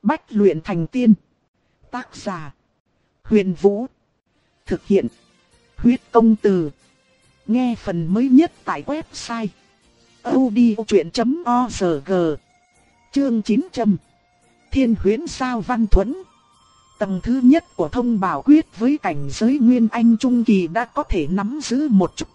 Bách luyện thành tiên. Tác giả: Huyền Vũ. Thực hiện: Huyết Công Từ. Nghe phần mới nhất tại website audiochuyện.org. Chương 900. Thiên Huyễn Sao Văn Thuẫn. Tầng thứ nhất của thông bảo quyết với cảnh giới Nguyên Anh Trung Kỳ đã có thể nắm giữ một chút.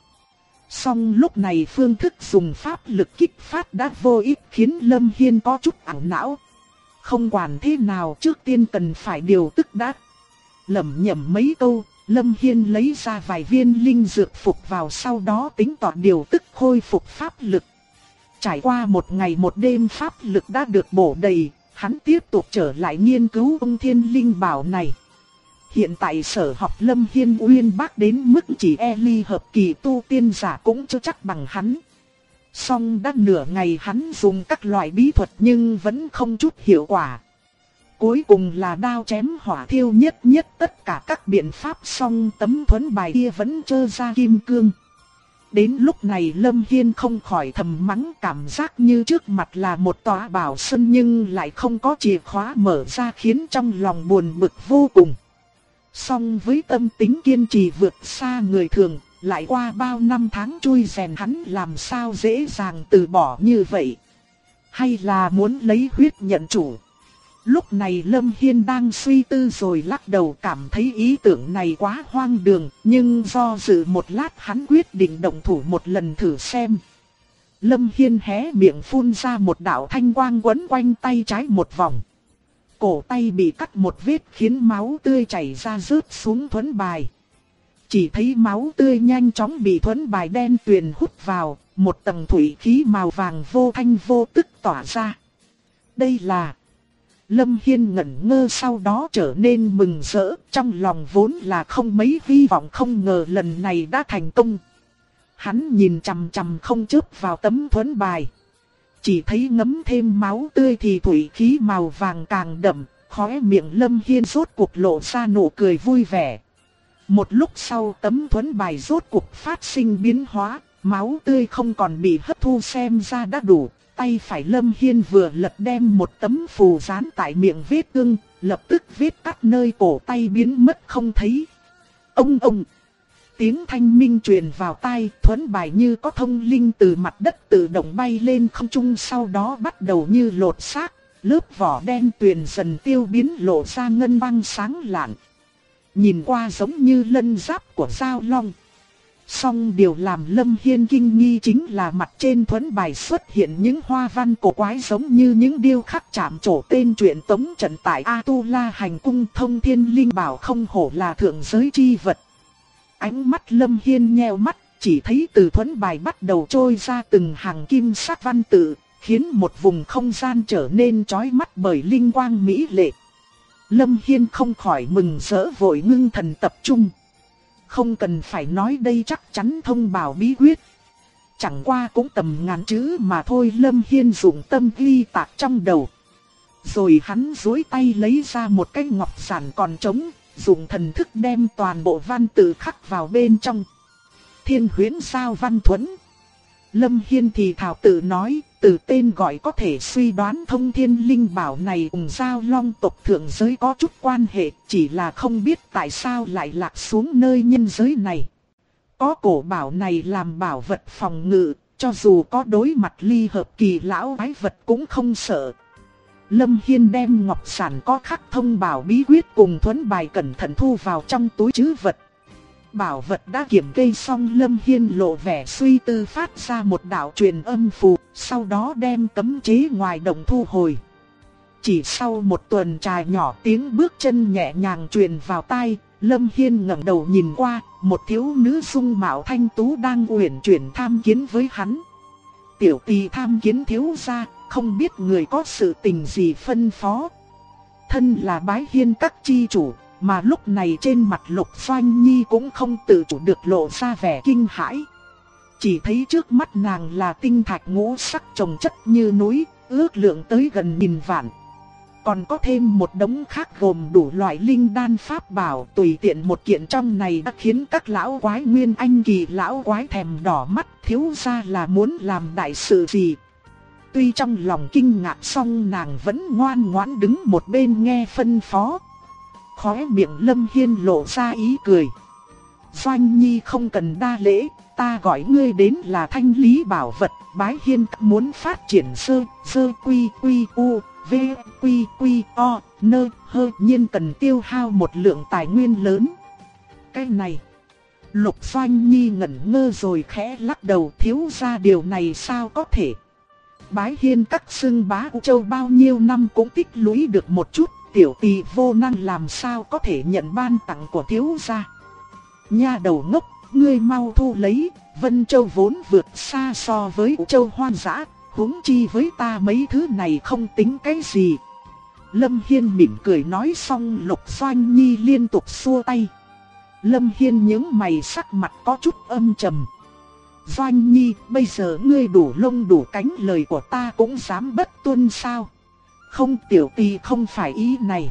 Song lúc này phương thức dùng pháp lực kích phát đã vô ích khiến Lâm Hiên có chút ảo não. Không quản thế nào trước tiên cần phải điều tức đã. Lẩm nhẩm mấy câu, Lâm Hiên lấy ra vài viên linh dược phục vào, sau đó tính toán điều tức khôi phục pháp lực. Trải qua một ngày một đêm pháp lực đã được bổ đầy, hắn tiếp tục trở lại nghiên cứu ông thiên linh bảo này. Hiện tại sở học Lâm Hiên uyên bác đến mức chỉ ly hợp kỳ tu tiên giả cũng chưa chắc bằng hắn. Song đã nửa ngày hắn dùng các loại bí thuật nhưng vẫn không chút hiệu quả. Cuối cùng là đao chém hỏa thiêu nhất tất cả các biện pháp, song tấm thuẫn bài kia vẫn trơ ra kim cương. Đến lúc này Lâm Hiên không khỏi thầm mắng, cảm giác như trước mặt là một tòa bảo sơn nhưng lại không có chìa khóa mở ra, khiến trong lòng buồn bực vô cùng. Song với tâm tính kiên trì vượt xa người thường, lại qua bao năm tháng chui rèn, hắn làm sao dễ dàng từ bỏ như vậy. Hay là muốn lấy huyết nhận chủ? Lúc này Lâm Hiên đang suy tư rồi lắc đầu, cảm thấy ý tưởng này quá hoang đường, nhưng do dự một lát hắn quyết định động thủ một lần thử xem. Lâm Hiên hé miệng phun ra một đạo thanh quang quấn quanh tay trái một vòng. Cổ tay bị cắt một vết khiến máu tươi chảy ra rớt xuống thuẫn bài. Chỉ thấy máu tươi nhanh chóng bị thuẫn bài đen tuyền hút vào, một tầng thủy khí màu vàng vô thanh vô tức tỏa ra. Đây là... Lâm Hiên ngẩn ngơ, sau đó trở nên mừng rỡ, trong lòng vốn là không mấy hy vọng, không ngờ lần này đã thành công. Hắn nhìn chằm chằm không chớp vào tấm thuẫn bài. Chỉ thấy ngấm thêm máu tươi thì thủy khí màu vàng càng đậm, khóe miệng Lâm Hiên rốt cuộc lộ ra nụ cười vui vẻ. Một lúc sau tấm thuẫn bài rốt cuộc phát sinh biến hóa, máu tươi không còn bị hấp thu, xem ra đã đủ. Tay phải Lâm Hiên vừa lật đem một tấm phù dán tại miệng vết thương, lập tức vết cắt nơi cổ tay biến mất không thấy. Ông! Tiếng thanh minh truyền vào tai, thuẫn bài như có thông linh từ mặt đất tự động bay lên không trung, sau đó bắt đầu như lột xác, lớp vỏ đen tuyền dần tiêu biến, lộ ra ngân băng sáng lạn. Nhìn qua giống như lân giáp của dao long. Song điều làm Lâm Hiên kinh nghi chính là mặt trên thuẫn bài xuất hiện những hoa văn cổ quái giống như những điêu khắc chạm trổ tên truyện tống trận tại A-tu-la hành cung. Thông thiên linh bảo không hổ là thượng giới chi vật. Ánh mắt Lâm Hiên nheo mắt, chỉ thấy từ thuẫn bài bắt đầu trôi ra từng hàng kim sắc văn tự, khiến một vùng không gian trở nên chói mắt bởi linh quang mỹ lệ. Lâm Hiên không khỏi mừng rỡ, vội ngưng thần tập trung. Không cần phải nói, đây chắc chắn thông bảo bí quyết. Chẳng qua cũng tầm ngàn chữ mà thôi, Lâm Hiên dụng tâm ghi tạc trong đầu. Rồi hắn duỗi tay lấy ra một cái ngọc giản còn trống, dùng thần thức đem toàn bộ văn tự khắc vào bên trong. Thiên Huyễn Sao Văn Thuẫn. Lâm Hiên thì thảo tự nói, từ tên gọi có thể suy đoán thông thiên linh bảo này cùng Giao Long tộc thượng giới có chút quan hệ, chỉ là không biết tại sao lại lạc xuống nơi nhân giới này. Có cổ bảo này làm bảo vật phòng ngự, cho dù có đối mặt ly hợp kỳ lão quái vật cũng không sợ. Lâm Hiên đem ngọc giản có khắc thông bảo bí quyết cùng thuẫn bài cẩn thận thu vào trong túi trữ vật. Bảo vật đã kiểm kê xong, Lâm Hiên lộ vẻ suy tư, phát ra một đạo truyền âm phù, sau đó đem cấm chế ngoài động thu hồi. Chỉ sau một tuần trà nhỏ, tiếng bước chân nhẹ nhàng truyền vào tai, Lâm Hiên ngẩng đầu nhìn qua, một thiếu nữ dung mạo thanh tú đang uyển chuyển tham kiến với hắn. Tiểu tỳ tham kiến thiếu gia, không biết người có sự tình gì phân phó. Thân là Bái Hiên các chi chủ, mà lúc này trên mặt Lục Doanh Nhi cũng không tự chủ được lộ ra vẻ kinh hãi. Chỉ thấy trước mắt nàng là tinh thạch ngũ sắc chồng chất như núi, ước lượng tới gần 1000 vạn. Còn có thêm một đống khác gồm đủ loại linh đan pháp bảo, tùy tiện một kiện trong này đã khiến các lão quái Nguyên Anh kỳ lão quái thèm đỏ mắt. Thiếu gia là muốn làm đại sự gì? Tuy trong lòng kinh ngạc song nàng vẫn ngoan ngoãn đứng một bên nghe phân phó. Khóe miệng Lâm Hiên lộ ra ý cười. Doanh Nhi không cần đa lễ, ta gọi ngươi đến là thanh lý bảo vật. Bái Hiên muốn phát triển sơ quy quy u v quy quy o nơ hơ nhiên cần tiêu hao một lượng tài nguyên lớn. Cái này, Lục Doanh Nhi ngẩn ngơ rồi khẽ lắc đầu, thiếu ra điều này sao có thể. Bái Hiên các xưng bá U Châu bao nhiêu năm cũng tích lũy được một chút, tiểu tỳ vô năng làm sao có thể nhận ban tặng của thiếu gia. Nha đầu ngốc, ngươi mau thu lấy, Vân Châu vốn vượt xa so với U Châu hoang dã, huống chi với ta mấy thứ này không tính cái gì. Lâm Hiên mỉm cười nói xong, Lục Doanh Nhi liên tục xua tay. Lâm Hiên nhướng mày, sắc mặt có chút âm trầm. Doanh Nhi, bây giờ ngươi đủ lông đủ cánh, lời của ta cũng dám bất tuân sao? Không, tiểu tỳ không phải ý này.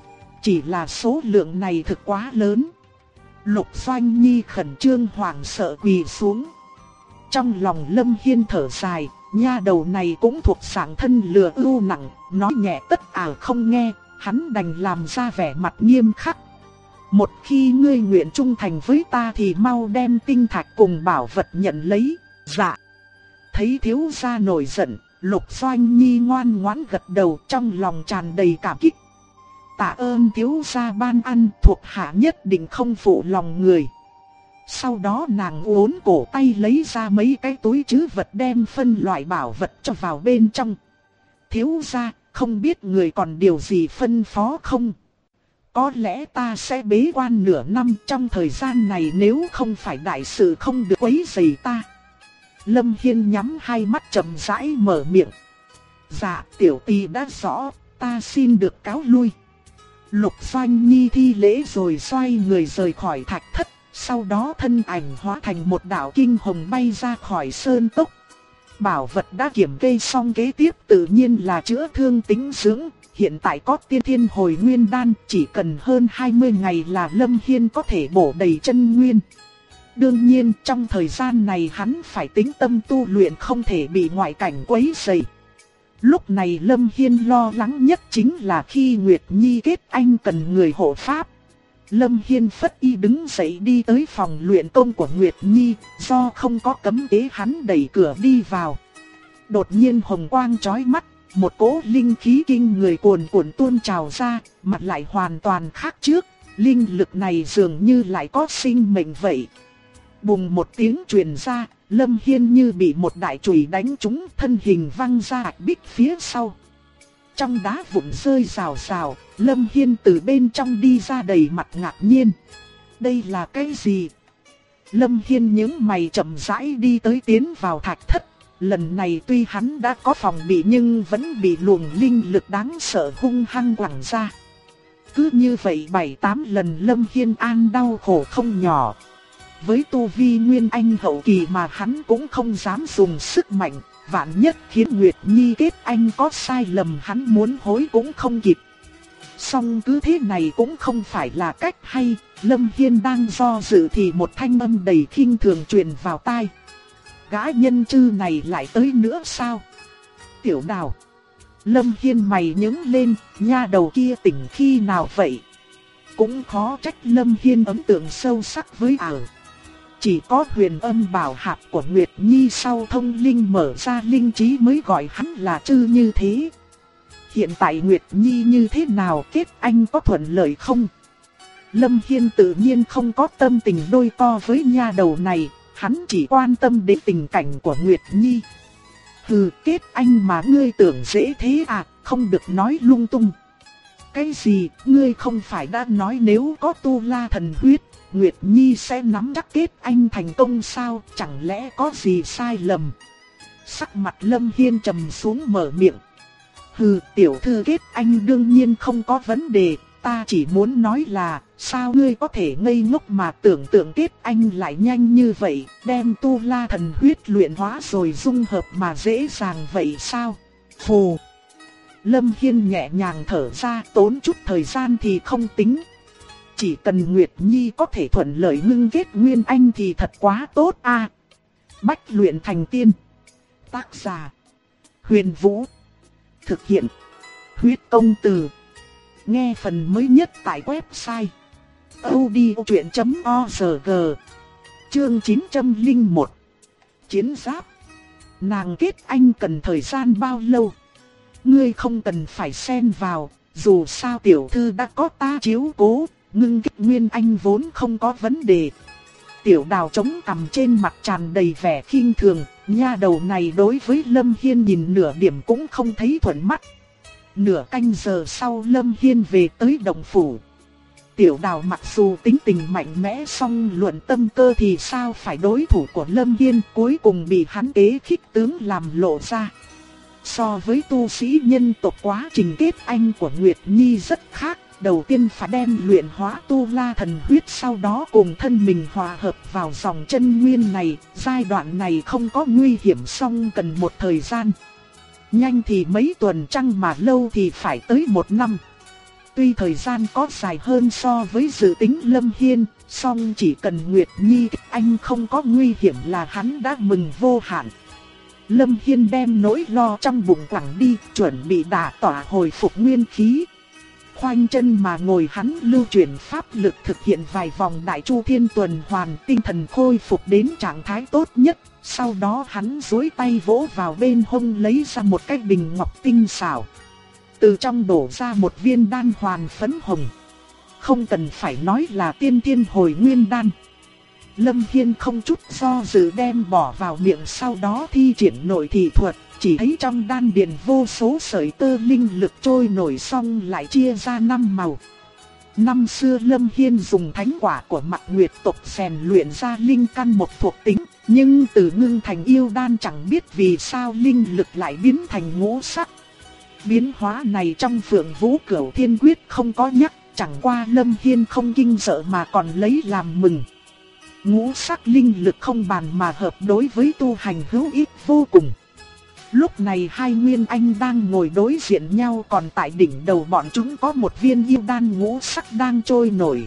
Chỉ là số lượng này thực quá lớn. Lục Doanh Nhi khẩn trương hoảng sợ quỳ xuống. Trong lòng Lâm Hiên thở dài, nha đầu này cũng thuộc dạng thân lừa ưu nặng, nói nhẹ tất không nghe, hắn đành làm ra vẻ mặt nghiêm khắc. Một khi ngươi nguyện trung thành với ta thì mau đem tinh thạch cùng bảo vật nhận lấy. Dạ. Thấy thiếu gia nổi giận, Lục Doanh Nhi ngoan ngoãn gật đầu, trong lòng tràn đầy cảm kích. Tạ ơn thiếu gia ban ăn, thuộc hạ nhất định không phụ lòng người. Sau đó nàng uốn cổ tay lấy ra mấy cái túi trữ vật, đem phân loại bảo vật cho vào bên trong. Thiếu gia, không biết người còn điều gì phân phó không? Có lẽ ta sẽ bế quan nửa năm, trong thời gian này nếu không phải đại sự không được quấy rầy ta. Lâm Hiên nhắm hai mắt chậm rãi mở miệng. Dạ, tiểu tỳ đã rõ, ta xin được cáo lui. Lục Doanh Nhi thi lễ rồi xoay người rời khỏi thạch thất, sau đó thân ảnh hóa thành một đạo kinh hồng bay ra khỏi sơn cốc. Bảo vật đã kiểm kê xong, kế tiếp tự nhiên là chữa thương tĩnh dưỡng. Hiện tại có tiên thiên hồi nguyên đan, chỉ cần hơn 20 ngày là Lâm Hiên có thể bổ đầy chân nguyên. Đương nhiên trong thời gian này hắn phải tĩnh tâm tu luyện, không thể bị ngoại cảnh quấy rầy. Lúc này Lâm Hiên lo lắng nhất chính là khi Nguyệt Nhi kết anh cần người hộ pháp. Lâm Hiên phất y đứng dậy đi tới phòng luyện công của Nguyệt Nhi, do không có cấm chế hắn đẩy cửa đi vào. Đột nhiên hồng quang chói mắt, một cỗ linh khí kinh người cuồn cuộn tuôn trào ra, mặt lại hoàn toàn khác trước, linh lực này dường như lại có sinh mệnh vậy. Bùng một tiếng truyền ra, Lâm Hiên như bị một đại chùy đánh trúng, thân hình văng ra ạch bích phía sau. Trong đá vụn rơi rào rào, Lâm Hiên từ bên trong đi ra đầy mặt ngạc nhiên. Đây là cái gì? Lâm Hiên nhướng mày chậm rãi đi tới tiến vào thạch thất. Lần này tuy hắn đã có phòng bị nhưng vẫn bị luồng linh lực đáng sợ hung hăng quẳng ra. Cứ như vậy 7-8 lần Lâm Hiên an đau khổ không nhỏ. Với tu vi nguyên anh hậu kỳ mà hắn cũng không dám dùng sức mạnh, vạn nhất khiến Nguyệt Nhi kết anh có sai lầm hắn muốn hối cũng không kịp. Song cứ thế này cũng không phải là cách hay, Lâm Hiên đang do dự thì một thanh âm đầy khinh thường truyền vào tai. Gã nhân chư này lại tới nữa sao? Tiểu Đào. Lâm Hiên mày nhướng lên, nha đầu kia tỉnh khi nào vậy? Cũng khó trách Lâm Hiên ấn tượng sâu sắc với ảo. Chỉ có huyền âm bảo hạp của Nguyệt Nhi sau thông linh mở ra linh trí mới gọi hắn là chư như thế. Hiện tại Nguyệt Nhi như thế nào, kết anh có thuận lợi không? Lâm Hiên tự nhiên không có tâm tình đôi co với nha đầu này, hắn chỉ quan tâm đến tình cảnh của Nguyệt Nhi. Hừ, kết anh mà ngươi tưởng dễ thế à, không được nói lung tung. Cái gì, ngươi không phải đã nói nếu có tu la thần huyết, Nguyệt Nhi sẽ nắm chắc kết anh thành công sao, chẳng lẽ có gì sai lầm? Sắc mặt Lâm Hiên trầm xuống mở miệng. Hừ, tiểu thư kết anh đương nhiên không có vấn đề, ta chỉ muốn nói là, sao ngươi có thể ngây ngốc mà tưởng tượng kết anh lại nhanh như vậy, đem tu la thần huyết luyện hóa rồi dung hợp mà dễ dàng vậy sao? Phù! Lâm Hiên nhẹ nhàng thở ra, tốn chút thời gian thì không tính. Chỉ cần Nguyệt Nhi có thể thuận lợi ngưng kết nguyên anh thì thật quá tốt a. Bách luyện thành tiên. Tác giả Huyền Vũ. Thực hiện. Huyết Công Từ. Nghe phần mới nhất tại website audiochuyện.org. Chương 901. Chiến giáp. Nàng kết anh cần thời gian bao lâu? Ngươi không cần phải xen vào, dù sao tiểu thư đã có ta chiếu cố, ngưng kích nguyên anh vốn không có vấn đề. Tiểu Đào chống cằm trên mặt tràn đầy vẻ khinh thường, nha đầu này đối với Lâm Hiên nhìn nửa điểm cũng không thấy thuận mắt. Nửa canh giờ sau Lâm Hiên về tới động phủ. Tiểu Đào mặc dù tính tình mạnh mẽ song luận tâm cơ thì sao phải đối thủ của Lâm Hiên, cuối cùng bị hắn kế khích tướng làm lộ ra. So với tu sĩ nhân tộc, quá trình kết anh của Nguyệt Nhi rất khác. Đầu tiên phải đem luyện hóa tu la thần huyết, sau đó cùng thân mình hòa hợp vào dòng chân nguyên này. Giai đoạn này không có nguy hiểm song cần một thời gian. Nhanh thì mấy tuần chăng mà lâu thì phải tới 1 năm. Tuy thời gian có dài hơn so với dự tính Lâm Hiên, song chỉ cần Nguyệt Nhi anh không có nguy hiểm là hắn đã mừng vô hạn. Lâm Hiên đem nỗi lo trong bụng quẳng đi, chuẩn bị đả tỏa hồi phục nguyên khí. Khoanh chân mà ngồi, hắn lưu chuyển pháp lực thực hiện vài vòng đại chu thiên tuần hoàn, tinh thần khôi phục đến trạng thái tốt nhất. Sau đó hắn duỗi tay vỗ vào bên hông lấy ra một cái bình ngọc tinh xảo. Từ trong đổ ra một viên đan hoàn phấn hồng. Không cần phải nói là tiên thiên hồi nguyên đan. Lâm Hiên không chút do dự đem bỏ vào miệng, sau đó thi triển nội thị thuật. Chỉ thấy trong đan điền vô số sợi tơ linh lực trôi nổi xong lại chia ra 5 màu. Năm xưa Lâm Hiên dùng thánh quả của Mạc Nguyệt tộc rèn luyện ra linh căn một thuộc tính, nhưng từ ngưng thành yêu đan chẳng biết vì sao linh lực lại biến thành ngũ sắc. Biến hóa này trong Phượng Vũ Cửu Thiên Quyết không có nhắc, chẳng qua Lâm Hiên không kinh sợ mà còn lấy làm mừng. Ngũ sắc linh lực không bàn mà hợp, đối với tu hành hữu ích vô cùng. Lúc này hai nguyên anh đang ngồi đối diện nhau, còn tại đỉnh đầu bọn chúng có một viên yêu đan ngũ sắc đang trôi nổi.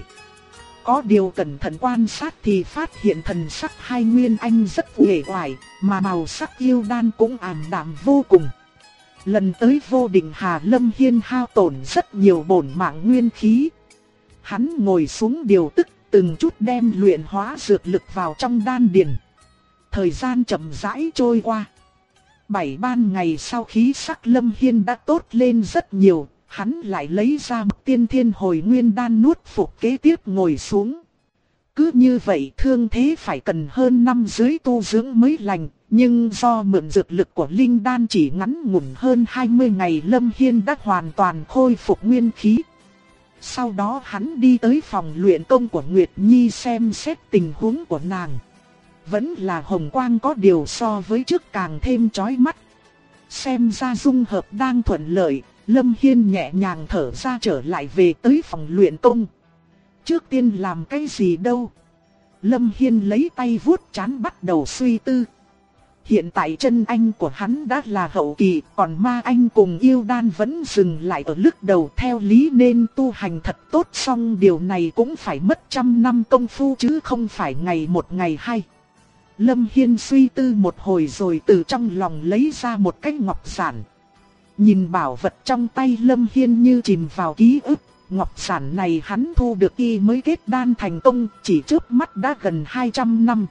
Có điều cẩn thận quan sát thì phát hiện thần sắc hai nguyên anh rất uể oải, mà màu sắc yêu đan cũng ảm đạm vô cùng. Lần tới Vô Định Hà, Lâm Hiên hao tổn rất nhiều bổn mạng nguyên khí. Hắn ngồi xuống điều tức, từng chút đem luyện hóa dược lực vào trong đan điền. Thời gian chậm rãi trôi qua. 7 ban ngày sau, khí sắc Lâm Hiên đã tốt lên rất nhiều, hắn lại lấy ra một tiên thiên hồi nguyên đan nuốt phục, kế tiếp ngồi xuống. Cứ như vậy thương thế phải cần hơn năm dưới tu dưỡng mới lành, nhưng do mượn dược lực của linh đan chỉ ngắn ngủn hơn 20 ngày, Lâm Hiên đã hoàn toàn khôi phục nguyên khí. Sau đó hắn đi tới phòng luyện công của Nguyệt Nhi xem xét tình huống của nàng. Vẫn là hồng quang, có điều so với trước càng thêm chói mắt. Xem ra dung hợp đang thuận lợi, Lâm Hiên nhẹ nhàng thở ra trở lại về tới phòng luyện công. Trước tiên làm cái gì đâu? Lâm Hiên lấy tay vuốt trán bắt đầu suy tư. Hiện tại chân anh của hắn đã là hậu kỳ, còn ma anh cùng yêu đan vẫn dừng lại ở lúc đầu, theo lý nên tu hành thật tốt, song điều này cũng phải mất trăm năm công phu chứ không phải ngày một ngày hai. Lâm Hiên suy tư một hồi rồi từ trong lòng lấy ra một cái ngọc giản. Nhìn bảo vật trong tay Lâm Hiên như chìm vào ký ức. Ngọc giản này hắn thu được khi mới kết đan thành công, chỉ chớp mắt đã gần 200 năm.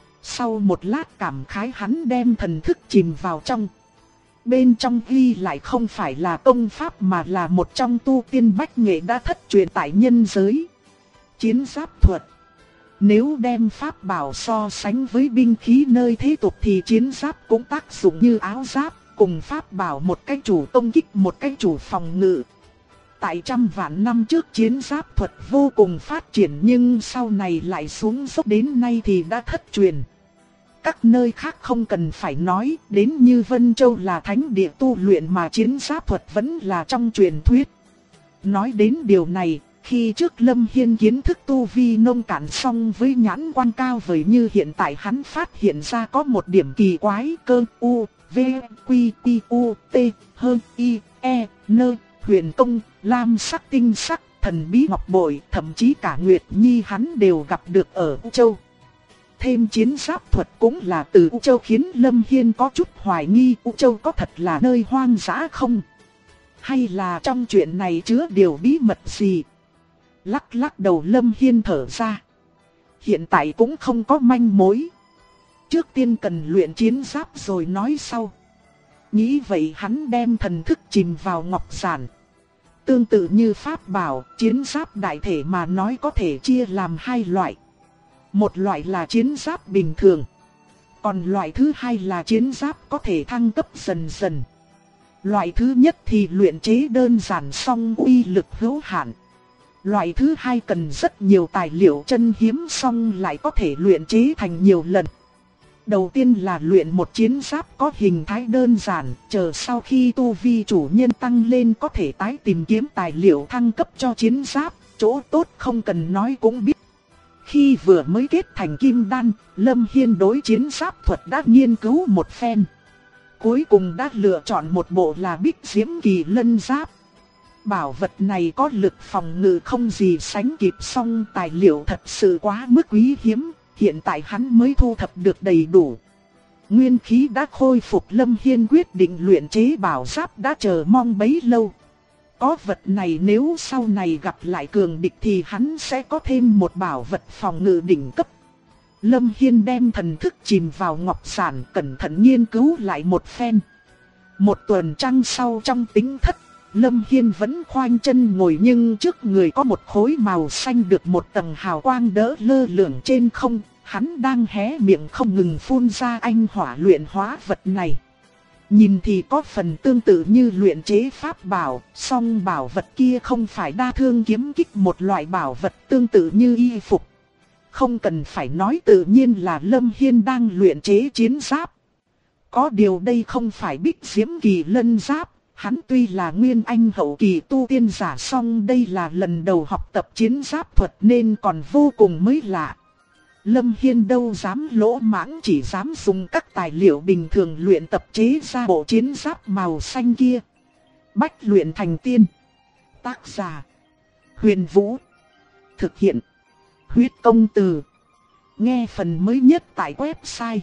Sau một lát cảm khái, hắn đem thần thức chìm vào trong. Bên trong ghi lại không phải là công pháp mà là một trong tu tiên bách nghệ đã thất truyền tại nhân giới. Chiến giáp thuật. Nếu đem pháp bảo so sánh với binh khí nơi thế tục thì chiến giáp cũng tác dụng như áo giáp, cùng pháp bảo một cái chủ công kích, một cái chủ phòng ngự. Tại trăm vạn năm trước chiến giáp thuật vô cùng phát triển, nhưng sau này lại xuống dốc, đến nay thì đã thất truyền. Các nơi khác không cần phải nói, đến như Vân Châu là thánh địa tu luyện mà chiến giáp thuật vẫn là trong truyền thuyết. Nói đến điều này, khi trước Lâm Hiên kiến thức tu vi nông cạn song với nhãn quan cao vời như hiện tại, hắn phát hiện ra có một điểm kỳ quái. Cơ u v q q u t hơn i e n huyền công, lam sắc, tinh sắc, thần bí ngọc bội, thậm chí cả Nguyệt Nhi hắn đều gặp được ở U Châu. thêm chiến giáp thuật cũng là từ U Châu khiến Lâm Hiên có chút hoài nghi U Châu có thật là nơi hoang dã không? Hay là trong chuyện này chứa điều bí mật gì? Lắc lắc đầu Lâm Hiên thở ra. Hiện tại cũng không có manh mối. Trước tiên cần luyện chiến giáp rồi nói sau. Nghĩ vậy hắn đem thần thức chìm vào ngọc giản. Tương tự như pháp bảo, chiến giáp đại thể mà nói có thể chia làm hai loại. Một loại là chiến giáp bình thường. Còn loại thứ hai là chiến giáp có thể thăng cấp dần dần. Loại thứ nhất thì luyện chế đơn giản song uy lực hữu hạn. Loại thứ hai cần rất nhiều tài liệu chân hiếm song lại có thể luyện chế thành nhiều lần. Đầu tiên là luyện một chiến giáp có hình thái đơn giản, chờ sau khi tu vi chủ nhân tăng lên có thể tái tìm kiếm tài liệu thăng cấp cho chiến giáp, chỗ tốt không cần nói cũng biết. Khi vừa mới kết thành kim đan, Lâm Hiên đối chiến giáp thuật đã nghiên cứu một phen. Cuối cùng đã lựa chọn một bộ là Bích Diễm Kỳ Lân Giáp. Bảo vật này có lực phòng ngự không gì sánh kịp, song tài liệu thật sự quá mức quý hiếm, hiện tại hắn mới thu thập được đầy đủ. Nguyên khí đã khôi phục, Lâm Hiên quyết định luyện chế bảo giáp đã chờ mong bấy lâu. Có vật này nếu sau này gặp lại cường địch thì hắn sẽ có thêm một bảo vật phòng ngự đỉnh cấp. Lâm Hiên đem thần thức chìm vào ngọc giản, cẩn thận nghiên cứu lại một phen. Một tuần trăng sau trong tính thất, Lâm Hiên vẫn khoanh chân ngồi nhưng trước người có một khối màu xanh được một tầng hào quang đỡ lơ lửng trên không. Hắn đang hé miệng không ngừng phun ra anh hỏa luyện hóa vật này. Nhìn thì có phần tương tự như luyện chế pháp bảo, song bảo vật kia không phải đa thương kiếm kích, một loại bảo vật tương tự như y phục. Không cần phải nói, tự nhiên là Lâm Hiên đang luyện chế chiến giáp. Có điều đây không phải Bích Diễm Kỳ Lân Giáp, hắn tuy là nguyên anh hậu kỳ tu tiên giả song đây là lần đầu học tập chiến giáp thuật nên còn vô cùng mới lạ. Lâm Hiên đâu dám lỗ mãng, chỉ dám dùng các tài liệu bình thường luyện tập chế ra bộ chiến giáp màu xanh kia. Bách luyện thành tiên. Tác giả: Huyền Vũ. Thực hiện: Huyết Công Từ. Nghe phần mới nhất tại website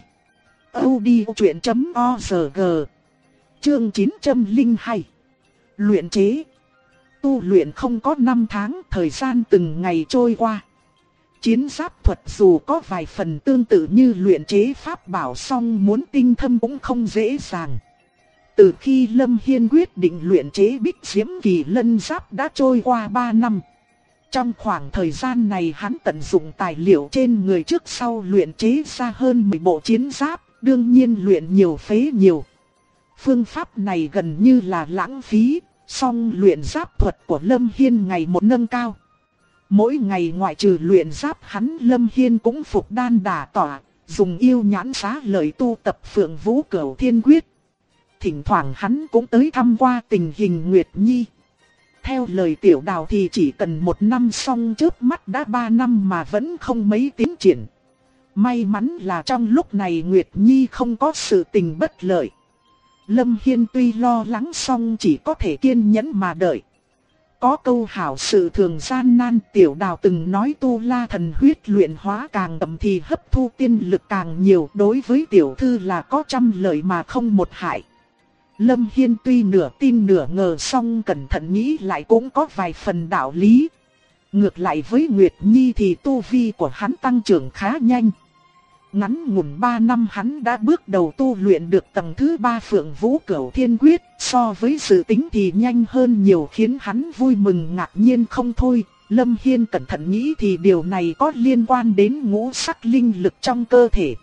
audiochuyện.org. Chương 902. Luyện chế. Tu luyện không có 5 tháng, thời gian từng ngày trôi qua. Chiến giáp thuật dù có vài phần tương tự như luyện chế pháp bảo song muốn tinh thâm cũng không dễ dàng. Từ khi Lâm Hiên quyết định luyện chế Bích Diễm Kỳ Lân Giáp đã trôi qua 3 năm. Trong khoảng thời gian này hắn tận dụng tài liệu trên người trước sau luyện chế ra hơn 10 bộ chiến giáp, đương nhiên luyện nhiều phế nhiều. Phương pháp này gần như là lãng phí, song luyện giáp thuật của Lâm Hiên ngày một nâng cao. Mỗi ngày ngoại trừ luyện giáp hắn, Lâm Hiên cũng phục đan đả tỏa, dùng yêu nhãn xá lợi tu tập Phượng Vũ Cửu Thiên Quyết. Thỉnh thoảng hắn cũng tới thăm qua tình hình Nguyệt Nhi. Theo lời Tiểu Đào thì chỉ cần 1 năm xong, chớp mắt đã 3 năm mà vẫn không mấy tiến triển. May mắn là trong lúc này Nguyệt Nhi không có sự tình bất lợi. Lâm Hiên tuy lo lắng song chỉ có thể kiên nhẫn mà đợi. Có câu hảo sự thường gian nan, Tiểu Đào từng nói tu la thần huyết luyện hóa càng đậm thì hấp thu tiên lực càng nhiều, đối với tiểu thư là có trăm lợi mà không một hại. Lâm Hiên tuy nửa tin nửa ngờ song cẩn thận nghĩ lại cũng có vài phần đạo lý. Ngược lại với Nguyệt Nhi thì tu vi của hắn tăng trưởng khá nhanh. Ngắn ngủn 3 năm hắn đã bước đầu tu luyện được tầng thứ 3 Phượng Vũ Cửu Thiên Quyết, so với dự tính thì nhanh hơn nhiều, khiến hắn vui mừng ngạc nhiên không thôi. Lâm Hiên cẩn thận nghĩ thì điều này có liên quan đến ngũ sắc linh lực trong cơ thể.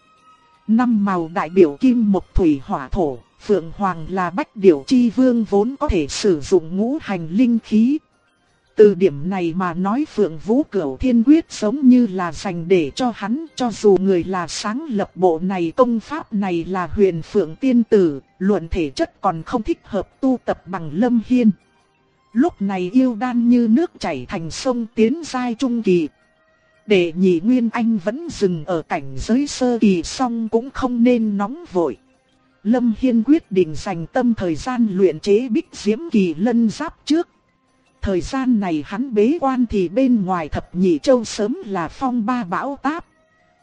5 màu đại biểu kim mộc thủy hỏa thổ, Phượng Hoàng là bách điểu chi vương vốn có thể sử dụng ngũ hành linh khí. Từ điểm này mà nói Phượng Vũ Cửu Thiên Quyết giống như là dành để cho hắn, cho dù người là sáng lập bộ này công pháp này là Huyền Phượng Tiên Tử, luận thể chất còn không thích hợp tu tập bằng Lâm Hiên. Lúc này yêu đan như nước chảy thành sông, tiến giai trung kỳ. Đệ nhị Nguyên Anh vẫn dừng ở cảnh giới sơ kỳ song cũng không nên nóng vội. Lâm Hiên quyết định dành tâm thời gian luyện chế Bích Diễm Kỳ Lân Giáp trước. Thời gian này hắn bế quan thì bên ngoài Thập Nhị Châu sớm là phong ba bão táp.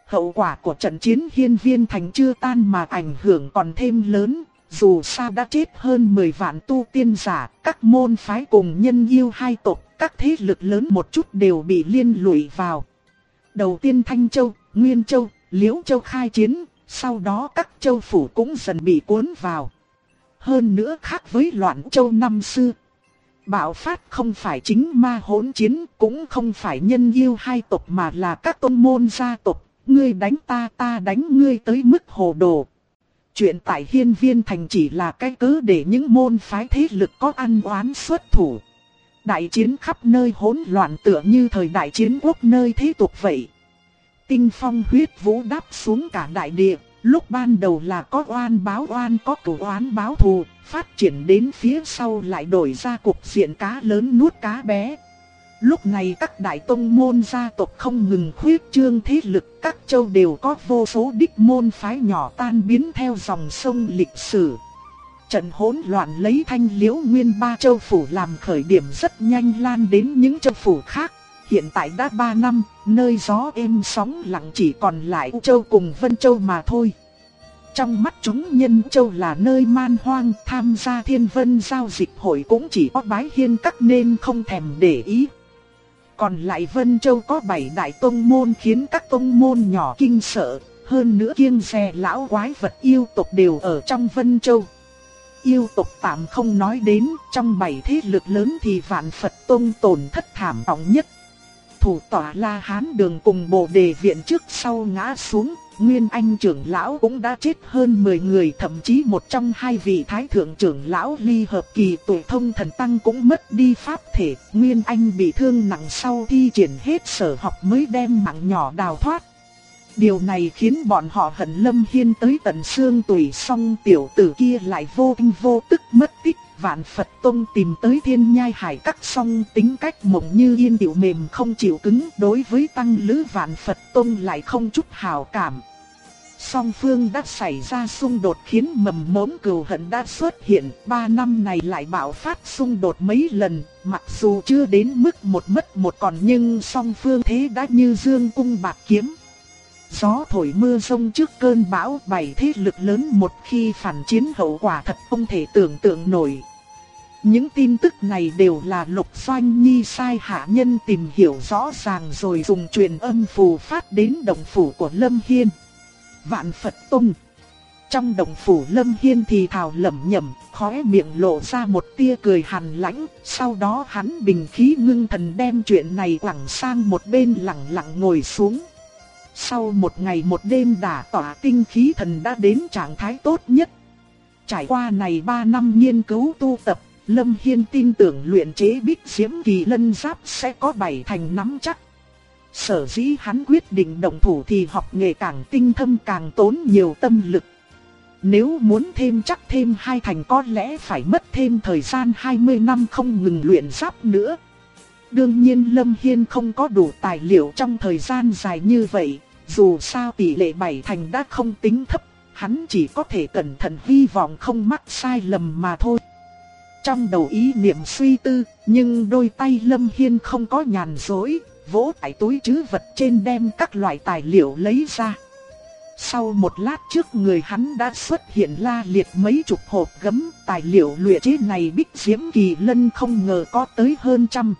Hậu quả của trận chiến Hiên Viên Thành chưa tan mà ảnh hưởng còn thêm lớn. Dù sao đã chết hơn 10 vạn tu tiên giả, các môn phái cùng nhân yêu hai tộc, các thế lực lớn một chút đều bị liên lụy vào. Đầu tiên Thanh Châu, Nguyên Châu, Liễu Châu khai chiến, sau đó các châu phủ cũng dần bị cuốn vào. Hơn nữa khác với Loạn Châu năm xưa, bạo phát không phải chính ma hỗn chiến, cũng không phải nhân yêu hai tộc mà là các tôn môn gia tộc, ngươi đánh ta, ta đánh ngươi tới mức hồ đồ. Chuyện tại Hiên Viên Thành chỉ là cái cớ để những môn phái thế lực có ăn oán xuất thủ. Đại chiến khắp nơi hỗn loạn tựa như thời đại chiến quốc nơi thế tục vậy. Tinh phong huyết vũ đáp xuống cả đại địa, lúc ban đầu là có oan báo oan, có cửu oán báo thù, phát triển đến phía sau lại đổi ra cục diện cá lớn nuốt cá bé. Lúc này các đại tông môn gia tộc không ngừng khuyết trương thế lực, các châu đều có vô số đích môn phái nhỏ tan biến theo dòng sông lịch sử. Trận hỗn loạn lấy Thanh Liễu Nguyên ba châu phủ làm khởi điểm rất nhanh lan đến những châu phủ khác. Hiện tại đã 3 năm, nơi gió êm sóng lặng chỉ còn lại U Châu cùng Vân Châu mà thôi. Trong mắt chúng Nhân Châu là nơi man hoang, tham gia Thiên Vân giao dịch hội cũng chỉ có Bái Hiên Các nên không thèm để ý. Còn lại Vân Châu có 7 đại tông môn khiến các tông môn nhỏ kinh sợ, hơn nữa kiêng dè lão quái vật yêu tộc đều ở trong Vân Châu. Yêu tộc tạm không nói đến, trong 7 thế lực lớn thì Vạn Phật Tông tổn thất thảm trọng nhất. Thủ tọa La Hán Đường cùng Bồ Đề Viện trước sau ngã xuống, Nguyên Anh trưởng lão cũng đã chết hơn 10 người, thậm chí một trong hai vị thái thượng trưởng lão ly hợp kỳ tuổi thông thần tăng cũng mất đi pháp thể. Nguyên Anh bị thương nặng sau thi triển hết sở học mới đem mạng nhỏ đào thoát. Điều này khiến bọn họ hận Lâm Hiên tới tận xương tủy, song tiểu tử kia lại vô thanh vô tức mất tích. Vạn Phật Tông tìm tới Thiên Nhai Hải Các song tính cách mộng như yên tiểu mềm không chịu cứng, đối với tăng lữ Vạn Phật Tông lại không chút hảo cảm. Song phương đã xảy ra xung đột khiến mầm mống cừu hận đã xuất hiện, 3 năm này lại bạo phát xung đột mấy lần, mặc dù chưa đến mức một mất một còn nhưng song phương thế đã như dương cung bạc kiếm. Gió thổi mưa rông trước cơn bão, 7 thế lực lớn một khi phản chiến hậu quả thật không thể tưởng tượng nổi. Những tin tức này đều là Lục Doanh Nhi sai hạ nhân tìm hiểu rõ ràng rồi dùng truyền âm phù phát đến động phủ của Lâm Hiên. Vạn Phật Tông. Trong động phủ Lâm Hiên thì thào lẩm nhẩm, khóe miệng lộ ra một tia cười hằn lãnh, sau đó hắn bình khí ngưng thần đem chuyện này quẳng sang một bên lặng lặng ngồi xuống. Sau một ngày một đêm đả tỏa tinh khí thần đã đến trạng thái tốt nhất. Trải qua này 3 năm nghiên cứu tu tập, Lâm Hiên tin tưởng luyện chế Bích Diễm Kỳ Lân Giáp sẽ có 7 thành nắm chắc. Sở dĩ hắn quyết định động thủ thì học nghề càng tinh thâm càng tốn nhiều tâm lực. Nếu muốn thêm chắc thêm 2 thành có lẽ phải mất thêm thời gian 20 năm không ngừng luyện giáp nữa. Đương nhiên Lâm Hiên không có đủ tài liệu trong thời gian dài như vậy, dù sao tỷ lệ 7 thành đã không tính thấp, hắn chỉ có thể cẩn thận hy vọng không mắc sai lầm mà thôi. Trong đầu ý niệm suy tư, nhưng đôi tay Lâm Hiên không có nhàn rỗi, vỗ tại túi trữ vật trên đem các loại tài liệu lấy ra. Sau một lát trước người hắn đã xuất hiện la liệt mấy chục hộp gấm, tài liệu luyện chế này Bích Diễm Kỳ Lân không ngờ có tới hơn trăm.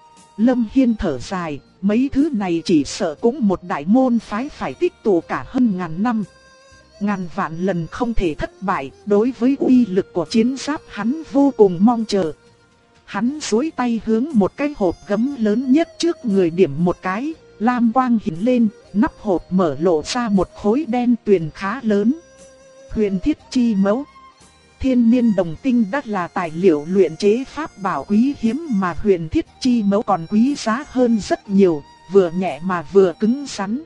Lâm Hiên thở dài, mấy thứ này chỉ sợ cũng một đại môn phái phải tích tụ cả hơn ngàn năm. Ngàn vạn lần không thể thất bại, đối với uy lực của chiến giáp hắn vô cùng mong chờ. Hắn duỗi tay hướng một cái hộp gấm lớn nhất trước người điểm một cái, lam quang hiện lên, nắp hộp mở lộ ra một khối đen tuyền khá lớn. Huyền Thiết Chi Mẫu. Thiên niên đồng tinh đã là tài liệu luyện chế pháp bảo quý hiếm mà Huyền Thiết Chi Mẫu còn quý giá hơn rất nhiều, vừa nhẹ mà vừa cứng rắn.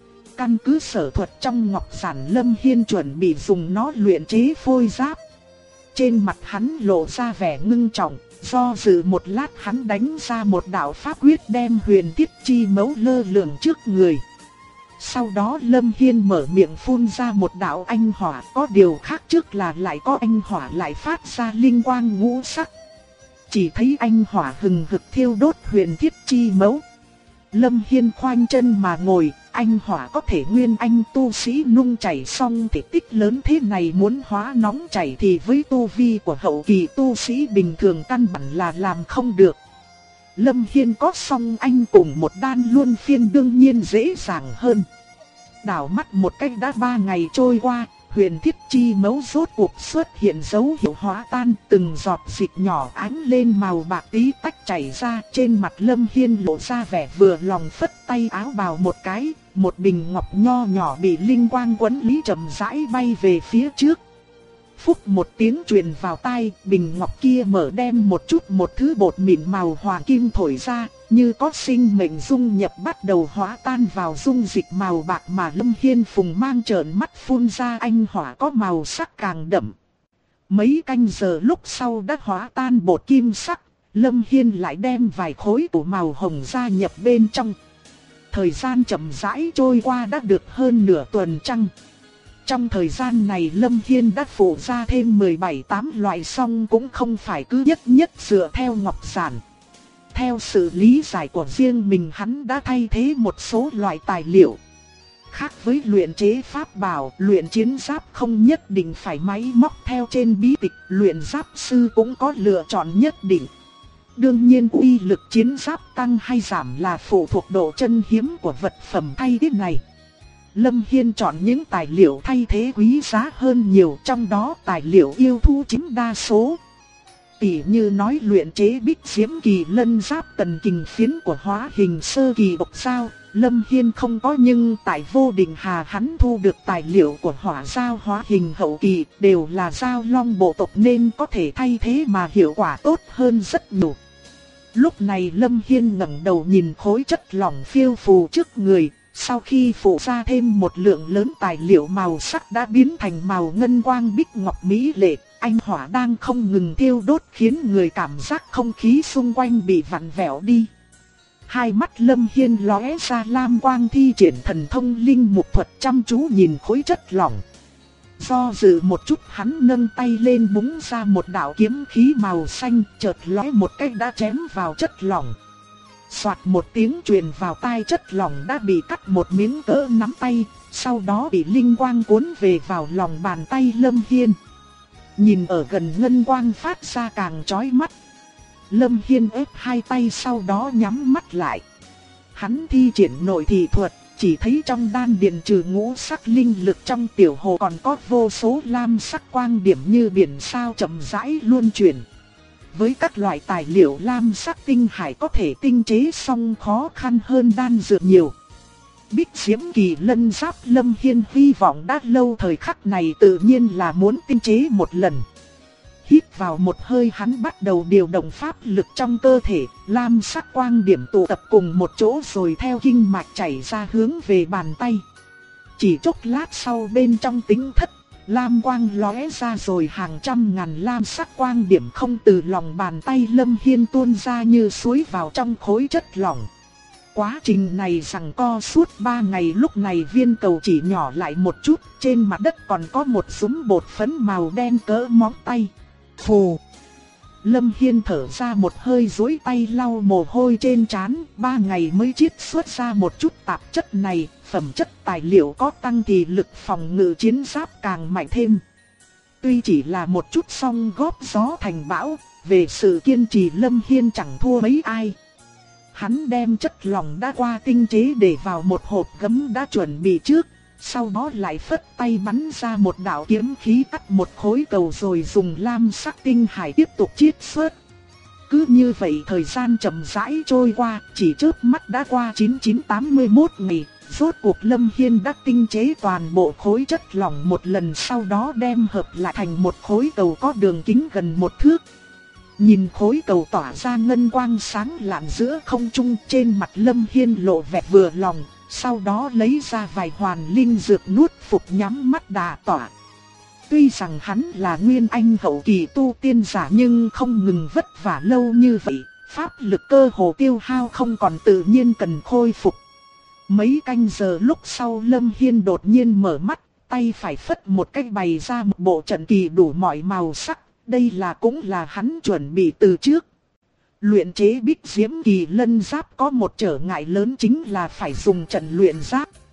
Căn cứ sở thuật trong ngọc giản, Lâm Hiên chuẩn bị dùng nó luyện chế phôi giáp. Trên mặt hắn lộ ra vẻ ngưng trọng, do dự một lát hắn đánh ra một đạo pháp quyết đem Huyền Thiết Chi Mẫu lơ lửng trước người. Sau đó Lâm Hiên mở miệng phun ra một đạo anh hỏa, có điều khác trước là lại có anh hỏa lại phát ra linh quang ngũ sắc. Chỉ thấy anh hỏa hừng hực thiêu đốt Huyền Thiết Chi Mẫu. Lâm Hiên khoanh chân mà ngồi, anh hỏa có thể nguyên anh tu sĩ nung chảy xong thể tích lớn thế này muốn hóa nóng chảy thì với tu vi của hậu kỳ tu sĩ bình thường căn bản là làm không được. Lâm Hiên có song anh cùng một đan luân phiên đương nhiên dễ dàng hơn. Đảo mắt một cách đã 3 ngày trôi qua, huyền thiết chi mấu rốt cuộc xuất hiện dấu hiệu hóa tan, từng giọt dịch nhỏ ánh lên màu bạc tí tách chảy ra. Trên mặt Lâm Hiên lộ ra vẻ vừa lòng, phất tay áo bào một cái, một bình ngọc nho nhỏ bị linh quang quấn lý chậm rãi bay về phía trước. Phúc một tiếng truyền vào tai, bình ngọc kia mở đem một thứ bột mịn màu hoàng kim thổi ra, như có sinh mệnh dung nhập bắt đầu hóa tan vào dung dịch màu bạc mà Lâm Hiên phùng mang trợn mắt phun ra. Anh hỏa có màu sắc càng đậm. Mấy canh giờ lúc sau đã hóa tan bột kim sắc, Lâm Hiên lại đem vài khối của màu hồng gia nhập bên trong. Thời gian chậm rãi trôi qua đã được hơn nửa tuần trăng. Trong thời gian này Lâm Hiên đã phụ ra thêm 17-8 loại, song cũng không phải cứ nhất dựa theo ngọc giản. Theo sự lý giải của riêng mình, hắn đã thay thế một số loại tài liệu. Khác với luyện chế pháp bảo, luyện chiến giáp không nhất định phải máy móc theo trên bí tịch, luyện giáp sư cũng có lựa chọn nhất định. Đương nhiên uy lực chiến giáp tăng hay giảm là phụ thuộc độ chân hiếm của vật phẩm thay thế này. Lâm Hiên chọn những tài liệu thay thế quý giá hơn nhiều, trong đó tài liệu yêu thú chiếm đa số. Tỉ như nói luyện chế bích diễm kỳ lân giáp tần kình phiến của hóa hình sơ kỳ độc sao, Lâm Hiên không có, nhưng tại Vô Định Hà hắn thu được tài liệu của hỏa giao hóa hình hậu kỳ, đều là giao long bộ tộc nên có thể thay thế mà hiệu quả tốt hơn rất nhiều. Lúc này Lâm Hiên ngẩng đầu nhìn khối chất lỏng phiêu phù trước người. Sau khi phụ ra thêm một lượng lớn tài liệu màu sắc đã biến thành màu ngân quang bích ngọc mỹ lệ, anh hỏa đang không ngừng thiêu đốt khiến người cảm giác không khí xung quanh bị vặn vẹo đi. Hai mắt Lâm Hiên lóe ra lam quang, thi triển thần thông linh mục thuật chăm chú nhìn khối chất lỏng. Do dự một chút hắn nâng tay lên búng ra một đạo kiếm khí màu xanh, chợt lóe một cái đã chém vào chất lỏng. Soạt một tiếng truyền vào tai, chất lỏng đã bị cắt một miếng cỡ nắm tay, sau đó bị linh quang cuốn về vào lòng bàn tay Lâm Hiên. Nhìn ở gần ngân quang phát ra càng chói mắt. Lâm Hiên ép hai tay sau đó nhắm mắt lại. Hắn thi triển nội thị thuật, chỉ thấy trong đan điền trừ ngũ sắc linh lực trong tiểu hồ còn có vô số lam sắc quang điểm như biển sao chậm rãi luân chuyển. Với các loại tài liệu lam sắc tinh hải có thể tinh chế song khó khăn hơn đan dược nhiều. Bích diễm kỳ lân giáp Lâm Hiên hy vọng đã lâu, thời khắc này tự nhiên là muốn tinh chế một lần. Hít vào một hơi, hắn bắt đầu điều động pháp lực trong cơ thể, lam sắc quang điểm tụ tập cùng một chỗ rồi theo kinh mạch chảy ra hướng về bàn tay. Chỉ chốc lát sau bên trong tính thất, lam quang lóe ra rồi hàng trăm ngàn lam sắc quang điểm không từ lòng bàn tay Lâm Hiên tuôn ra như suối vào trong khối chất lỏng. Quá trình này giằng co suốt 3 ngày, lúc này viên cầu chỉ nhỏ lại một chút, trên mặt đất còn có một súm bột phấn màu đen cỡ móng tay. Phù! Lâm Hiên thở ra một hơi, duỗi tay lau mồ hôi trên trán, 3 ngày mới chiết xuất ra một chút tạp chất này, phẩm chất tài liệu có tăng thì lực phòng ngự chiến giáp càng mạnh thêm. Tuy chỉ là một chút song góp gió thành bão, về sự kiên trì Lâm Hiên chẳng thua mấy ai. Hắn đem chất lỏng đã qua tinh chế để vào một hộp gấm đã chuẩn bị trước, sau đó lại phất tay bắn ra một đạo kiếm khí cắt một khối cầu rồi dùng lam sắc tinh hải tiếp tục chiết xuất. Cứ như vậy thời gian chậm rãi trôi qua, chỉ chớp mắt đã qua 9981 ngày, rốt cuộc Lâm Hiên đã tinh chế toàn bộ khối chất lỏng một lần, sau đó đem hợp lại thành một khối cầu có đường kính gần 1 thước. Nhìn khối cầu tỏa ra ngân quang sáng lạn giữa không trung, trên mặt Lâm Hiên lộ vẻ vừa lòng, sau đó lấy ra vài hoàn linh dược nuốt phục nhắm mắt đà tỏa. Tuy rằng hắn là nguyên anh hậu kỳ tu tiên giả nhưng không ngừng vất vả lâu như vậy, pháp lực cơ hồ tiêu hao không còn, tự nhiên cần khôi phục. Mấy canh giờ lúc sau Lâm Hiên đột nhiên mở mắt, tay phải phất một cái bày ra một bộ trận kỳ đủ mọi màu sắc, đây cũng là hắn chuẩn bị từ trước. Luyện chế bích diễm kỳ lân giáp có một trở ngại lớn chính là phải dùng trận luyện giáp.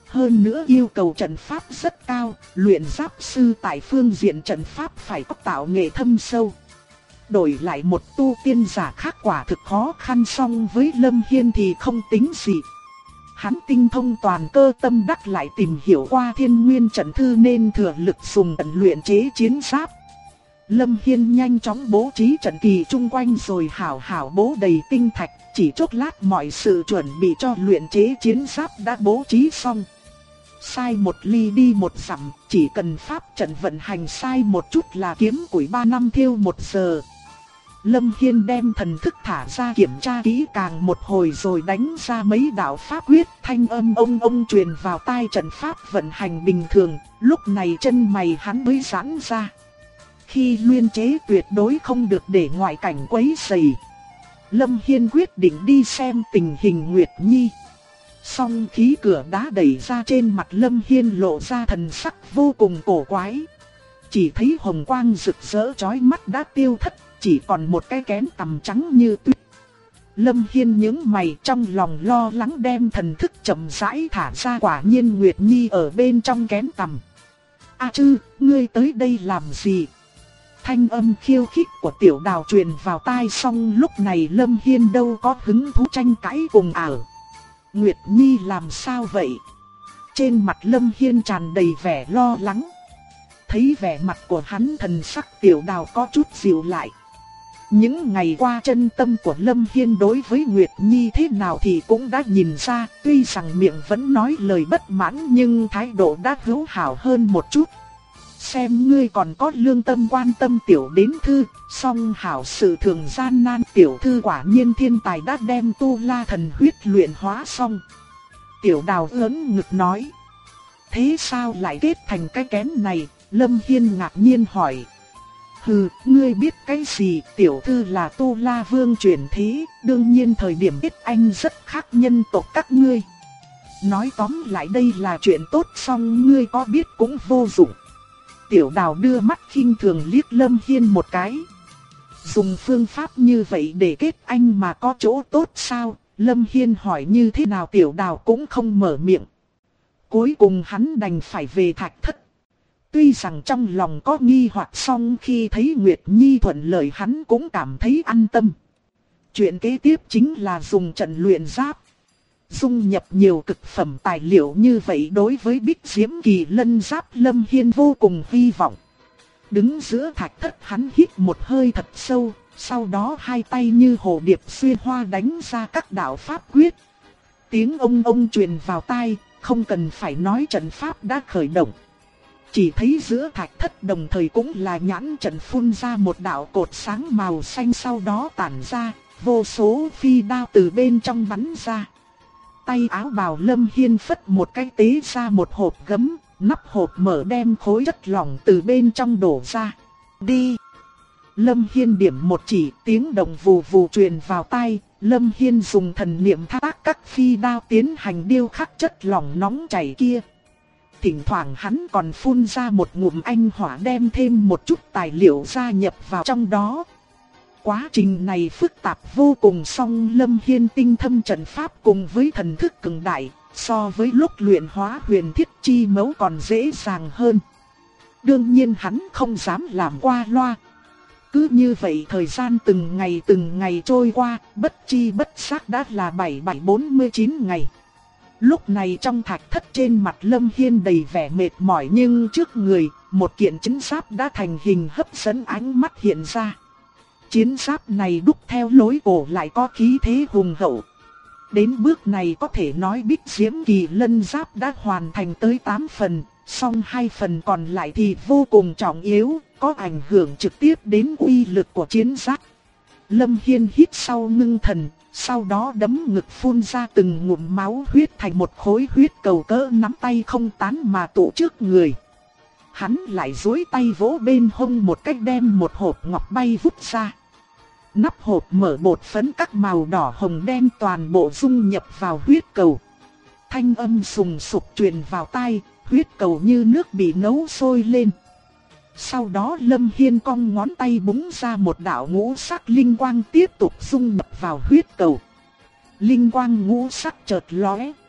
Hơn nữa yêu cầu trận pháp rất cao, luyện giáp sư tại phương diện trận pháp phải có tạo nghệ thâm sâu. Đổi lại một tu tiên giả khác quả thực khó khăn, song với Lâm Hiên thì không tính gì. Hắn tinh thông toàn cơ tâm đắc, lại tìm hiểu qua Thiên Nguyên trận thư nên thừa lực dùng trận luyện chế chiến giáp. Lâm Hiên nhanh chóng bố trí trận kỳ chung quanh rồi hảo hảo bố đầy tinh thạch, chỉ chốc lát mọi sự chuẩn bị cho luyện chế chiến giáp đã bố trí xong. Sai một ly đi một dặm, chỉ cần pháp trận vận hành sai một chút là kiếm củi 3 năm thiêu 1 giờ. Lâm Hiên đem thần thức thả ra kiểm tra kỹ càng một hồi rồi đánh ra mấy đạo pháp quyết, thanh âm ông truyền vào tai, trận pháp vận hành bình thường, lúc này chân mày hắn mới giãn ra. Khi luyện chế tuyệt đối không được để ngoại cảnh quấy rầy. Lâm Hiên quyết định đi xem tình hình Nguyệt Nhi. Song khí cửa đá đẩy ra, trên mặt Lâm Hiên lộ ra thần sắc vô cùng cổ quái. Chỉ thấy hồng quang rực rỡ chói mắt đã tiêu thất, chỉ còn một cái kén tằm trắng như tuyết. Lâm Hiên nhướng mày, trong lòng lo lắng đem thần thức chậm rãi thả ra, quả nhiên Nguyệt Nhi ở bên trong kén tằm. A Trư, ngươi tới đây làm gì? Thanh âm khiêu khích của Tiểu Đào truyền vào tai, song lúc này Lâm Hiên đâu có hứng thú tranh cãi cùng ảo. Nguyệt Nhi làm sao vậy? Trên mặt Lâm Hiên tràn đầy vẻ lo lắng. Thấy vẻ mặt của hắn, thần sắc Tiểu Đào có chút dịu lại. Những ngày qua chân tâm của Lâm Hiên đối với Nguyệt Nhi thế nào thì cũng đã nhìn ra, tuy rằng miệng vẫn nói lời bất mãn nhưng thái độ đã hữu hảo hơn một chút. Xem ngươi còn có lương tâm quan tâm tiểu đến thư, song hảo sự thường gian nan, tiểu thư quả nhiên thiên tài, đã đem tu la thần huyết luyện hóa xong. Tiểu Đào ưỡn ngực nói. Thế sao lại kết thành cái kén này? Lâm Hiên ngạc nhiên hỏi. Hừ, ngươi biết cái gì? Tiểu thư là tu la vương truyền thế, đương nhiên thời điểm kết anh rất khác nhân tộc các ngươi. Nói tóm lại đây là chuyện tốt, song ngươi có biết cũng vô dụng. Tiểu Đào đưa mắt khinh thường liếc Lâm Hiên một cái. Dùng phương pháp như vậy để kết anh mà có chỗ tốt sao? Lâm Hiên hỏi như thế nào Tiểu Đào cũng không mở miệng. Cuối cùng hắn đành phải về Thạch Thất. Tuy rằng trong lòng có nghi hoặc, song khi thấy Nguyệt Nhi thuận lợi hắn cũng cảm thấy an tâm. Chuyện kế tiếp chính là dùng trận luyện giáp. Dung nhập nhiều cực phẩm tài liệu như vậy đối với Bích Diễm Kỳ Lân giáp Lâm Hiên vô cùng hy vọng. Đứng giữa Thạch Thất hắn hít một hơi thật sâu, sau đó hai tay như hồ điệp xuyên hoa đánh ra các đạo pháp quyết. Tiếng ông truyền vào tai, không cần phải nói trận pháp đã khởi động. Chỉ thấy giữa Thạch Thất đồng thời cũng là nhãn trận phun ra một đạo cột sáng màu xanh, sau đó tản ra, vô số phi đao từ bên trong bắn ra. Tay áo bào Lâm Hiên phất một cái tế ra một hộp gấm, nắp hộp mở đem khối chất lỏng từ bên trong đổ ra. Đi! Lâm Hiên điểm một chỉ, tiếng động vù vù truyền vào tai. Lâm Hiên dùng thần niệm thao tác các phi đao tiến hành điêu khắc chất lỏng nóng chảy kia. Thỉnh thoảng hắn còn phun ra một ngụm anh hỏa, đem thêm một chút tài liệu gia nhập vào trong đó. Quá trình này phức tạp vô cùng, song Lâm Hiên tinh thâm trận pháp cùng với thần thức cường đại, so với lúc luyện hóa huyền thiết chi mẫu còn dễ dàng hơn. Đương nhiên hắn không dám làm qua loa. Cứ như vậy thời gian từng ngày trôi qua, bất chi bất giác đã là 7749 ngày. Lúc này trong Thạch Thất trên mặt Lâm Hiên đầy vẻ mệt mỏi, nhưng trước người, một kiện chiến giáp đã thành hình hấp dẫn ánh mắt hiện ra. Chiến giáp này đúc theo lối cổ lại có khí thế hùng hậu. Đến bước này có thể nói Bích Diễm Kỳ Lân giáp đã hoàn thành tới 8 phần, song 2 phần còn lại thì vô cùng trọng yếu, có ảnh hưởng trực tiếp đến uy lực của chiến giáp. Lâm Hiên hít sâu ngưng thần, sau đó đấm ngực phun ra từng ngụm máu huyết thành một khối huyết cầu cỡ nắm tay không tán mà tụ trước người. Hắn lại duỗi tay vỗ bên hông một cách, đem một hộp ngọc bay vút ra. Nắp hộp mở, bột phấn các màu đỏ hồng đen toàn bộ dung nhập vào huyết cầu. Thanh âm sùng sục truyền vào tai, huyết cầu như nước bị nấu sôi lên. Sau đó Lâm Hiên cong ngón tay búng ra một đạo ngũ sắc linh quang tiếp tục dung nhập vào huyết cầu. Linh quang ngũ sắc chợt lóe,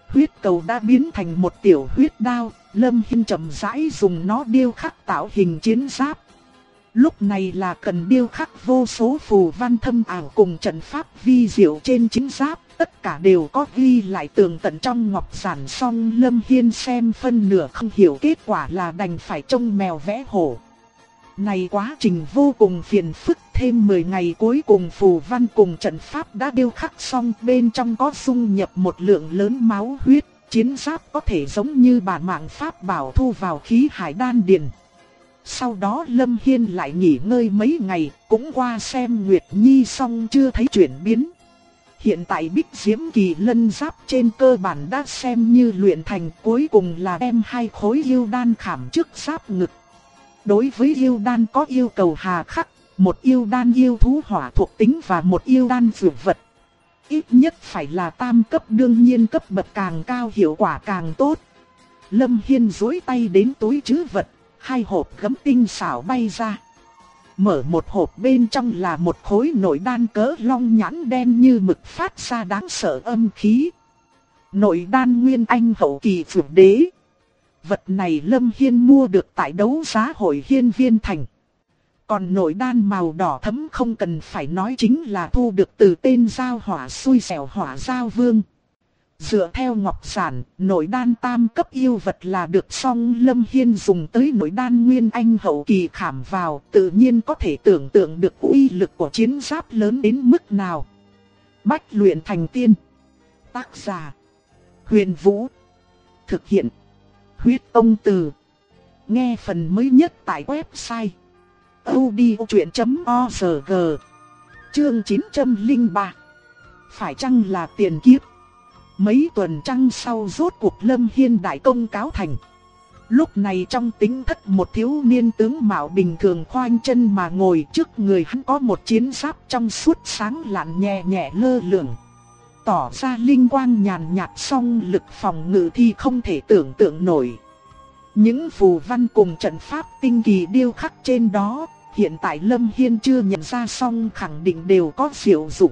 Huyết cầu đã biến thành một tiểu huyết đao, Lâm Hiên chậm rãi dùng nó điêu khắc tạo hình chiến giáp. Lúc này là cần điêu khắc vô số phù văn thâm ảo cùng trận pháp vi diệu trên chiến giáp, tất cả đều có ghi lại tường tận trong ngọc giản. Song Lâm Hiên xem phân nửa không hiểu, kết quả là đành phải trông mèo vẽ hổ. Này quá trình vô cùng phiền phức, thêm 10 ngày cuối cùng phù văn cùng trận pháp đã điêu khắc xong, bên trong có dung nhập một lượng lớn máu huyết, chiến giáp có thể giống như bản mạng pháp bảo thu vào khí hải đan điền. Sau đó Lâm Hiên lại nghỉ ngơi mấy ngày, cũng qua xem Nguyệt Nhi xong chưa thấy chuyển biến. Hiện tại Bích Diễm Kỳ Lân giáp trên cơ bản đã xem như luyện thành, cuối cùng là đem 2 khối yêu đan khảm trước giáp ngực. Đối với yêu đan có yêu cầu hà khắc, một yêu đan yêu thú hỏa thuộc tính và một yêu đan dược vật. Ít nhất phải là tam cấp, đương nhiên cấp bậc càng cao hiệu quả càng tốt. Lâm Hiên duỗi tay đến túi trữ vật, 2 hộp gấm tinh xảo bay ra. Mở một hộp, bên trong là một khối nội đan cỡ long nhãn đen như mực phát ra đáng sợ âm khí. Nội đan Nguyên Anh hậu kỳ Phượng Đế. Vật này Lâm Hiên mua được tại đấu giá hội Hiên Viên Thành. Còn nội đan màu đỏ thẫm không cần phải nói, chính là thu được từ tên giao hỏa xui xẻo Hỏa Giao Vương. Dựa theo ngọc giản, nội đan tam cấp yêu vật là được, song Lâm Hiên dùng tới nội đan Nguyên Anh hậu kỳ khảm vào, tự nhiên có thể tưởng tượng được uy lực của chiến giáp lớn đến mức nào. Bách luyện thành tiên. Tác giả: Huyền Vũ. Thực hiện: Huyết Tông Từ. Nghe phần mới nhất tại website audiochuyện.org. Chương 903. Phải chăng là tiền kiếp? Mấy tuần trăng sau rốt cuộc Lâm Hiên đại công cáo thành. Lúc này trong tính thất, một thiếu niên tướng mạo bình thường khoanh chân mà ngồi, trước người hắn có một chiến giáp trong suốt sáng lạn nhẹ nhẹ lơ lửng. Tỏ ra linh quang nhàn nhạt, song lực phòng ngự thì không thể tưởng tượng nổi. Những phù văn cùng trận pháp tinh kỳ điêu khắc trên đó, hiện tại Lâm Hiên chưa nhận ra, song khẳng định đều có diệu dụng.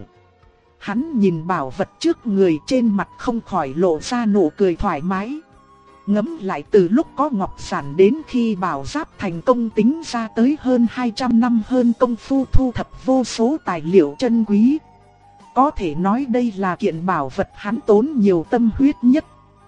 Hắn nhìn bảo vật trước người, trên mặt không khỏi lộ ra nụ cười thoải mái. Ngẫm lại từ lúc có ngọc giản đến khi bảo giáp thành công tính ra tới hơn 200 năm, hơn công phu thu thập vô số tài liệu chân quý. Có thể nói đây là kiện bảo vật hắn tốn nhiều tâm huyết nhất.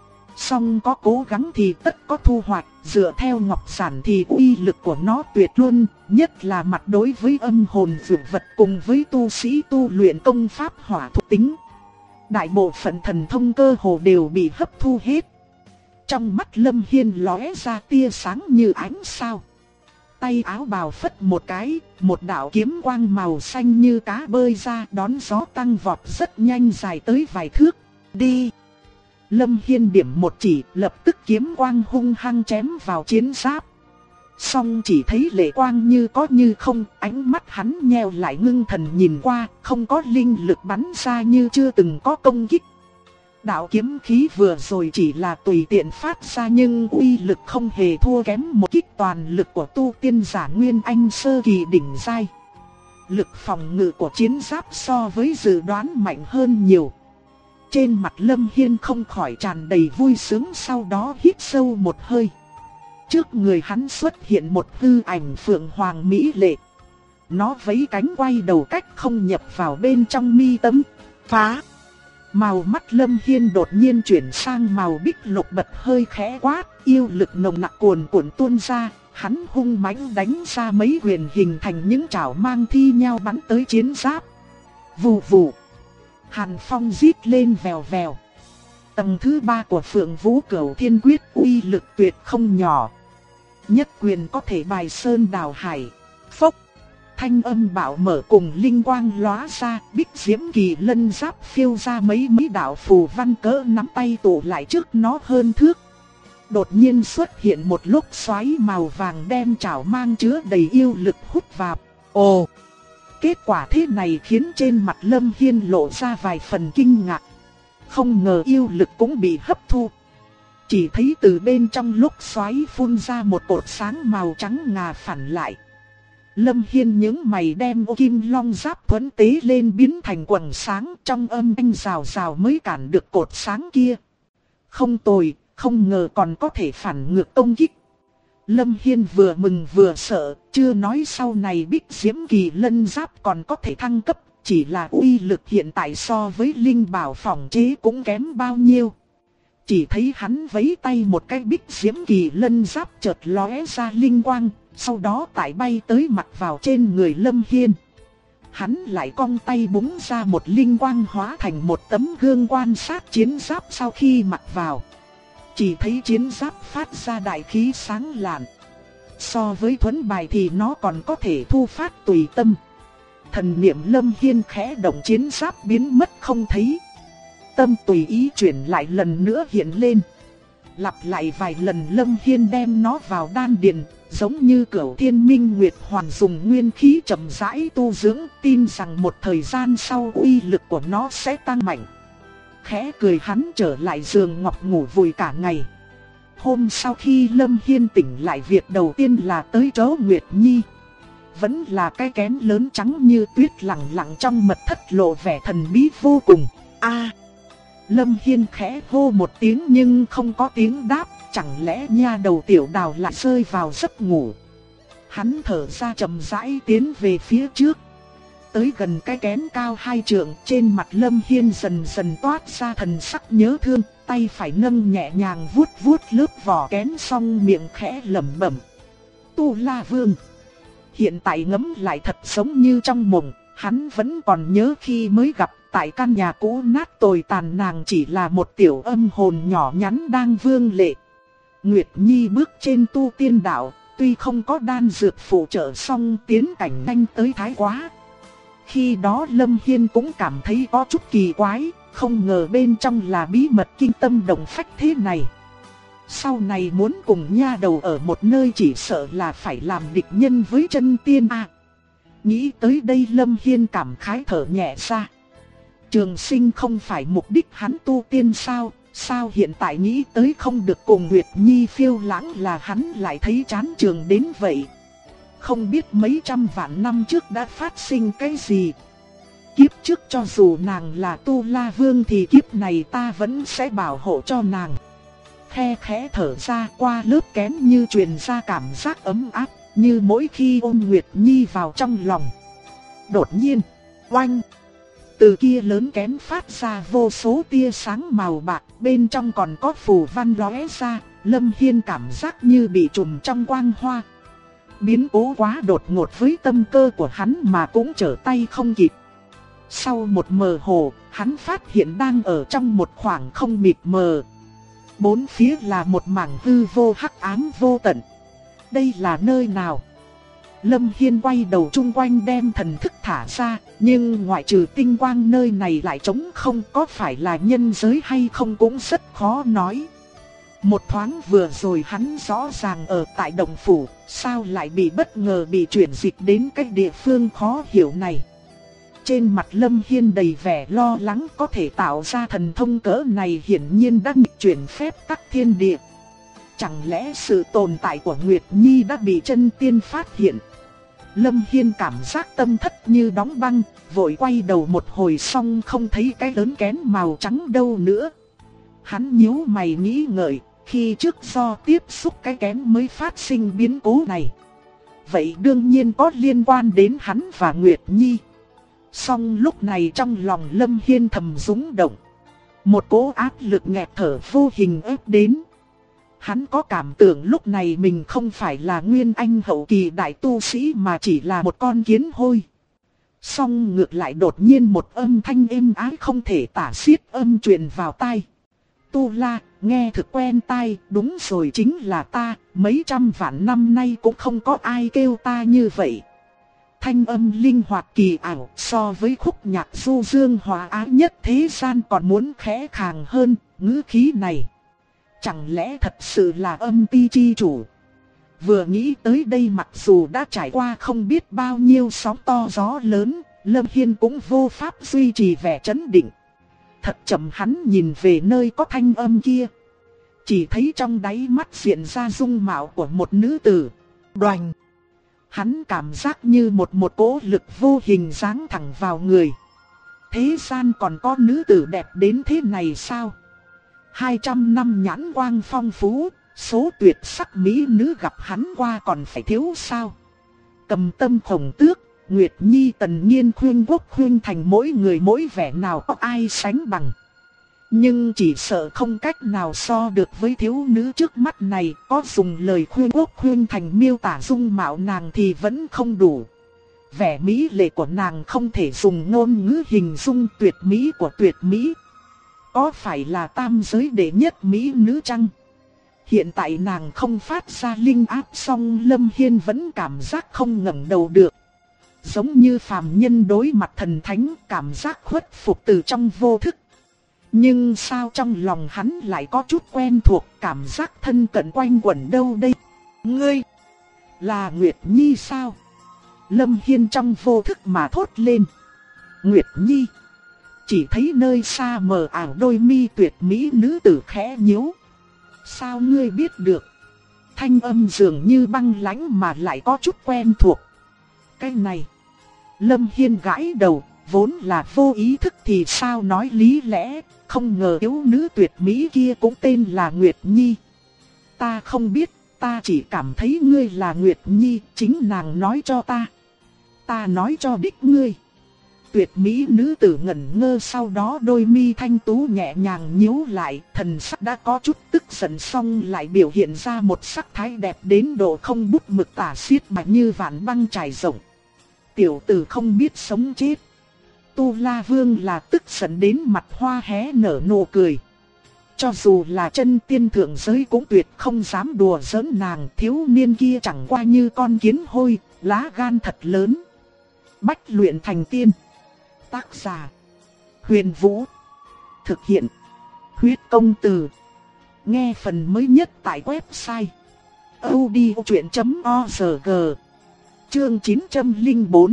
Song có cố gắng thì tất có thu hoạch, dựa theo ngọc giản thì uy lực của nó tuyệt luôn, nhất là mặt đối với âm hồn dược vật cùng với tu sĩ tu luyện công pháp hỏa thuộc tính. Đại bộ phận thần thông cơ hồ đều bị hấp thu hết. Trong mắt Lâm Hiên lóe ra tia sáng như ánh sao. Tay áo bào phất một cái, một đạo kiếm quang màu xanh như cá bơi ra, đón gió tăng vọt rất nhanh, dài tới vài thước. Đi! Lâm Hiên điểm một chỉ, lập tức kiếm quang hung hăng chém vào chiến giáp. Song chỉ thấy lệ quang như có như không, ánh mắt hắn nheo lại ngưng thần nhìn qua, không có linh lực bắn ra như chưa từng có công kích. Đạo kiếm khí vừa rồi chỉ là tùy tiện phát ra, nhưng uy lực không hề thua kém một kích toàn lực của tu tiên giả Nguyên Anh sơ kỳ đỉnh giai. Lực phòng ngự của chiến giáp so với dự đoán mạnh hơn nhiều. Trên mặt Lâm Hiên không khỏi tràn đầy vui sướng, sau đó hít sâu một hơi. Trước người hắn xuất hiện một hư ảnh phượng hoàng mỹ lệ. Nó vẫy cánh quay đầu cách không nhập vào bên trong mi tâm. Phá! Màu mắt Lâm Hiên đột nhiên chuyển sang màu bích lục, bật hơi khẽ quát, yêu lực nồng nặc cuồn cuộn tuôn ra. Hắn hung mãnh đánh ra mấy quyền hình thành những chảo mang thi nhau bắn tới chiến giáp. Vù vù! Hàn phong rít lên vèo vèo. Tầng thứ 3 của Phượng Vũ Cửu Thiên Quyết uy lực tuyệt không nhỏ. Nhất quyền có thể bài sơn đào hải. Phốc! Thanh âm bạo mở cùng linh quang lóa ra, Bích Diễm Kỳ Lân giáp phiêu ra mấy đạo phù văn cỡ nắm tay tụ lại trước nó hơn thước. Đột nhiên xuất hiện một lốc xoáy màu vàng đem chảo mang chứa đầy yêu lực hút vào. Ồ! Kết quả thế này khiến trên mặt Lâm Hiên lộ ra vài phần kinh ngạc. Không ngờ yêu lực cũng bị hấp thu. Chỉ thấy từ bên trong lốc xoáy phun ra một cột sáng màu trắng ngà phản lại. Lâm Hiên nhướng mày đem ô kim long giáp thuẫn tế lên biến thành quầng sáng, trong âm thanh rào rào mới cản được cột sáng kia. Không tồi, không ngờ còn có thể phản ngược công kích. Lâm Hiên vừa mừng vừa sợ, chưa nói sau này Bích Diễm Kỳ Lân Giáp còn có thể thăng cấp, chỉ là uy lực hiện tại so với linh bảo phòng chế cũng kém bao nhiêu. Chỉ thấy hắn vẫy tay một cái Bích Diễm Kỳ Lân Giáp chợt lóe ra linh quang, sau đó tải bay tới mặt vào trên người Lâm Hiên. Hắn lại cong tay búng ra một linh quang hóa thành một tấm gương quan sát chiến giáp sau khi mặc vào. Chỉ thấy chiến giáp phát ra đại khí sáng lạn. So với thuẫn bài thì nó còn có thể thu phát tùy tâm. Thần niệm Lâm Hiên khẽ động, chiến giáp biến mất không thấy. Tâm tùy ý chuyển lại lần nữa hiện lên. Lặp lại vài lần Lâm Hiên đem nó vào đan điền, giống như Cửu Thiên Minh Nguyệt Hoàn dùng nguyên khí chậm rãi tu dưỡng, tin rằng một thời gian sau uy lực của nó sẽ tăng mạnh. Khẽ cười hắn trở lại giường ngọc ngủ vùi cả ngày. Hôm sau khi Lâm Hiên tỉnh lại, việc đầu tiên là tới chỗ Nguyệt Nhi. Vẫn là cái kén lớn trắng như tuyết lặng lặng trong mật thất lộ vẻ thần bí vô cùng. Lâm Hiên khẽ hô một tiếng nhưng không có tiếng đáp, chẳng lẽ nha đầu Tiểu Đào lại rơi vào giấc ngủ. Hắn thở ra chậm rãi tiến về phía trước. Tới gần cái kén cao 2 trượng, trên mặt Lâm Hiên dần dần toát ra thần sắc nhớ thương, tay phải nâng nhẹ nhàng vuốt vuốt lớp vỏ kén, xong miệng khẽ lẩm bẩm. Tu La Vương. Hiện tại ngẫm lại thật giống như trong mộng, hắn vẫn còn nhớ khi mới gặp tại căn nhà cũ nát tồi tàn, nàng chỉ là một tiểu âm hồn nhỏ nhắn đang vương lệ. Nguyệt Nhi bước trên tu tiên đạo, tuy không có đan dược phụ trợ song tiến cảnh nhanh tới thái quá. Khi đó Lâm Hiên cũng cảm thấy có chút kỳ quái, không ngờ bên trong là bí mật kinh tâm động phách thế này. Sau này muốn cùng nha đầu ở một nơi chỉ sợ là phải làm địch nhân với chân tiên a. Nghĩ tới đây Lâm Hiên cảm khái thở nhẹ ra. Trường sinh không phải mục đích hắn tu tiên sao? Sao hiện tại nghĩ tới không được cùng Nguyệt Nhi phiêu lãng là hắn lại thấy chán trường đến vậy? Không biết mấy trăm vạn năm trước đã phát sinh cái gì? Kiếp trước cho dù nàng là Tu La Vương thì kiếp này ta vẫn sẽ bảo hộ cho nàng. Khe khẽ thở ra, qua lớp kén như truyền ra cảm giác ấm áp, như mỗi khi ôm Nguyệt Nhi vào trong lòng. Đột nhiên, oanh! Từ kia lớn kén phát ra vô số tia sáng màu bạc, bên trong còn có phù văn lóe ra, Lâm Hiên cảm giác như bị trùm trong quang hoa. Biến cố quá đột ngột với tâm cơ của hắn mà cũng trở tay không kịp. Sau một mờ hồ, hắn phát hiện đang ở trong một khoảng không mịt mờ. Bốn phía là một mảng hư vô hắc ám vô tận. Đây là nơi nào? Lâm Hiên quay đầu chung quanh đem thần thức thả ra, nhưng ngoại trừ tinh quang nơi này lại trống không, có phải là nhân giới hay không cũng rất khó nói. Một thoáng vừa rồi hắn rõ ràng ở tại Đồng Phủ, sao lại bị bất ngờ bị chuyển dịch đến cái địa phương khó hiểu này. Trên mặt Lâm Hiên đầy vẻ lo lắng, có thể tạo ra thần thông cỡ này hiển nhiên đã nghịch chuyển phép tắc thiên địa. Chẳng lẽ sự tồn tại của Nguyệt Nhi đã bị chân tiên phát hiện? Lâm Hiên cảm giác tâm thất như đóng băng, vội quay đầu một hồi xong không thấy cái lớn kén màu trắng đâu nữa. Hắn nhíu mày nghĩ ngợi, khi trước do tiếp xúc cái kén mới phát sinh biến cố này. Vậy đương nhiên có liên quan đến hắn và Nguyệt Nhi. Song lúc này trong lòng Lâm Hiên thầm rung động. Một cỗ áp lực nghẹt thở vô hình ép đến. Hắn có cảm tưởng lúc này mình không phải là nguyên anh hậu kỳ đại tu sĩ mà chỉ là một con kiến hôi. Song ngược lại đột nhiên một âm thanh êm ái không thể tả xiết âm truyền vào tai. Tu La, nghe thực quen tai, đúng rồi chính là ta, mấy trăm vạn năm nay cũng không có ai kêu ta như vậy. Thanh âm linh hoạt kỳ ảo, so với khúc nhạc du dương hòa ái nhất thế gian còn muốn khẽ khàng hơn, ngữ khí này. Chẳng lẽ thật sự là âm ti chi chủ? Vừa nghĩ tới đây, mặc dù đã trải qua không biết bao nhiêu sóng to gió lớn, Lâm Hiên cũng vô pháp duy trì vẻ trấn định. Thật chậm hắn nhìn về nơi có thanh âm kia. Chỉ thấy trong đáy mắt hiện ra dung mạo của một nữ tử. Đoành! Hắn cảm giác như một cỗ lực vô hình giáng thẳng vào người. Thế gian còn có nữ tử đẹp đến thế này sao? 200 năm nhãn quang phong phú, số tuyệt sắc mỹ nữ gặp hắn qua còn phải thiếu sao. Cầm Tâm Khổng Tước, Nguyệt Nhi, Tần Nhiên, Khuyên Quốc, Khuyên Thành, mỗi người mỗi vẻ nào có ai sánh bằng. Nhưng chỉ sợ không cách nào so được với thiếu nữ trước mắt này, có dùng lời Khuyên Quốc, Khuyên Thành miêu tả dung mạo nàng thì vẫn không đủ. Vẻ mỹ lệ của nàng không thể dùng ngôn ngữ hình dung tuyệt mỹ của tuyệt mỹ. Có phải là tam giới đệ nhất mỹ nữ chăng? Hiện tại nàng không phát ra linh áp, song Lâm Hiên vẫn cảm giác không ngẩng đầu được. Giống như phàm nhân đối mặt thần thánh, cảm giác khuất phục từ trong vô thức. Nhưng sao trong lòng hắn lại có chút quen thuộc, cảm giác thân cận quanh quẩn đâu đây? Ngươi là Nguyệt Nhi sao? Lâm Hiên trong vô thức mà thốt lên. Nguyệt Nhi. Chỉ thấy nơi xa mờ ảo đôi mi tuyệt mỹ nữ tử khẽ nhíu. Sao ngươi biết được? Thanh âm dường như băng lãnh mà lại có chút quen thuộc. Cái này. Lâm Hiên gãi đầu, vốn là vô ý thức thì sao nói lý lẽ, không ngờ thiếu nữ tuyệt mỹ kia cũng tên là Nguyệt Nhi. Ta không biết, ta chỉ cảm thấy ngươi là Nguyệt Nhi, chính nàng nói cho ta. Ta nói cho đích ngươi. Tuyệt mỹ nữ tử ngẩn ngơ, sau đó đôi mi thanh tú nhẹ nhàng nhíu lại, thần sắc đã có chút tức giận, xong lại biểu hiện ra một sắc thái đẹp đến độ không bút mực tả xiết mà như vạn băng trải rộng. Tiểu tử không biết sống chết. Tu La Vương là tức giận đến mặt hoa hé nở nụ cười. Cho dù là chân tiên thượng giới cũng tuyệt không dám đùa giỡn nàng, thiếu niên kia chẳng qua như con kiến hôi, lá gan thật lớn. Bách luyện thành tiên. Tác giả Huyền Vũ. Thực hiện Huyết Công Từ. Nghe phần mới nhất tại website audiochuyện.org. Chương 904.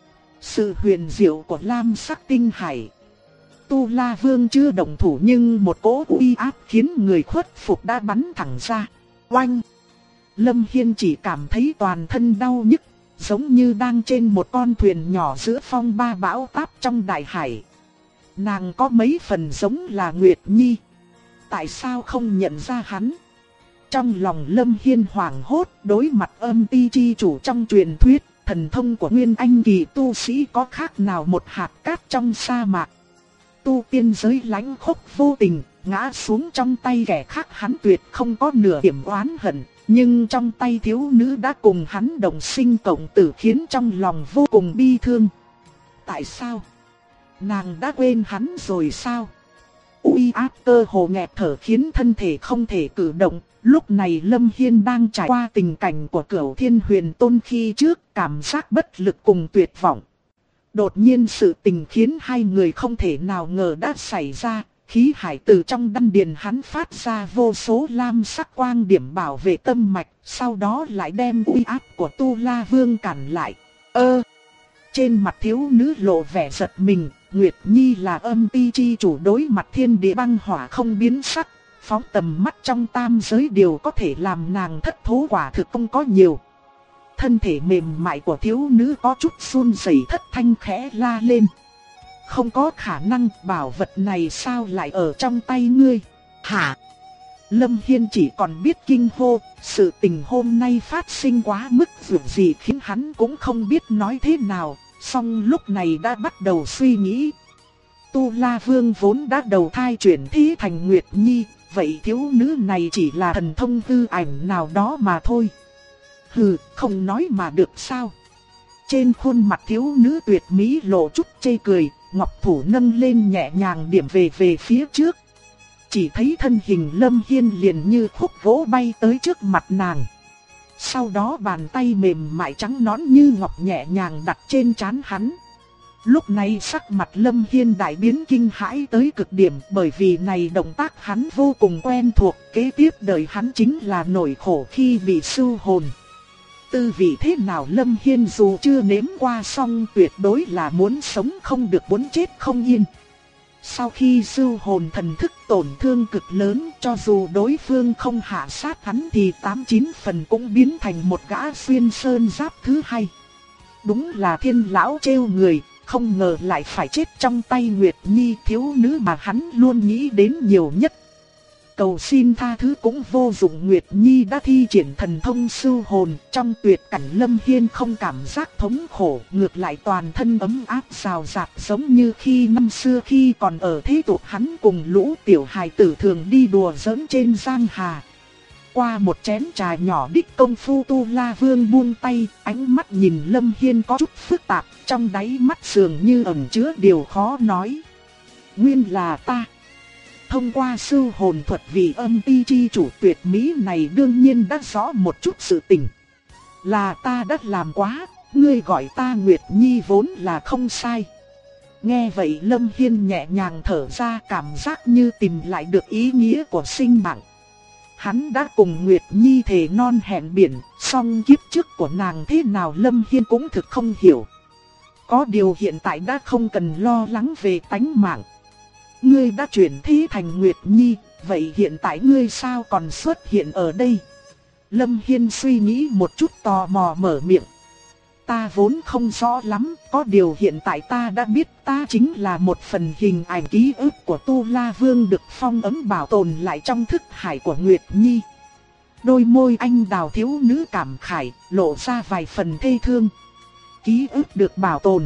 Sự huyền diệu của Lam Sắc Tinh Hải. Tu La Vương chưa động thủ nhưng một cỗ uy áp khiến người khuất phục đã bắn thẳng ra. Oanh! Lâm Hiên chỉ cảm thấy toàn thân đau nhức, giống như đang trên một con thuyền nhỏ giữa phong ba bão táp trong đại hải. Nàng có mấy phần giống là Nguyệt Nhi. Tại sao không nhận ra hắn? Trong lòng Lâm Hiên hoảng hốt, đối mặt âm ti chi chủ trong truyền thuyết, thần thông của Nguyên Anh kỳ tu sĩ có khác nào một hạt cát trong sa mạc. Tu tiên giới lãnh khốc vô tình, ngã xuống trong tay kẻ khác hắn tuyệt không có nửa điểm oán hận. Nhưng trong tay thiếu nữ đã cùng hắn đồng sinh cộng tử khiến trong lòng vô cùng bi thương. Tại sao? Nàng đã quên hắn rồi sao? Uy áp cơ hồ nghẹt thở khiến thân thể không thể cử động. Lúc này Lâm Hiên đang trải qua tình cảnh của Cửu Thiên Huyền Tôn khi trước, cảm giác bất lực cùng tuyệt vọng. Đột nhiên sự tình khiến hai người không thể nào ngờ đã xảy ra. Khí hải từ trong đan điền hắn phát ra vô số lam sắc quang điểm bảo vệ tâm mạch, sau đó lại đem uy áp của Tu La Vương cản lại. Trên mặt thiếu nữ lộ vẻ giật mình, Nguyệt Nhi là âm ti chi chủ đối mặt thiên địa băng hỏa không biến sắc, phóng tầm mắt trong tam giới đều có thể làm nàng thất thố quả thực không có nhiều. Thân thể mềm mại của thiếu nữ có chút run rẩy, thất thanh khẽ la lên. Không có khả năng, bảo vật này sao lại ở trong tay ngươi? Hả? Lâm Hiên chỉ còn biết kinh hô, sự tình hôm nay phát sinh quá mức vượt gì khiến hắn cũng không biết nói thế nào, song lúc này đã bắt đầu suy nghĩ. Tu La Vương vốn đã đầu thai chuyển thế thành Nguyệt Nhi, vậy thiếu nữ này chỉ là thần thông hư ảnh nào đó mà thôi. Hừ, không nói mà được sao? Trên khuôn mặt thiếu nữ tuyệt mỹ lộ chút chê cười, ngọc thủ nâng lên nhẹ nhàng điểm về phía trước. Chỉ thấy thân hình Lâm Hiên liền như khúc gỗ bay tới trước mặt nàng. Sau đó bàn tay mềm mại trắng nõn như ngọc nhẹ nhàng đặt trên trán hắn. Lúc này sắc mặt Lâm Hiên đại biến kinh hãi tới cực điểm, bởi vì này động tác hắn vô cùng quen thuộc, kế tiếp đời hắn chính là nỗi khổ khi bị sưu hồn. Tư vị thế nào Lâm Hiên dù chưa nếm qua song tuyệt đối là muốn sống không được muốn chết không yên. Sau khi sưu hồn thần thức tổn thương cực lớn, cho dù đối phương không hạ sát hắn thì 89 phần cũng biến thành một gã xuyên sơn giáp thứ hai. Đúng là thiên lão trêu người, không ngờ lại phải chết trong tay Nguyệt Nhi, thiếu nữ mà hắn luôn nghĩ đến nhiều nhất. cầu xin tha thứ cũng vô dụng. Nguyệt Nhi đã thi triển thần thông sưu hồn, trong tuyệt cảnh Lâm Hiên không cảm giác thống khổ, ngược lại toàn thân ấm áp rào rạt giống như khi năm xưa khi còn ở thế tục hắn cùng lũ tiểu hài tử thường đi đùa giỡn trên giang hà. Qua một chén trà nhỏ đích công phu Tu La Vương buông tay, ánh mắt nhìn Lâm Hiên có chút phức tạp, trong đáy mắt dường như ẩn chứa điều khó nói. Nguyên là ta. Thông qua sưu hồn thuật vị âm ti chi chủ tuyệt mỹ này đương nhiên đã rõ một chút sự tình. Là ta đã làm quá, ngươi gọi ta Nguyệt Nhi vốn là không sai. Nghe vậy Lâm Hiên nhẹ nhàng thở ra, cảm giác như tìm lại được ý nghĩa của sinh mạng. Hắn đã cùng Nguyệt Nhi thề non hẹn biển, song kiếp trước của nàng thế nào Lâm Hiên cũng thực không hiểu. Có điều hiện tại đã không cần lo lắng về tánh mạng. Ngươi đã chuyển thế thành Nguyệt Nhi, vậy hiện tại ngươi sao còn xuất hiện ở đây? Lâm Hiên suy nghĩ một chút tò mò mở miệng. Ta vốn không rõ lắm, có điều hiện tại ta đã biết ta chính là một phần hình ảnh ký ức của Tu La Vương được phong ấn bảo tồn lại trong thức hải của Nguyệt Nhi. Đôi môi anh đào thiếu nữ cảm khải, lộ ra vài phần thê thương. Ký ức được bảo tồn.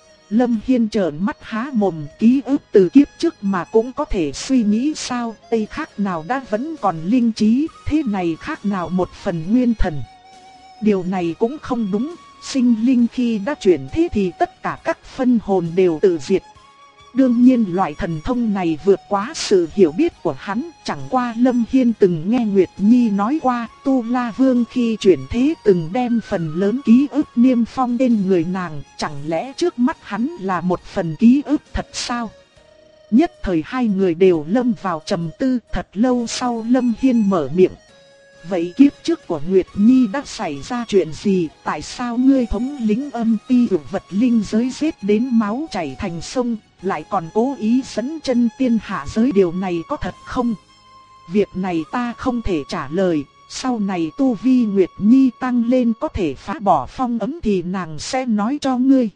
Lâm Hiên trợn mắt há mồm, ký ức từ kiếp trước mà cũng có thể suy nghĩ sao, đây khác nào đã vẫn còn linh trí, thế này khác nào một phần nguyên thần. Điều này cũng không đúng, sinh linh khi đã chuyển thế thì tất cả các phân hồn đều tự diệt. Đương nhiên loại thần thông này vượt quá sự hiểu biết của hắn, chẳng qua Lâm Hiên từng nghe Nguyệt Nhi nói qua, Tu La Vương khi chuyển thế từng đem phần lớn ký ức niêm phong trên người nàng, chẳng lẽ trước mắt hắn là một phần ký ức thật sao? Nhất thời hai người đều lâm vào trầm tư, thật lâu sau Lâm Hiên mở miệng. Vậy kiếp trước của Nguyệt Nhi đã xảy ra chuyện gì, tại sao ngươi thống lĩnh âm ti vật linh giới giết đến máu chảy thành sông, lại còn cố ý dẫn chân tiên hạ giới, điều này có thật không? Việc này ta không thể trả lời, sau này tu vi Nguyệt Nhi tăng lên có thể phá bỏ phong ấn thì nàng sẽ nói cho ngươi.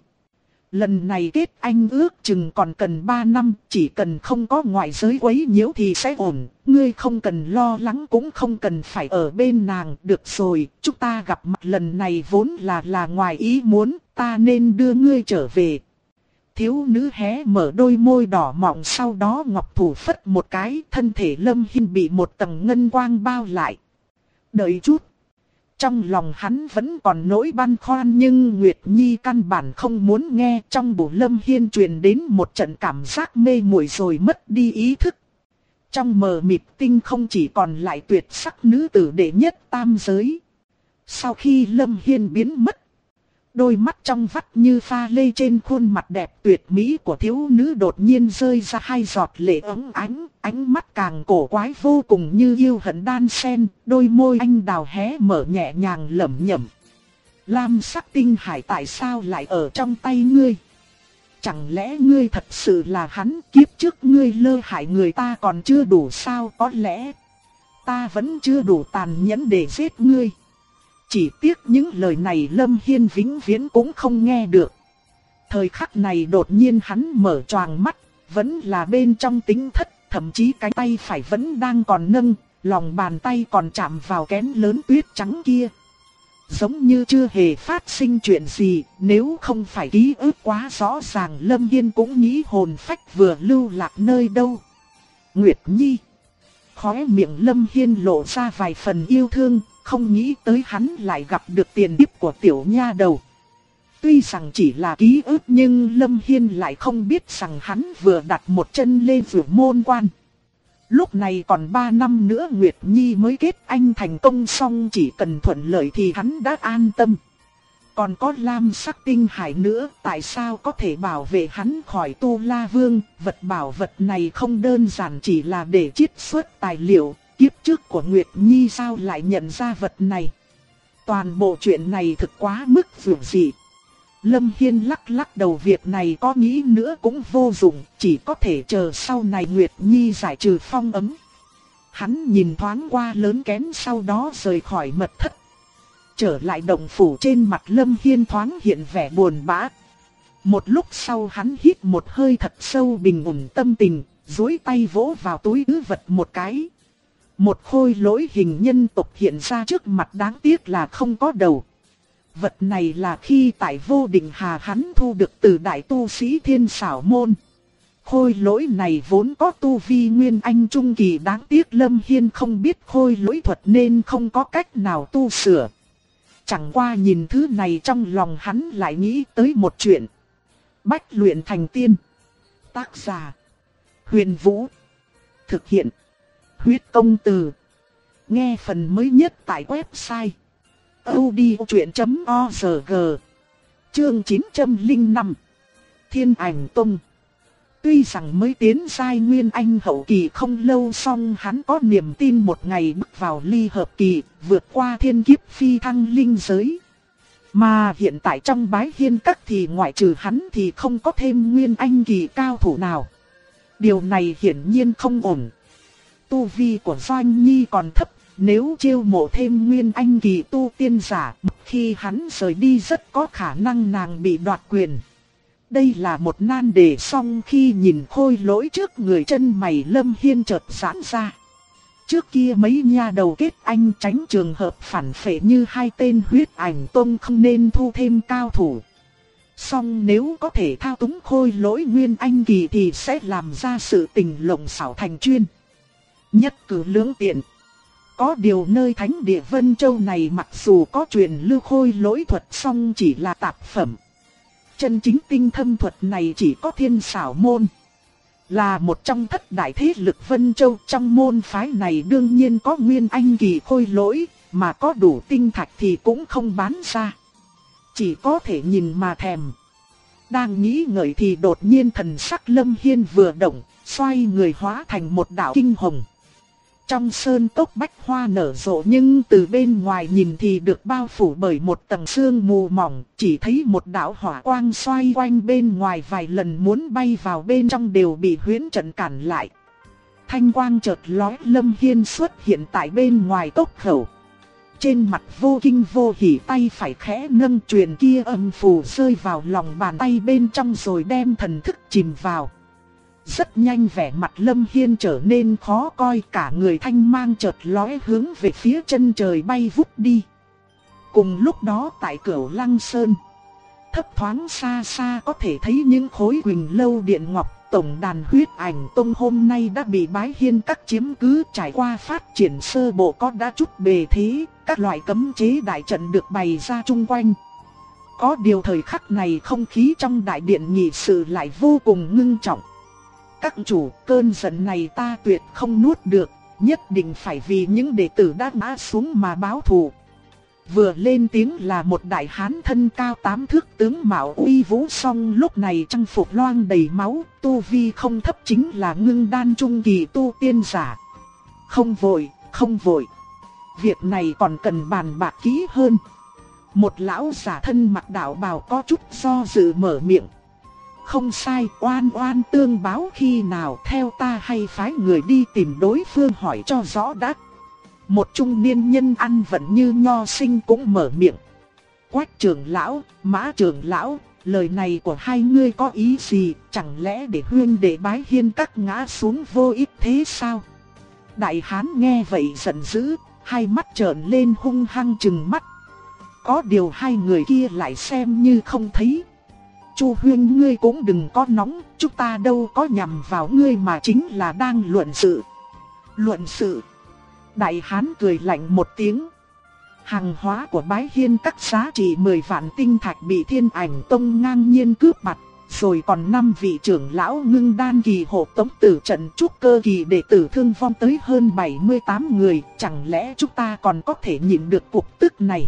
Lần này kết anh ước chừng còn cần 3 năm, chỉ cần không có ngoại giới quấy nhiễu thì sẽ ổn, ngươi không cần lo lắng cũng không cần phải ở bên nàng, được rồi, chúng ta gặp mặt lần này vốn là ngoài ý muốn, ta nên đưa ngươi trở về. Thiếu nữ hé mở đôi môi đỏ mọng, sau đó ngọc thủ phất một cái, thân thể Lâm Hiên bị một tầng ngân quang bao lại. Đợi chút. Trong lòng hắn vẫn còn nỗi băn khoăn nhưng Nguyệt Nhi căn bản không muốn nghe, trong bụng Lâm Hiên truyền đến một trận cảm giác mê muội rồi mất đi ý thức. Trong mờ mịt tinh không chỉ còn lại tuyệt sắc nữ tử đệ nhất tam giới. Sau khi Lâm Hiên biến mất, đôi mắt trong vắt như pha lê trên khuôn mặt đẹp tuyệt mỹ của thiếu nữ đột nhiên rơi ra hai giọt lệ óng ánh, ánh mắt càng cổ quái vô cùng như yêu hận đan sen, đôi môi anh đào hé mở nhẹ nhàng lẩm nhẩm. Lam sắc tinh hải tại sao lại ở trong tay ngươi? Chẳng lẽ ngươi thật sự là hắn, kiếp trước ngươi lơ hại người ta còn chưa đủ sao? Có lẽ ta vẫn chưa đủ tàn nhẫn để giết ngươi. Chỉ tiếc những lời này Lâm Hiên vĩnh viễn cũng không nghe được. Thời khắc này đột nhiên hắn mở choàng mắt, vẫn là bên trong tính thất, thậm chí cái tay phải vẫn đang còn nâng, lòng bàn tay còn chạm vào kén lớn tuyết trắng kia. Giống như chưa hề phát sinh chuyện gì, nếu không phải ký ức quá rõ ràng Lâm Hiên cũng nghĩ hồn phách vừa lưu lạc nơi đâu. Nguyệt Nhi. Khóe miệng Lâm Hiên lộ ra vài phần yêu thương. Không nghĩ tới hắn lại gặp được tiền kiếp của tiểu nha đầu. Tuy rằng chỉ là ký ức nhưng Lâm Hiên lại không biết rằng hắn vừa đặt một chân lên vượt môn quan. Lúc này còn 3 năm nữa Nguyệt Nhi mới kết anh thành công xong, chỉ cần thuận lợi thì hắn đã an tâm. Còn có lam sắc tinh hải nữa, tại sao có thể bảo vệ hắn khỏi Tu La Vương? Vật bảo vật này không đơn giản chỉ là để chiết xuất tài liệu. Kiếp trước của Nguyệt Nhi sao lại nhận ra vật này? Toàn bộ chuyện này thực quá mức vượt dị. Lâm Hiên lắc đầu, việc này có nghĩ nữa cũng vô dụng, chỉ có thể chờ sau này Nguyệt Nhi giải trừ phong ấn. Hắn nhìn thoáng qua lớn kén sau đó rời khỏi mật thất. Trở lại động phủ, trên mặt Lâm Hiên thoáng hiện vẻ buồn bã. Một lúc sau hắn hít một hơi thật sâu bình ổn tâm tình, duỗi tay vỗ vào túi trữ vật một cái. Một khôi lỗi hình nhân tộc hiện ra trước mặt, đáng tiếc là không có đầu. Vật này là khi tại Vô Định Hà hắn thu được từ đại tu sĩ Thiên Xảo Môn. Khôi lỗi này vốn có tu vi Nguyên Anh Trung Kỳ, đáng tiếc Lâm Hiên không biết khôi lỗi thuật nên không có cách nào tu sửa. Chẳng qua nhìn thứ này trong lòng hắn lại nghĩ tới một chuyện. Bách luyện thành tiên. Tác giả: Huyền Vũ. Thực hiện: Huyết Công Từ. Nghe phần mới nhất tại website audiochuyện.org. Chương 905. Thiên Ảnh Tông. Tuy rằng mới tiến giai Nguyên Anh hậu kỳ không lâu, song hắn có niềm tin một ngày bước vào ly hợp kỳ, vượt qua thiên kiếp phi thăng linh giới. Mà hiện tại trong Bái Hiên Các thì ngoại trừ hắn thì không có thêm Nguyên Anh kỳ cao thủ nào. Điều này hiển nhiên không ổn. Tu vi của Doanh Nhi còn thấp, nếu chiêu mộ thêm Nguyên Anh kỳ tu tiên giả, khi hắn rời đi rất có khả năng nàng bị đoạt quyền. Đây là một nan đề, song khi nhìn khôi lỗi trước người, chân mày Lâm Hiên chợt giãn ra. Trước kia mấy nha đầu kết anh tránh trường hợp phản phệ như hai tên Huyết Ảnh Tông không nên thu thêm cao thủ. Song nếu có thể thao túng khôi lỗi Nguyên Anh kỳ thì sẽ làm ra sự tình lộng xảo thành chuyên. Nhất cử lưỡng tiện. Có điều nơi thánh địa Vân Châu này mặc dù có truyền lưu khôi lỗi thuật, song chỉ là tạp phẩm. Chân chính tinh thâm thuật này chỉ có Thiên Xảo Môn. Là một trong thất đại thế lực Vân Châu, trong môn phái này đương nhiên có Nguyên Anh kỳ khôi lỗi, mà có đủ tinh thạch thì cũng không bán ra. Chỉ có thể nhìn mà thèm. Đang nghĩ ngợi thì đột nhiên thần sắc Lâm Hiên vừa động, xoay người hóa thành một đạo kinh hồng. Trong sơn cốc bách hoa nở rộ, nhưng từ bên ngoài nhìn thì được bao phủ bởi một tầng sương mù mỏng, chỉ thấy một đạo hỏa quang xoay quanh bên ngoài, vài lần muốn bay vào bên trong đều bị huyễn trận cản lại. Thanh quang chợt lóe, Lâm Hiên xuất hiện tại bên ngoài cốc khẩu. Trên mặt vô kinh vô hỉ, tay phải khẽ nâng, truyền kia âm phù rơi vào lòng bàn tay bên trong rồi đem thần thức chìm vào. Rất nhanh vẻ mặt Lâm Hiên trở nên khó coi, cả người thanh mang chợt lóe hướng về phía chân trời bay vút đi. Cùng lúc đó tại Cửu Lăng Sơn, thấp thoáng xa xa có thể thấy những khối Quỳnh Lâu Điện Ngọc. Tổng đàn Huyết Ảnh Tông hôm nay đã bị Bái Hiên Các chiếm cứ, trải qua phát triển sơ bộ có đã chút bề thế, các loại cấm chế đại trận được bày ra chung quanh. Có điều thời khắc này không khí trong đại điện nghị sự lại vô cùng ngưng trọng. Các chủ, cơn giận này ta tuyệt không nuốt được, nhất định phải vì những đệ tử đã ngã xuống mà báo thù. Vừa lên tiếng là một đại hán thân cao 8 thước, tướng mạo uy vũ, song lúc này trang phục loang đầy máu, tu vi không thấp, chính là Ngưng Đan trung kỳ tu tiên giả. Không vội, không vội. Việc này còn cần bàn bạc kỹ hơn. Một lão giả thân mặc đạo bào có chút do dự mở miệng. Không sai, oan oan tương báo khi nào, theo ta hay phái người đi tìm đối phương hỏi cho rõ đã. Một trung niên nhân ăn vận như nho sinh cũng mở miệng. Quách trưởng lão, Mã trưởng lão, lời này của hai ngươi có ý gì, chẳng lẽ để huyên đệ Bái Hiên Các ngã xuống vô ích thế sao? Đại hán nghe vậy giận dữ, hai mắt trợn lên hung hăng trừng mắt. Có điều hai người kia lại xem như không thấy. Chu huyên, ngươi cũng đừng có nóng, chúng ta đâu có nhằm vào ngươi mà chính là đang luận sự. Luận sự? Đại hán cười lạnh một tiếng. Hàng hóa của Bái Hiên Các giá trị 10 vạn tinh thạch bị Thiên Ảnh Tông ngang nhiên cướp đoạt, rồi còn 5 vị trưởng lão Ngưng Đan kỳ hộ tống tử trận trúc cơ kỳ đệ tử thương vong tới hơn 78 người, chẳng lẽ chúng ta còn có thể nhịn được cục tức này?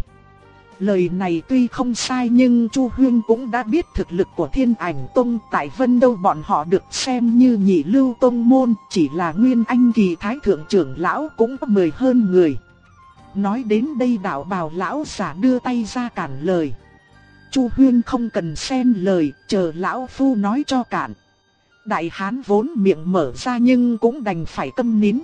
Lời này tuy không sai nhưng Chu Huyên cũng đã biết thực lực của Thiên Ảnh Tông, tại Vân Đâu bọn họ được xem như nhị lưu tông môn, chỉ là Nguyên Anh kỳ thái thượng trưởng lão cũng có 10 hơn người. Nói đến đây đạo bào lão giả đưa tay ra cản lời. Chu Huyên không cần xen lời, chờ lão phu nói cho cạn. Đại hán vốn miệng mở ra nhưng cũng đành phải câm nín.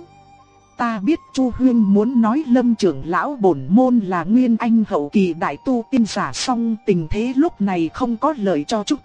Ta biết Chu Huyên muốn nói Lâm trưởng lão bổn môn là Nguyên Anh hậu kỳ đại tu tiên giả, song tình thế lúc này không có lợi cho chúng ta,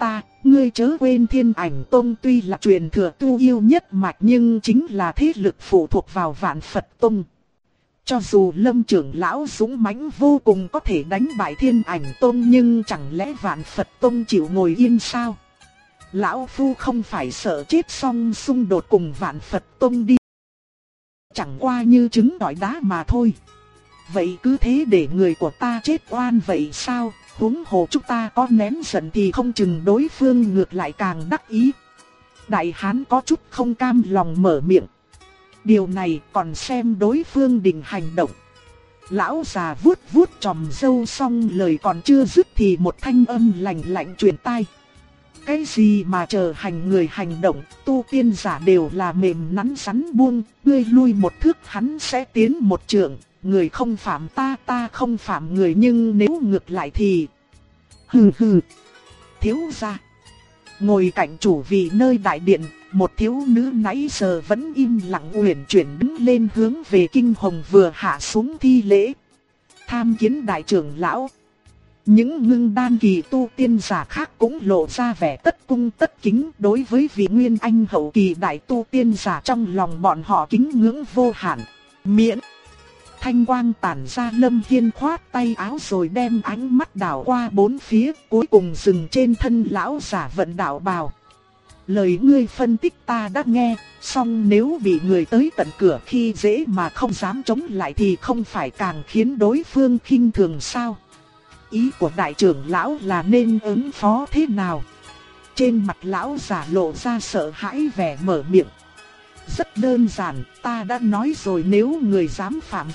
ngươi chớ quên Thiên Ảnh Tông tuy là truyền thừa tu yêu nhất mạch nhưng chính là thế lực phụ thuộc vào Vạn Phật Tông. Cho dù Lâm trưởng lão dũng mãnh vô cùng có thể đánh bại Thiên Ảnh Tông nhưng chẳng lẽ Vạn Phật Tông chịu ngồi yên sao? Lão Phu không phải sợ chết xong xung đột cùng Vạn Phật Tông đi. Chẳng qua như trứng đỏi đá mà thôi. Vậy cứ thế để người của ta chết oan vậy sao? Huống hồ chúng ta có nén giận thì không chừng đối phương ngược lại càng đắc ý. Đại hán có chút không cam lòng mở miệng. Điều này còn xem đối phương định hành động. Lão già vuốt vuốt chòm râu xong lời còn chưa dứt thì một thanh âm lạnh lạnh truyền tai. Cái gì mà chờ hành người hành động, tu tiên giả đều là mềm nắn rắn buông, ngươi lui một thước hắn sẽ tiến một trượng, người không phạm ta, ta không phạm người, nhưng nếu ngược lại thì... Hừ hừ. Thiếu gia. Ngồi cạnh chủ vị nơi đại điện, một thiếu nữ nãy giờ vẫn im lặng uyển chuyển đứng lên hướng về Kinh Hồng vừa hạ xuống thi lễ. Tham kiến đại trưởng lão. Những ngưng đan kỳ tu tiên giả khác cũng lộ ra vẻ tất cung tất kính, đối với vị nguyên anh hậu kỳ đại tu tiên giả trong lòng bọn họ kính ngưỡng vô hạn. Miễn. Thanh quang tản ra, Lâm Hiên khoát tay áo rồi đem ánh mắt đảo qua bốn phía, cuối cùng dừng trên thân lão giả vận đạo bào. Lời ngươi phân tích ta đã nghe, song nếu bị người tới tận cửa khi dễ mà không dám chống lại thì không phải càng khiến đối phương khinh thường sao? Ý của đại trưởng lão là nên ứng phó thế nào? Trên mặt lão giả lộ ra sợ hãi vẻ mở miệng. Rất đơn giản, ta đã nói rồi, nếu người dám phạm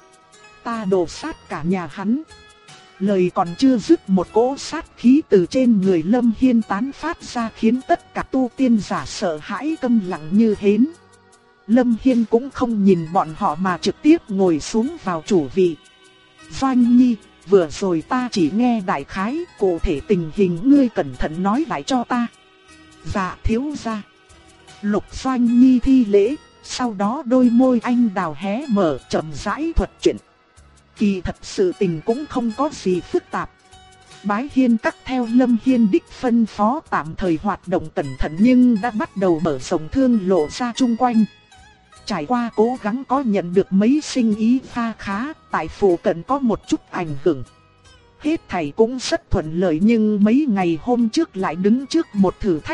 ta đổ sát cả nhà hắn. Lời còn chưa dứt, một cỗ sát khí từ trên người Lâm Hiên tán phát ra khiến tất cả tu tiên giả sợ hãi câm lặng như hến. Lâm Hiên cũng không nhìn bọn họ mà trực tiếp ngồi xuống vào chủ vị. Doanh Nhi, vừa rồi ta chỉ nghe đại khái, cụ thể tình hình ngươi cẩn thận nói lại cho ta. Dạ thiếu gia. Lục Doanh Nhi thi lễ, sau đó đôi môi anh đào hé mở chậm rãi thuật chuyện. Kỳ thật sự tình cũng không có gì phức tạp. Bái Hiên Các theo Lâm Hiên đích phân phó tạm thời hoạt động cẩn thận nhưng đã bắt đầu mở rộng thương lộ ra chung quanh. Trải qua cố gắng có nhận được mấy sinh ý pha khá, tại phủ cận có một chút ảnh hưởng. Hết thảy cũng rất thuận lợi nhưng mấy ngày hôm trước lại đứng trước một thử thách.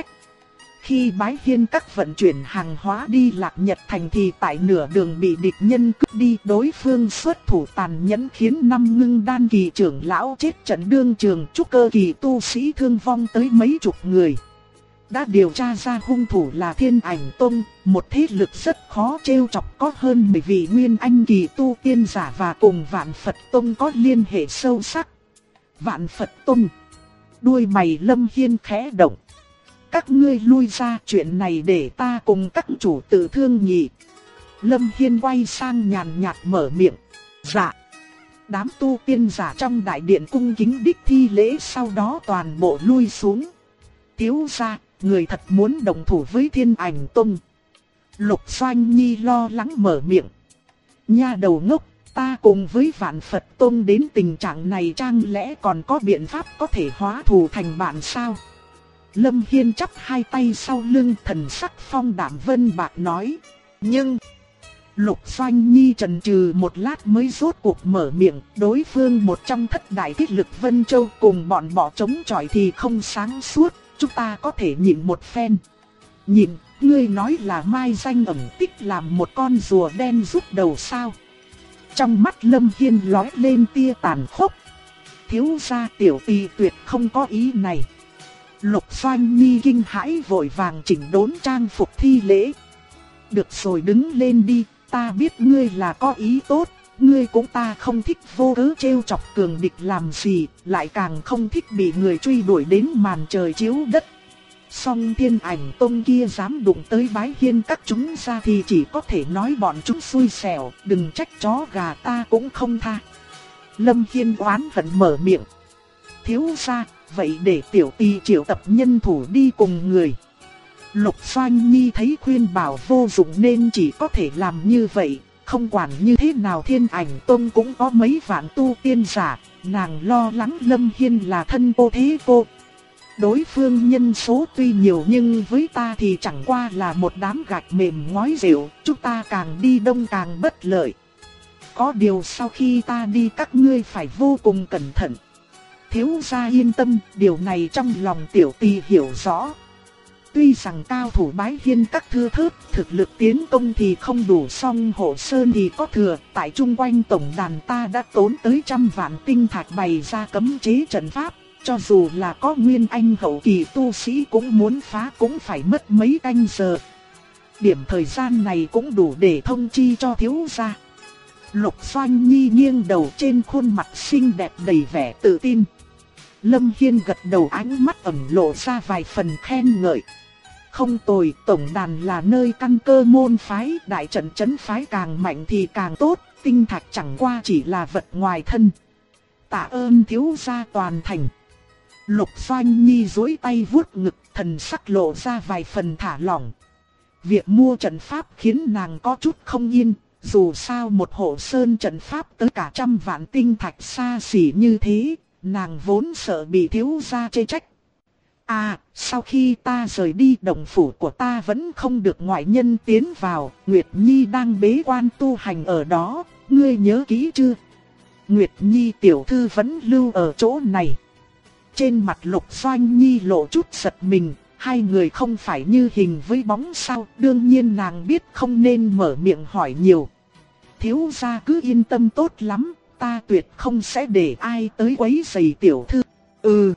Khi Bái Hiên Các vận chuyển hàng hóa đi Lạc Nhật Thành thì tại nửa đường bị địch nhân cướp đi, đối phương xuất thủ tàn nhẫn khiến 5 ngưng đan kỳ trưởng lão chết trận đương trường, trúc cơ kỳ tu sĩ thương vong tới mấy chục người. Đã điều tra ra hung thủ là Thiên Ảnh Tông, một thế lực rất khó trêu chọc, có hơn 10 vị nguyên anh kỳ tu tiên giả và cùng Vạn Phật Tông có liên hệ sâu sắc. Vạn Phật Tông. Đuôi mày Lâm Hiên khẽ động. Các ngươi lui ra, chuyện này để ta cùng các chủ tự thương nghị. Lâm Hiên quay sang nhàn nhạt mở miệng. Dạ. Đám tu tiên giả trong đại điện cung kính đích thi lễ, sau đó toàn bộ lui xuống. Thiếu gia, người thật muốn đồng thủ với Thiên Ảnh Tông. Lục Doanh Nhi lo lắng mở miệng. Nha đầu ngốc, ta cùng với Vạn Phật Tông đến tình trạng này chẳng lẽ còn có biện pháp có thể hóa thù thành bạn sao? Lâm Hiên chắp hai tay sau lưng, thần sắc phong đạm vân bạc nói. Nhưng... Lục Doanh Nhi chần chừ một lát mới rốt cuộc mở miệng. Đối phương một trong thất đại thế lực Vân Châu cùng bọn bỏ chống chọi thì không sáng suốt. Chúng ta có thể nhịn một phen. Nhịn, ngươi nói là mai danh ẩn tích làm một con rùa đen rút đầu sao? Trong mắt Lâm Hiên lóe lên tia tàn khốc. Thiếu gia tiểu tỳ tuyệt không có ý này. Lục Doanh Nhi kinh hãi vội vàng chỉnh đốn trang phục thi lễ. Được rồi, đứng lên đi, ta biết ngươi là có ý tốt, ngươi cũng ta không thích vô cớ trêu chọc cường địch làm gì, lại càng không thích bị người truy đuổi đến màn trời chiếu đất. Song Thiên Ảnh Tông kia dám đụng tới Bái Hiên Các chúng ra thì chỉ có thể nói bọn chúng xui xẻo, đừng trách chó gà ta cũng không tha. Lâm Hiên oán hận mở miệng. Thiếu gia, vậy để tiểu tỳ triệu tập nhân thủ đi cùng người. Lục Doanh Nhi thấy khuyên bảo vô dụng nên chỉ có thể làm như vậy. Không quản như thế nào Thiên Ảnh Tông cũng có mấy vạn tu tiên giả, nàng lo lắng Lâm Hiên là thân cô thế cô. đối phương nhân số tuy nhiều nhưng với ta thì chẳng qua là một đám gạch mềm ngói rượu, chúng ta càng đi đông càng bất lợi. Có điều sau khi ta đi các ngươi phải vô cùng cẩn thận. Thiếu gia yên tâm, điều này trong lòng tiểu tỳ hiểu rõ. Tuy rằng cao thủ bái hiên các thưa thớt, thực lực tiến công thì không đủ, song hộ sơn thì có thừa. Tại chung quanh tổng đàn ta đã tốn tới trăm vạn tinh thạch bày ra cấm chế trận pháp. Cho dù là có nguyên anh hậu kỳ tu sĩ cũng muốn phá cũng phải mất mấy canh giờ. Điểm thời gian này cũng đủ để thông chi cho thiếu gia. Lục Doanh Nhi nghiêng đầu, trên khuôn mặt xinh đẹp đầy vẻ tự tin. Lâm Hiên gật đầu, ánh mắt ẩn lộ ra vài phần khen ngợi. Không tồi, tổng đàn là nơi căn cơ môn phái, đại trận trấn phái càng mạnh thì càng tốt, tinh thạch chẳng qua chỉ là vật ngoài thân. Tạ ơn thiếu gia toàn thành. Lục Doanh Nhi duỗi tay vuốt ngực, thần sắc lộ ra vài phần thả lỏng. Việc mua trận pháp khiến nàng có chút không yên, dù sao một hộ sơn trận pháp tới cả trăm vạn tinh thạch xa xỉ như thế, nàng vốn sợ bị thiếu gia chê trách. À, sau khi ta rời đi, động phủ của ta vẫn không được ngoại nhân tiến vào, Nguyệt Nhi đang bế quan tu hành ở đó, ngươi nhớ kỹ chưa? Nguyệt Nhi tiểu thư vẫn lưu ở chỗ này. Trên mặt Lục Doanh Nhi lộ chút giật mình, hai người không phải như hình với bóng sao, đương nhiên nàng biết không nên mở miệng hỏi nhiều. Thiếu gia cứ yên tâm tốt lắm, ta tuyệt không sẽ để ai tới quấy rầy tiểu thư. Ừ.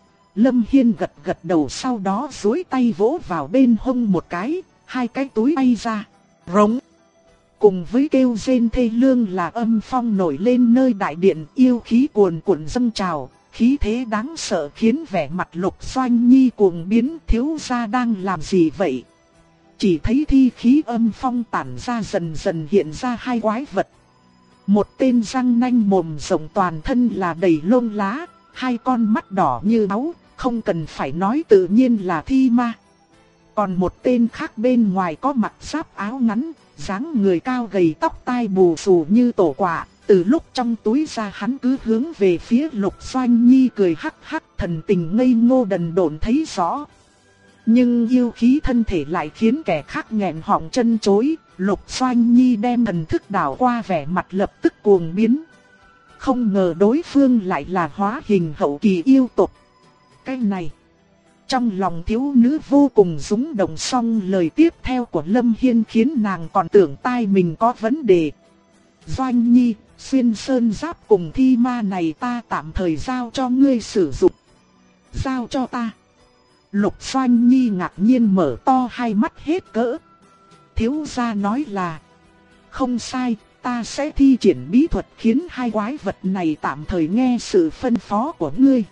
Lâm Hiên gật gật đầu, sau đó duỗi tay vỗ vào bên hông một cái, hai cái túi bay ra. Rống. Cùng với kêu rên thê lương là âm phong nổi lên nơi đại điện, yêu khí cuồn cuộn dâng trào, khí thế đáng sợ khiến vẻ mặt Lục Doanh Nhi cuồng biến. Thiếu gia đang làm gì vậy? Chỉ thấy thi khí âm phong tản ra, dần dần hiện ra hai quái vật. Một tên răng nanh mồm rộng, toàn thân là đầy lông lá, hai con mắt đỏ như máu, không cần phải nói tự nhiên là thi ma. Còn một tên khác bên ngoài có mặc giáp áo ngắn, dáng người cao gầy, tóc tai bù xù như tổ quạ. Từ lúc trong túi ra hắn cứ hướng về phía Lục Doanh Nhi cười hắc hắc, thần tình ngây ngô đần độn thấy rõ. Nhưng yêu khí thân thể lại khiến kẻ khác nghẹn họng chân chối. Lục Doanh Nhi đem thần thức đảo qua, vẻ mặt lập tức cuồng biến. Không ngờ đối phương lại là hóa hình hậu kỳ yêu tộc. Cái này, trong lòng thiếu nữ vô cùng rung động, song lời tiếp theo của Lâm Hiên khiến nàng còn tưởng tai mình có vấn đề. Doanh Nhi, xuyên sơn giáp cùng thi ma này ta tạm thời giao cho ngươi sử dụng. Giao cho ta? Lục Doanh Nhi ngạc nhiên mở to hai mắt hết cỡ. Thiếu gia nói là, không sai, ta sẽ thi triển bí thuật khiến hai quái vật này tạm thời nghe sự phân phó của ngươi.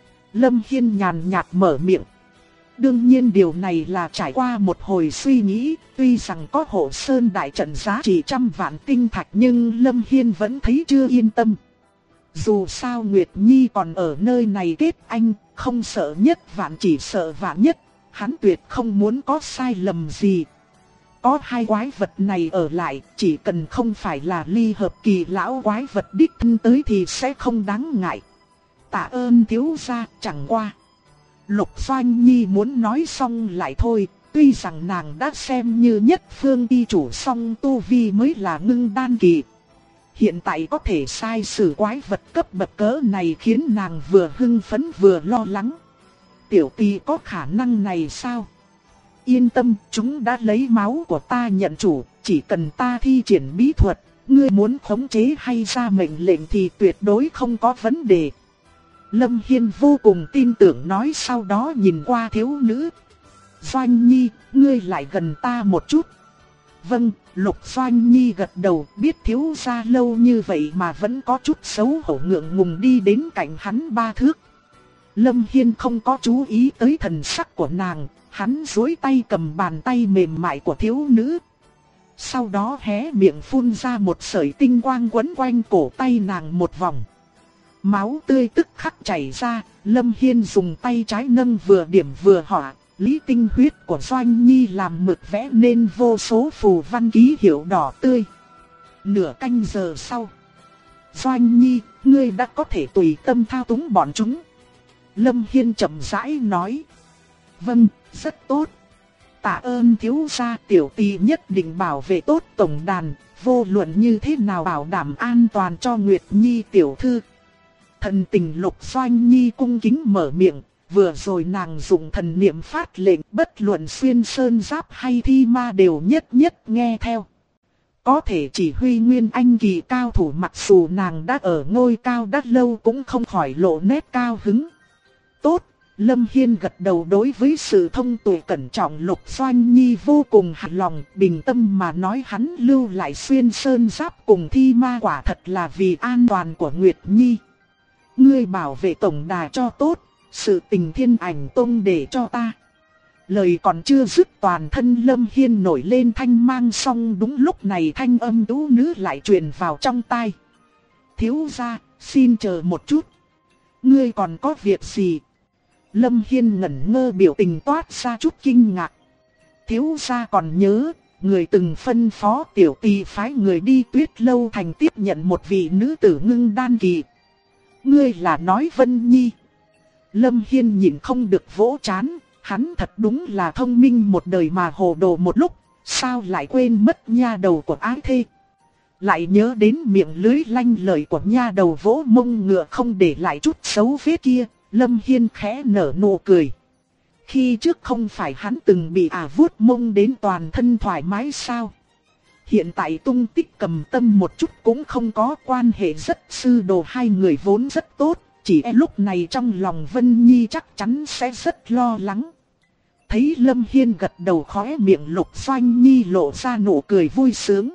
Lâm Hiên nhàn nhạt mở miệng. Đương nhiên điều này là trải qua một hồi suy nghĩ, tuy rằng có hộ sơn đại trận giá trị trăm vạn tinh thạch nhưng Lâm Hiên vẫn thấy chưa yên tâm. Dù sao Nguyệt Nhi còn ở nơi này kết anh, không sợ nhất vạn chỉ sợ vạn nhất, hắn tuyệt không muốn có sai lầm gì. Có hai quái vật này ở lại, chỉ cần không phải là ly hợp kỳ lão quái vật đích thân tới thì sẽ không đáng ngại. Tạ ơn thiếu gia, chẳng qua. Lục Doanh Nhi muốn nói xong lại thôi, tuy rằng nàng đã xem như nhất phương y chủ, song tu vi mới là ngưng đan kỳ. Hiện tại có thể sai sử quái vật cấp bậc cỡ này khiến nàng vừa hưng phấn vừa lo lắng. Tiểu tỷ có khả năng này sao? Yên tâm, chúng đã lấy máu của ta nhận chủ, chỉ cần ta thi triển bí thuật, ngươi muốn khống chế hay ra mệnh lệnh thì tuyệt đối không có vấn đề. Lâm Hiên vô cùng tin tưởng nói, sau đó nhìn qua thiếu nữ. Doanh Nhi, ngươi lại gần ta một chút. Vâng, Lục Doanh Nhi gật đầu, biết thiếu gia lâu như vậy mà vẫn có chút xấu hổ ngượng ngùng đi đến cạnh hắn 3 thước. Lâm Hiên không có chú ý tới thần sắc của nàng, hắn duỗi tay cầm bàn tay mềm mại của thiếu nữ. Sau đó hé miệng phun ra một sợi tinh quang quấn quanh cổ tay nàng một vòng. Máu tươi tức khắc chảy ra, Lâm Hiên dùng tay trái nâng vừa điểm vừa họa, lý tinh huyết của Doanh Nhi làm mực vẽ nên vô số phù văn ký hiệu đỏ tươi. Nửa canh giờ sau, Doanh Nhi, ngươi đã có thể tùy tâm thao túng bọn chúng. Lâm Hiên chậm rãi nói. Vâng, rất tốt. Tạ ơn thiếu gia, tiểu tỷ nhất định bảo vệ tốt tổng đàn, vô luận như thế nào bảo đảm an toàn cho Nguyệt Nhi tiểu thư. Thần tình Lục Doanh Nhi cung kính mở miệng, vừa rồi nàng dùng thần niệm phát lệnh, bất luận xuyên sơn giáp hay thi ma đều nhất nhất nghe theo. Có thể chỉ huy nguyên anh kỳ cao thủ, mặc dù nàng đã ở ngôi cao đã lâu cũng không khỏi lộ nét cao hứng. Tốt, Lâm Hiên gật đầu, đối với sự thông tuệ cẩn trọng Lục Doanh Nhi vô cùng hài lòng, bình tâm mà nói hắn lưu lại xuyên sơn giáp cùng thi ma quả thật là vì an toàn của Nguyệt Nhi. Ngươi bảo vệ tổng đà cho tốt, sự tình Thiên Ảnh Tông để cho ta. Lời còn chưa dứt, toàn thân Lâm Hiên nổi lên thanh mang, xong đúng lúc này thanh âm tú nữ lại truyền vào trong tai. Thiếu gia, xin chờ một chút. Ngươi còn có việc gì? Lâm Hiên ngẩn ngơ, biểu tình toát ra chút kinh ngạc. Thiếu gia còn nhớ, người từng phân phó tiểu tỷ phái người đi Tuyết Lâu Thành tiếp nhận một vị nữ tử ngưng đan kỳ. Ngươi là nói Vân Nhi? Lâm Hiên nhịn không được vỗ trán, hắn thật đúng là thông minh một đời mà hồ đồ một lúc, sao lại quên mất nha đầu của ái thê. Lại nhớ đến miệng lưới lanh lời của nha đầu vỗ mông ngựa không để lại chút xấu vết kia, Lâm Hiên khẽ nở nụ cười. Khi trước không phải hắn từng bị vuốt mông đến toàn thân thoải mái sao? Hiện tại tung tích Cầm Tâm một chút cũng không có, quan hệ rất sư đồ hai người vốn rất tốt, chỉ lúc này trong lòng Vân Nhi chắc chắn sẽ rất lo lắng. Thấy Lâm Hiên gật đầu, khóe miệng Lục Doanh Nhi lộ ra nụ cười vui sướng.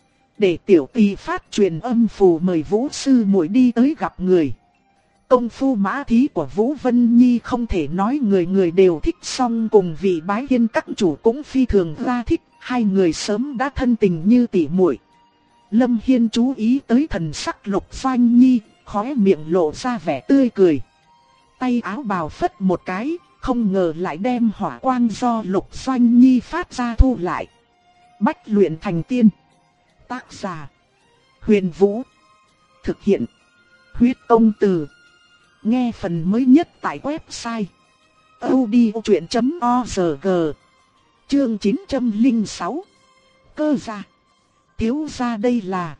Để tiểu tỷ phát truyền âm phù mời Vũ sư muội đi tới gặp người. Công phu mã thí của Vũ Vân Nhi không thể nói người người đều thích, song cùng vị Bái Hiên các chủ cũng phi thường ra thích, hai người sớm đã thân tình như tỉ muội. Lâm Hiên chú ý tới thần sắc Lục Doanh Nhi, khóe miệng lộ ra vẻ tươi cười. Tay áo bào phất một cái, không ngờ lại đem hỏa quang do Lục Doanh Nhi phát ra thu lại. Bách luyện thành tiên. Tác giả: Huyền Vũ. Thực hiện: Huyết Công Từ. Nghe phần mới nhất tại website audiochuyện.org. Chương 906. Cơ gia. Thiếu gia đây là...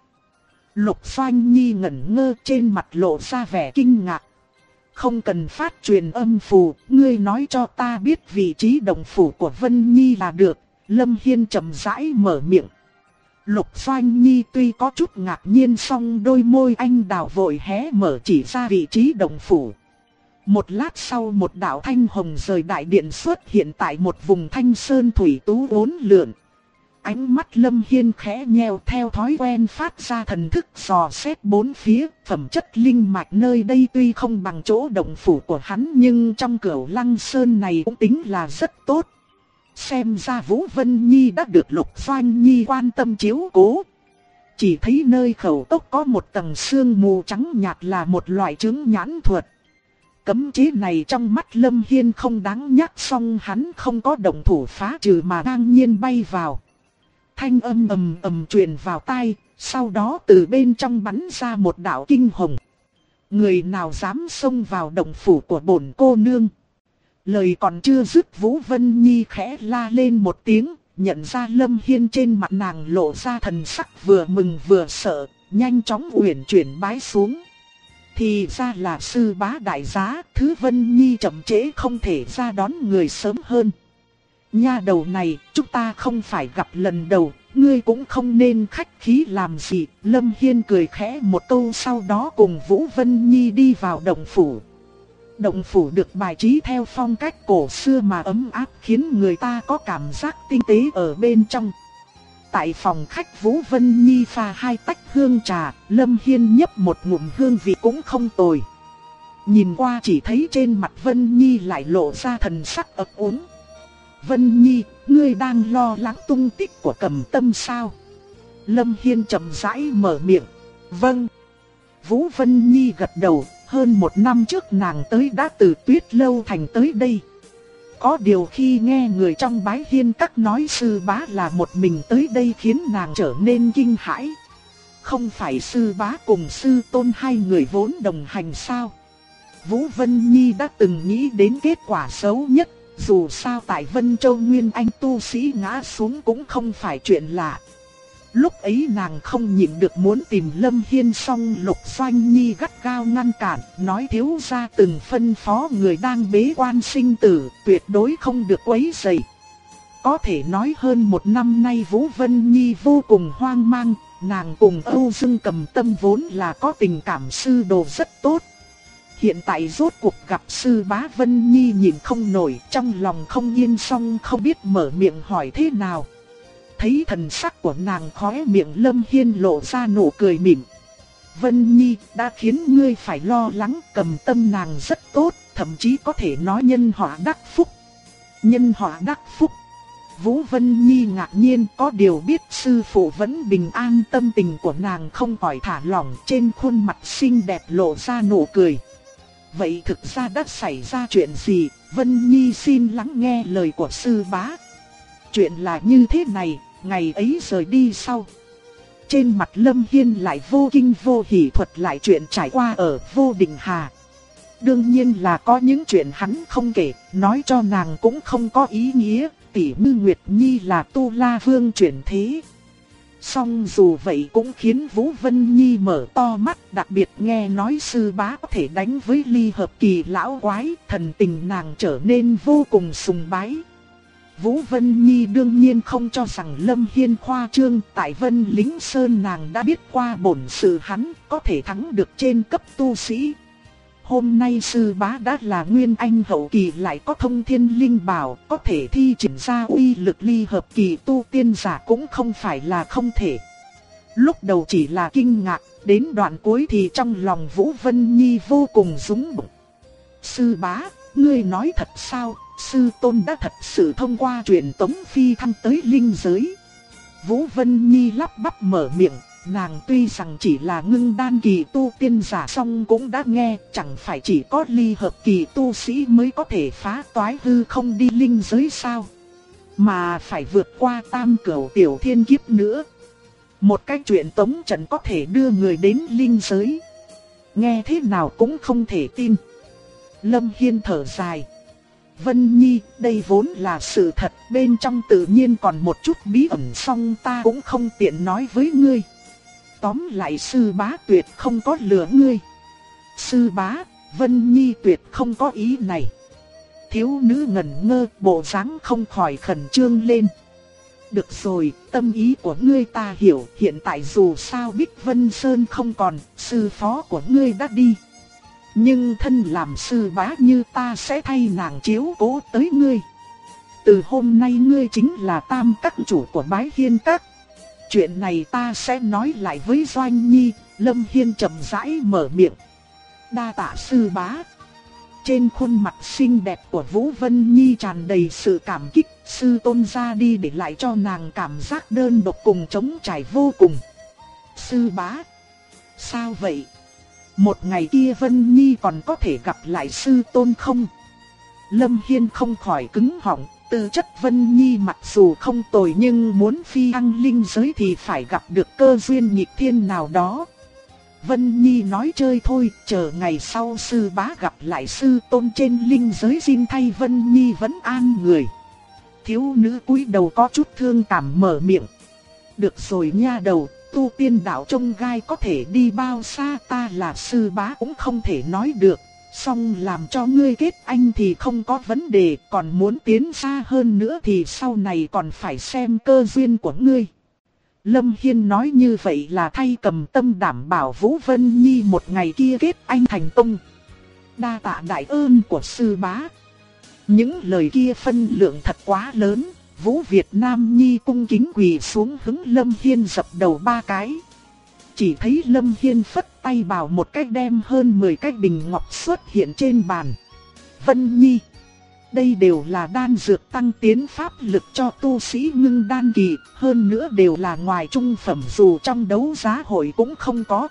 Lục Doanh Nhi ngẩn ngơ, trên mặt lộ ra vẻ kinh ngạc. Không cần phát truyền âm phù, ngươi nói cho ta biết vị trí động phủ của Vân Nhi là được. Lâm Hiên chậm rãi mở miệng. Lục Doanh Nhi tuy có chút ngạc nhiên, song đôi môi anh đào vội hé mở chỉ ra vị trí động phủ. Một lát sau, một đạo thanh hồng rời đại điện xuất hiện tại một vùng thanh sơn thủy tú uốn lượn. Ánh mắt Lâm Hiên khẽ nheo, theo thói quen phát ra thần thức dò xét bốn phía. Phẩm chất linh mạch nơi đây tuy không bằng chỗ động phủ của hắn, nhưng trong Cửu Lăng Sơn này cũng tính là rất tốt. Xem ra Vũ Vân Nhi đã được Lục Doanh Nhi quan tâm chiếu cố. Chỉ thấy nơi khẩu tốc có một tầng sương mù trắng nhạt là một loại chứng nhãn thuật. Cấm chế này trong mắt Lâm Hiên không đáng nhắc, song hắn không có động thủ phá trừ mà ngang nhiên bay vào. Thanh âm ầm ầm truyền vào tai, sau đó từ bên trong bắn ra một đạo kinh hồng. Người nào dám xông vào động phủ của bổn cô nương? Lời còn chưa dứt, Vũ Vân Nhi khẽ la lên một tiếng, nhận ra Lâm Hiên, trên mặt nàng lộ ra thần sắc vừa mừng vừa sợ, nhanh chóng uyển chuyển bái xuống. Thì ra là sư bá đại giá, thứ Vân Nhi chậm trễ không thể ra đón người sớm hơn. Nha đầu này, chúng ta không phải gặp lần đầu, ngươi cũng không nên khách khí làm gì. Lâm Hiên cười khẽ một câu, sau đó cùng Vũ Vân Nhi đi vào động phủ. Động phủ được bài trí theo phong cách cổ xưa mà ấm áp, khiến người ta có cảm giác tinh tế ở bên trong. Tại phòng khách, Vũ Vân Nhi pha hai tách hương trà, Lâm Hiên nhấp một ngụm, hương vị cũng không tồi. Nhìn qua chỉ thấy trên mặt Vân Nhi lại lộ ra thần sắc ấp úng. Vân Nhi, ngươi đang lo lắng tung tích của Cầm Tâm sao? Lâm Hiên chậm rãi mở miệng. Vâng. Vũ Vân Nhi gật đầu, hơn một năm trước nàng tới đã từ Tuyết Lâu Thành tới đây. Có điều khi nghe người trong Bái Hiên các nói sư bá là một mình tới đây khiến nàng trở nên kinh hãi. Không phải sư bá cùng sư tôn hai người vốn đồng hành sao? Vũ Vân Nhi đã từng nghĩ đến kết quả xấu nhất, dù sao tại Vân Châu Nguyên Anh tu sĩ ngã xuống cũng không phải chuyện lạ. Lúc ấy nàng không nhịn được muốn tìm Lâm Hiên, song Lục Doanh Nhi gắt gao ngăn cản, nói thiếu gia từng phân phó người đang bế quan sinh tử, tuyệt đối không được quấy rầy. Có thể nói hơn một năm nay Vũ Vân Nhi vô cùng hoang mang, nàng cùng Âu Dương Cầm Tâm vốn là có tình cảm sư đồ rất tốt. Hiện tại rốt cuộc gặp sư bá Vân Nhi nhìn không nổi, trong lòng không yên, song không biết mở miệng hỏi thế nào. Thấy thần sắc của nàng, khóe miệng Lâm Hiên lộ ra nụ cười mỉm. Vân Nhi đã khiến ngươi phải lo lắng, Cầm Tâm nàng rất tốt, thậm chí có thể nói nhân họa đắc phúc. Nhân họa đắc phúc. Vũ Vân Nhi ngạc nhiên, có điều biết sư phụ vẫn bình an, tâm tình của nàng không khỏi thả lỏng, trên khuôn mặt xinh đẹp lộ ra nụ cười. Vậy thực ra đã xảy ra chuyện gì? Vân Nhi xin lắng nghe lời của sư bá. Chuyện là như thế này, ngày ấy rời đi sau. Trên mặt Lâm Hiên lại vô kinh vô hỉ thuật lại chuyện trải qua ở Vô Định Hà. Đương nhiên là có những chuyện hắn không kể, nói cho nàng cũng không có ý nghĩa. Tỷ Mư Nguyệt Nhi là Tu La Vương chuyển thế. Song dù vậy cũng khiến Vũ Vân Nhi mở to mắt, đặc biệt nghe nói sư bá có thể đánh với Ly Hợp Kỳ lão quái, thần tình nàng trở nên vô cùng sùng bái. Vũ Vân Nhi đương nhiên không cho rằng Lâm Hiên khoa trương, tại Vân Lính Sơn nàng đã biết qua bổn sự hắn có thể thắng được trên cấp tu sĩ. Hôm nay sư bá đã là Nguyên Anh hậu kỳ, lại có thông thiên linh bảo, có thể thi triển ra uy lực Ly Hợp Kỳ tu tiên giả cũng không phải là không thể. Lúc đầu chỉ là kinh ngạc, đến đoạn cuối thì trong lòng Vũ Vân Nhi vô cùng rúng động. Sư bá, ngươi nói thật sao? Sư tôn đã thật sự thông qua truyền tống phi thăng tới linh giới. Vũ Vân Nhi lắp bắp mở miệng. Nàng tuy rằng chỉ là ngưng đan kỳ tu tiên giả, song cũng đã nghe, chẳng phải chỉ có Ly Hợp Kỳ tu sĩ mới có thể phá toái hư không đi linh giới sao, mà phải vượt qua tam cửu tiểu thiên kiếp nữa. Một cái chuyện tống trận có thể đưa người đến linh giới, nghe thế nào cũng không thể tin. Lâm Hiên thở dài. Vân Nhi, đây vốn là sự thật, bên trong tự nhiên còn một chút bí ẩn, song ta cũng không tiện nói với ngươi. Tóm lại sư bá tuyệt không có lừa ngươi. Sư bá, Vân Nhi tuyệt không có ý này. Thiếu nữ ngẩn ngơ, bộ dáng không khỏi khẩn trương lên. Được rồi, tâm ý của ngươi ta hiểu, hiện tại dù sao Bích Vân Sơn không còn, sư phó của ngươi đã đi. Nhưng thân làm sư bá như ta sẽ thay nàng chiếu cố tới ngươi. Từ hôm nay ngươi chính là tam các chủ của Bái Hiên Các. Chuyện này ta sẽ nói lại với Doanh Nhi. Lâm Hiên chậm rãi mở miệng. Đa tạ sư bá. Trên khuôn mặt xinh đẹp của Vũ Vân Nhi tràn đầy sự cảm kích. Sư tôn ra đi để lại cho nàng cảm giác đơn độc cùng trống trải vô cùng. Sư bá. Sao vậy? Một ngày kia Vân Nhi còn có thể gặp lại sư tôn không? Lâm Hiên không khỏi cứng họng. Tư chất Vân Nhi mặc dù không tồi, nhưng muốn phi thăng linh giới thì phải gặp được cơ duyên nghịch thiên nào đó. Vân Nhi nói chơi thôi, chờ ngày sau sư bá gặp lại sư tôn trên linh giới xin thay Vân Nhi vẫn an người. Thiếu nữ cúi đầu có chút thương cảm mở miệng. Được rồi nha đầu, tu tiên đạo trông gai có thể đi bao xa, ta là sư bá cũng không thể nói được. Song làm cho ngươi kết anh thì không có vấn đề, còn muốn tiến xa hơn nữa thì sau này còn phải xem cơ duyên của ngươi. Lâm Hiên nói như vậy là thay Cầm Tâm đảm bảo Vũ Vân Nhi một ngày kia kết anh thành công. Đa tạ đại ơn của sư bá. Những lời kia phân lượng thật quá lớn. Vũ Việt Nam Nhi cung kính quỳ xuống hứng Lâm Hiên dập đầu 3 cái. Chỉ thấy Lâm Hiên phất tay bảo một cái đem hơn 10 cái bình ngọc xuất hiện trên bàn. Vân Nhi, đây đều là đan dược tăng tiến pháp lực cho tu sĩ ngưng đan kỳ, hơn nữa đều là ngoài trung phẩm, dù trong đấu giá hội cũng không có.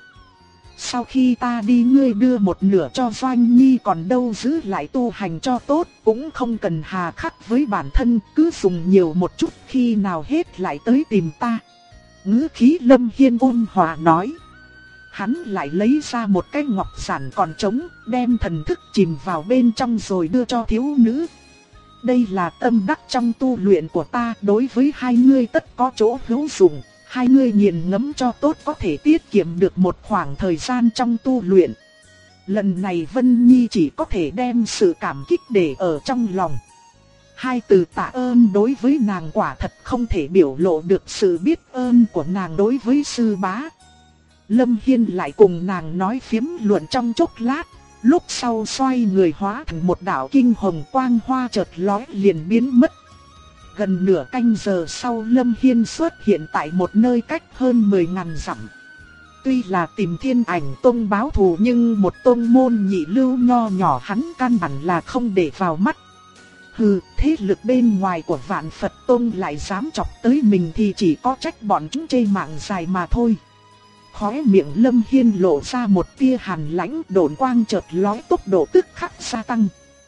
Sau khi ta đi ngươi đưa một nửa cho Doanh Nhi, còn đâu giữ lại tu hành cho tốt, cũng không cần hà khắc với bản thân, cứ dùng nhiều một chút, khi nào hết lại tới tìm ta. Ngữ khí Lâm Hiên ôn hòa nói. hắn lại lấy ra một cái ngọc giản còn trống, đem thần thức chìm vào bên trong rồi đưa cho thiếu nữ. Đây là tâm đắc trong tu luyện của ta, đối với hai ngươi tất có chỗ hữu dụng, hai ngươi nghiền ngẫm cho tốt có thể tiết kiệm được một khoảng thời gian trong tu luyện. Lần này Vân Nhi chỉ có thể đem sự cảm kích để ở trong lòng. Hai từ tạ ơn đối với nàng quả thật không thể biểu lộ được sự biết ơn của nàng đối với sư bá. Lâm Hiên lại cùng nàng nói phiếm luận trong chốc lát, lúc sau xoay người hóa thành một đạo kinh hồng quang hoa chợt lóe liền biến mất. Gần nửa canh giờ sau Lâm Hiên xuất hiện tại một nơi cách hơn 10.000 dặm. Tuy là tìm Thiên Ảnh Tông báo thù nhưng một tông môn nhị lưu nho nhỏ hắn căn bản là không để vào mắt. Hừ, thế lực bên ngoài của Vạn Phật Tông lại dám chọc tới mình thì chỉ có trách bọn chúng chê mạng dài mà thôi. Khóe miệng Lâm Hiên lộ ra một tia hàn lãnh, độn quang chợt lóe, tốc độ tức khắc gia tăng.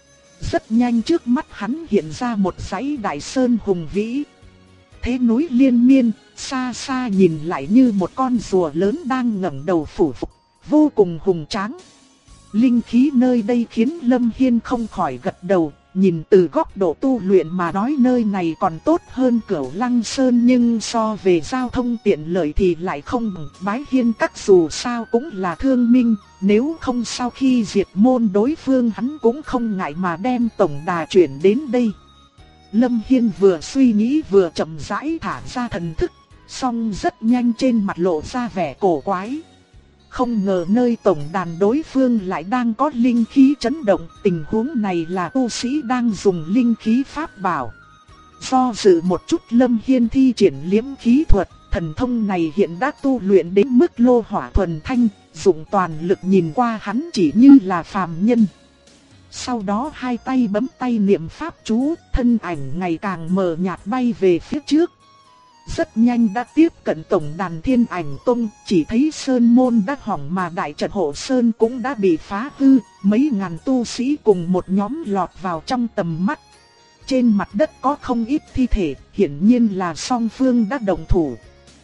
Rất nhanh trước mắt hắn hiện ra một dãy đại sơn hùng vĩ. Thế núi liên miên, xa xa nhìn lại như một con rùa lớn đang ngẩng đầu phủ phục, vô cùng hùng tráng. Linh khí nơi đây khiến Lâm Hiên không khỏi gật đầu. Nhìn từ góc độ tu luyện mà nói nơi này còn tốt hơn Cửu Lăng Sơn, nhưng so về giao thông tiện lợi thì lại không bằng Bái Hiên Các, dù sao cũng là thương minh, nếu không sau khi diệt môn đối phương hắn cũng không ngại mà đem tổng đà chuyển đến đây. Lâm Hiên vừa suy nghĩ vừa chậm rãi thả ra thần thức, song rất nhanh trên mặt lộ ra vẻ cổ quái. Không ngờ nơi tổng đàn đối phương lại đang có linh khí chấn động, tình huống này là tu sĩ đang dùng linh khí pháp bảo. Do dự một chút Lâm Hiên thi triển liễm khí thuật, thần thông này hiện đã tu luyện đến mức lô hỏa thuần thanh, dùng toàn lực nhìn qua hắn chỉ như là phàm nhân. Sau đó hai tay bấm tay niệm pháp chú, thân ảnh ngày càng mờ nhạt bay về phía trước. Rất nhanh đã tiếp cận tổng đàn Thiên Ảnh Tông, chỉ thấy sơn môn đã hỏng mà đại trận hộ sơn cũng đã bị phá hư, mấy ngàn tu sĩ cùng một nhóm lọt vào trong tầm mắt. Trên mặt đất có không ít thi thể, hiển nhiên là song phương đã động thủ.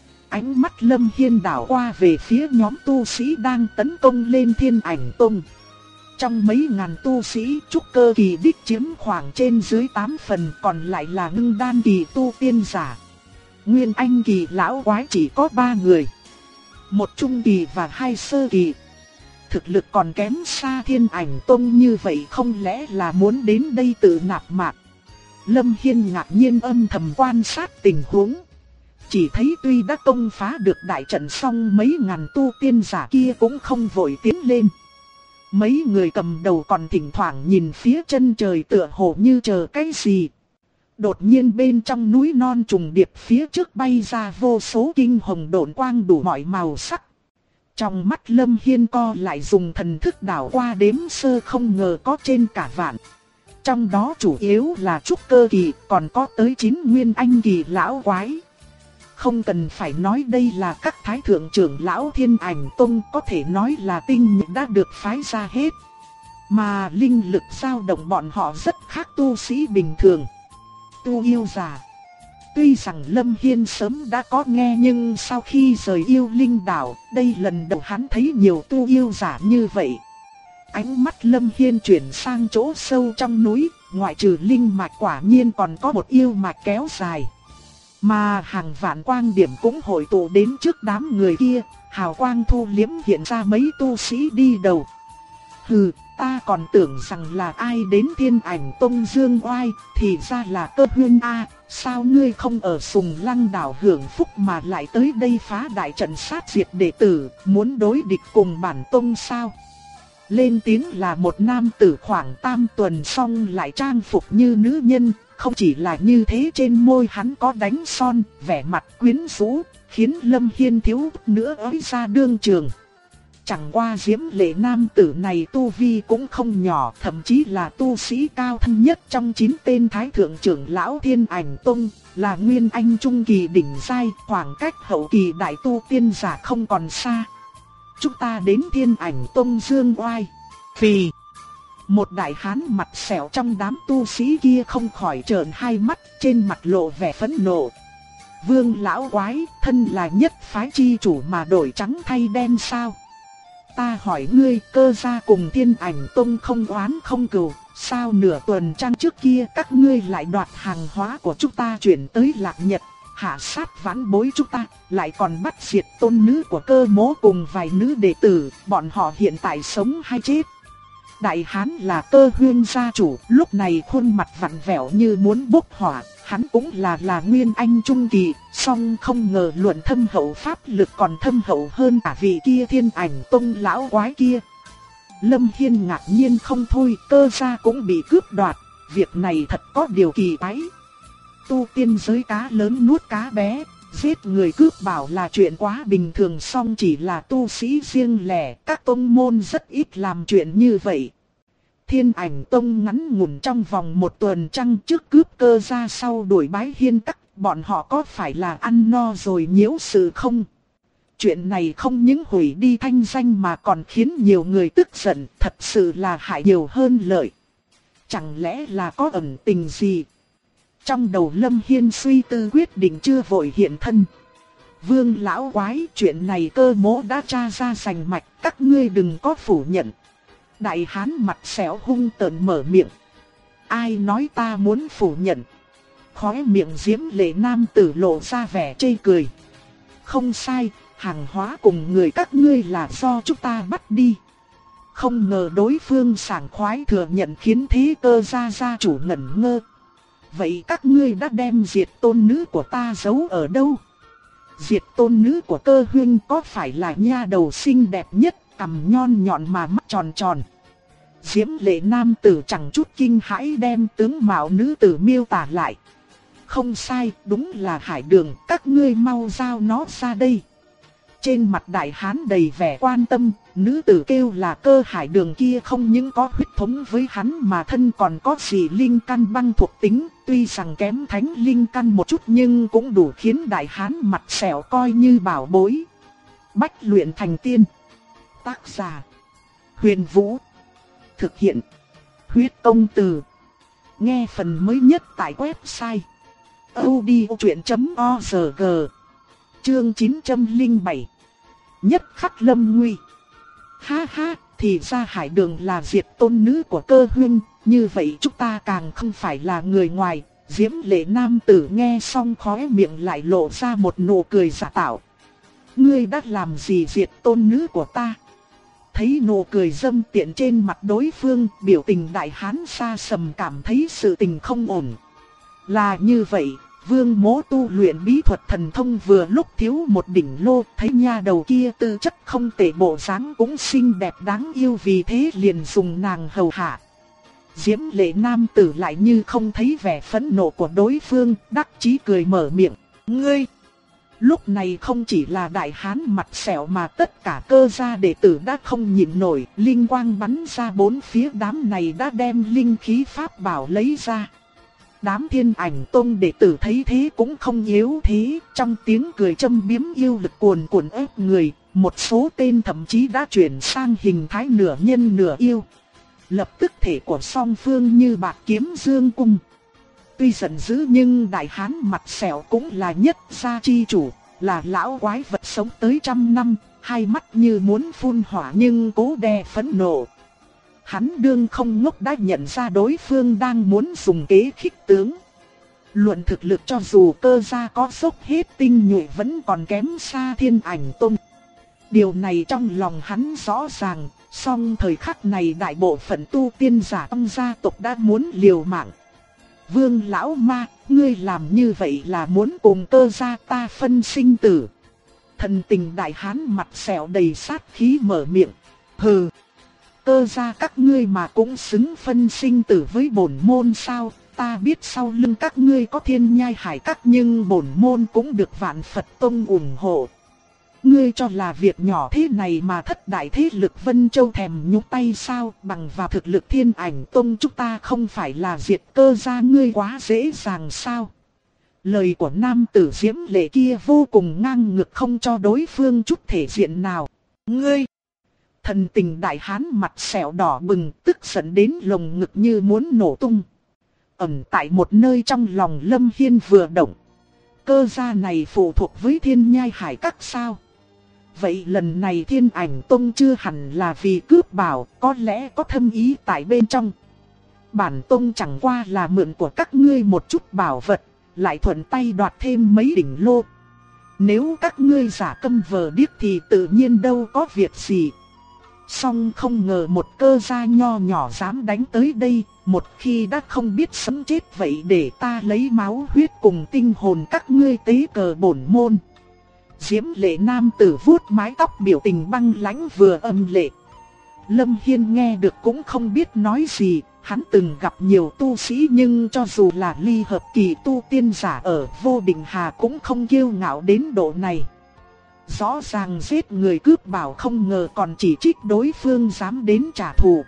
Ánh mắt Lâm Hiên đảo qua về phía nhóm tu sĩ đang tấn công lên Thiên Ảnh Tông. Trong mấy ngàn tu sĩ, trúc cơ kỳ đích chiếm khoảng trên dưới 8 phần, còn lại là ngưng đan kỳ tu tiên giả. Nguyên anh kỳ lão quái chỉ có 3 người, một trung kỳ và 2 sơ kỳ. Thực lực còn kém xa Thiên Ảnh Tông, như vậy không lẽ là muốn đến đây tự nạp mạng. Lâm Hiên ngạc nhiên âm thầm quan sát tình huống. Chỉ thấy tuy đã công phá được đại trận xong, mấy ngàn tu tiên giả kia cũng không vội tiến lên. Mấy người cầm đầu còn thỉnh thoảng nhìn phía chân trời tựa hồ như chờ cái gì. Đột nhiên bên trong núi non trùng điệp phía trước bay ra vô số kinh hồng độn quang đủ mọi màu sắc. Trong mắt Lâm Hiên co lại, dùng thần thức đảo qua đếm sơ không ngờ có trên cả vạn. Trong đó chủ yếu là trúc cơ kỳ, còn có tới 9 nguyên anh kỳ lão quái. Không cần phải nói đây là các thái thượng trưởng lão Thiên Ảnh Tông, có thể nói là tinh nhuệ đã được phái ra hết. Mà linh lực dao động bọn họ rất khác tu sĩ bình thường. Tu yêu giả. Tuy rằng Lâm Hiên sớm đã có nghe nhưng sau khi rời yêu linh đảo, đây lần đầu hắn thấy nhiều tu yêu giả như vậy. Ánh mắt Lâm Hiên chuyển sang chỗ sâu trong núi, ngoại trừ linh mạch quả nhiên còn có một yêu mạch kéo dài. Mà hàng vạn quang điểm cũng hội tụ đến trước đám người kia, hào quang thu liếm hiện ra mấy tu sĩ đi đầu. Hừ, ta còn tưởng rằng là ai đến Thiên Ảnh Tông dương oai, thì ra là Cơ Huyên a. Sao ngươi không ở Sùng Lăng đảo hưởng phúc mà lại tới đây phá đại trận sát diệt đệ tử, muốn đối địch cùng bản tông sao? Lên tiếng là một nam tử khoảng tam tuần, song lại trang phục như nữ nhân. Không chỉ là như thế, trên môi hắn có đánh son, vẻ mặt quyến rũ, khiến Lâm Hiên thiếu nữa ới ra đương trường. Chẳng qua diễm lệ nam tử này tu vi cũng không nhỏ, thậm chí là tu sĩ cao thân nhất trong 9 tên thái thượng trưởng lão Thiên Ảnh Tông, là nguyên anh trung kỳ đỉnh giai, khoảng cách hậu kỳ đại tu tiên giả không còn xa. Chúng ta đến Thiên Ảnh Tông dương oai. Phì. Một đại hán mặt sẹo trong đám tu sĩ kia không khỏi trợn hai mắt, trên mặt lộ vẻ phẫn nộ. Vương lão quái, thân là nhất phái chi chủ mà đổi trắng thay đen sao? ta hỏi ngươi, Cơ gia cùng Thiên Ảnh Tông không oán không cừu, sao nửa tuần trăng trước kia các ngươi lại đoạt hàng hóa của chúng ta chuyển tới Lạc Nhật, hạ sát vãn bối chúng ta, lại còn bắt diệt tôn nữ của Cơ Mỗ cùng vài nữ đệ tử, bọn họ hiện tại sống hay chết? Đại hán là Cơ Huyên gia chủ, lúc này khuôn mặt vặn vẹo như muốn bốc hỏa, hắn cũng là nguyên anh trung kỳ, song không ngờ luận thâm hậu pháp lực còn thâm hậu hơn cả vị kia Thiên Ảnh Tông lão quái kia. Lâm Hiên ngạc nhiên không thôi, Cơ gia cũng bị cướp đoạt, việc này thật có điều kỳ quái. Tu tiên giới cá lớn nuốt cá bé, giết người cướp bảo là chuyện quá bình thường, song chỉ là tu sĩ riêng lẻ, các tông môn rất ít làm chuyện như vậy. Thiên Ảnh Tông ngắn ngủn trong vòng một tuần trăng trước cướp Cơ gia sau đuổi bái hiên các, bọn họ có phải là ăn no rồi nhiễu sự không? Chuyện này không những hủy đi thanh danh mà còn khiến nhiều người tức giận, thật sự là hại nhiều hơn lợi. Chẳng lẽ là có ẩn tình gì? Trong đầu Lâm Hiên suy tư quyết định chưa vội hiện thân. Vương lão quái, chuyện này Cơ Mỗ đã tra ra rành mạch, các ngươi đừng có phủ nhận. Đại hán mặt xẻo hung tợn mở miệng. Ai nói ta muốn phủ nhận? Khóe miệng Diễm Lệ nam tử lộ ra vẻ chê cười. Không sai, hàng hóa cùng người các ngươi là do chúng ta bắt đi. Không ngờ đối phương sảng khoái thừa nhận khiến thế Cơ gia gia chủ ngẩn ngơ. Vậy các ngươi đã đem diệt tôn nữ của ta giấu ở đâu? Diệt tôn nữ của Cơ Huyên có phải là nha đầu xinh đẹp nhất, cằm nhon nhọn mà mắt tròn tròn? Diễm Lệ nam tử chẳng chút kinh hãi đem tướng mạo nữ tử miêu tả lại. Không sai, đúng là Hải Đường, các ngươi mau giao nó ra đây. Trên mặt đại hán đầy vẻ quan tâm, nữ tử kêu là Cơ Hải Đường kia không những có huyết thống với hắn mà thân còn có dị linh căn băng thuộc tính, tuy rằng kém thánh linh căn một chút nhưng cũng đủ khiến đại hán mặt sẹo coi như bảo bối. Bách luyện thành tiên. Tác giả: Huyền Vũ. Thực hiện: Huyết Công Từ. Nghe phần mới nhất tại website audiochuyện.org. Chương 907. Nhất khắc lâm nguy. Ha ha, thì ra Hải Đường là diệt tôn nữ của Cơ Huyên, như vậy chúng ta càng không phải là người ngoài. Diễm Lệ nam tử nghe xong khóe miệng lại lộ ra một nụ cười giả tạo. Ngươi đã làm gì diệt tôn nữ của ta? Thấy nụ cười dâm tiện trên mặt đối phương, biểu tình đại hán xa sầm cảm thấy sự tình không ổn. Là như vậy, Vương Mỗ tu luyện bí thuật thần thông vừa lúc thiếu một đỉnh lô, thấy nha đầu kia tư chất không tệ, bộ dáng cũng xinh đẹp đáng yêu, vì thế liền dùng nàng hầu hạ. Diễm Lệ nam tử lại như không thấy vẻ phẫn nộ của đối phương, đắc chí cười mở miệng. Ngươi! Lúc này không chỉ là đại hán mặt sẹo mà tất cả Cơ gia đệ tử đã không nhịn nổi, linh quang bắn ra bốn phía, đám này đã đem linh khí pháp bảo lấy ra. Đám Thiên Ảnh Tông đệ tử thấy thế cũng không yếu thế, trong tiếng cười châm biếm yêu lực cuồn cuộn ép người, một số tên thậm chí đã chuyển sang hình thái nửa nhân nửa yêu. Lập tức thể của song phương như bạc kiếm dương cung. Tuy giận dữ nhưng đại hán mặt sẹo cũng là nhất gia chi chủ, là lão quái vật sống tới 100 năm, hai mắt như muốn phun hỏa nhưng cố đè phẫn nộ. Hắn đương không ngốc đã nhận ra đối phương đang muốn dùng kế khích tướng. Luận thực lực cho dù Cơ gia có dốc hết tinh nhuệ vẫn còn kém xa Thiên Ảnh Tông. Điều này trong lòng hắn rõ ràng, song thời khắc này đại bộ phận tu tiên giả trong gia tộc đã muốn liều mạng. Vương lão ma, ngươi làm như vậy là muốn cùng Cơ gia ta phân sinh tử. Thần tình đại hán mặt sẹo đầy sát khí mở miệng. Hừ! Cơ gia các ngươi mà cũng xứng phân sinh tử với bổn môn sao? Ta biết sau lưng các ngươi có Thiên Nhai Hải Các nhưng bổn môn cũng được Vạn Phật Tông ủng hộ. Ngươi cho là việc nhỏ thế này mà thất đại thế lực Vân Châu thèm nhúc tay sao? Bằng vào thực lực Thiên Ảnh Tông chúng ta không phải là diệt Cơ gia ngươi quá dễ dàng sao? Lời của nam tử Diễm Lệ kia vô cùng ngang ngược, không cho đối phương chút thể diện nào. Ngươi! Thần tình đại hán mặt sẹo đỏ bừng, tức giận đến lồng ngực như muốn nổ tung. Ẩn tại một nơi trong lòng Lâm Hiên vừa động. Cơ gia này phụ thuộc với Thiên Nhai Hải Các sao? Vậy lần này Thiên Ảnh Tông chưa hẳn là vì cướp bảo, có lẽ có thâm ý tại bên trong. Bản tông chẳng qua là mượn của các ngươi một chút bảo vật, lại thuận tay đoạt thêm mấy đỉnh lô. Nếu các ngươi giả câm vờ điếc thì tự nhiên đâu có việc gì. Song không ngờ một cơ gia nho nhỏ dám đánh tới đây, một khi đã không biết sống chết vậy để ta lấy máu huyết cùng tinh hồn các ngươi tế cờ bổn môn. Diễm lệ nam tử vuốt mái tóc biểu tình băng lãnh vừa âm lệ. Lâm Hiên nghe được cũng không biết nói gì, hắn từng gặp nhiều tu sĩ nhưng cho dù là ly hợp kỳ tu tiên giả ở Vô Định Hà cũng không kiêu ngạo đến độ này. Rõ ràng giết người cướp bảo không ngờ còn chỉ trích đối phương dám đến trả thù.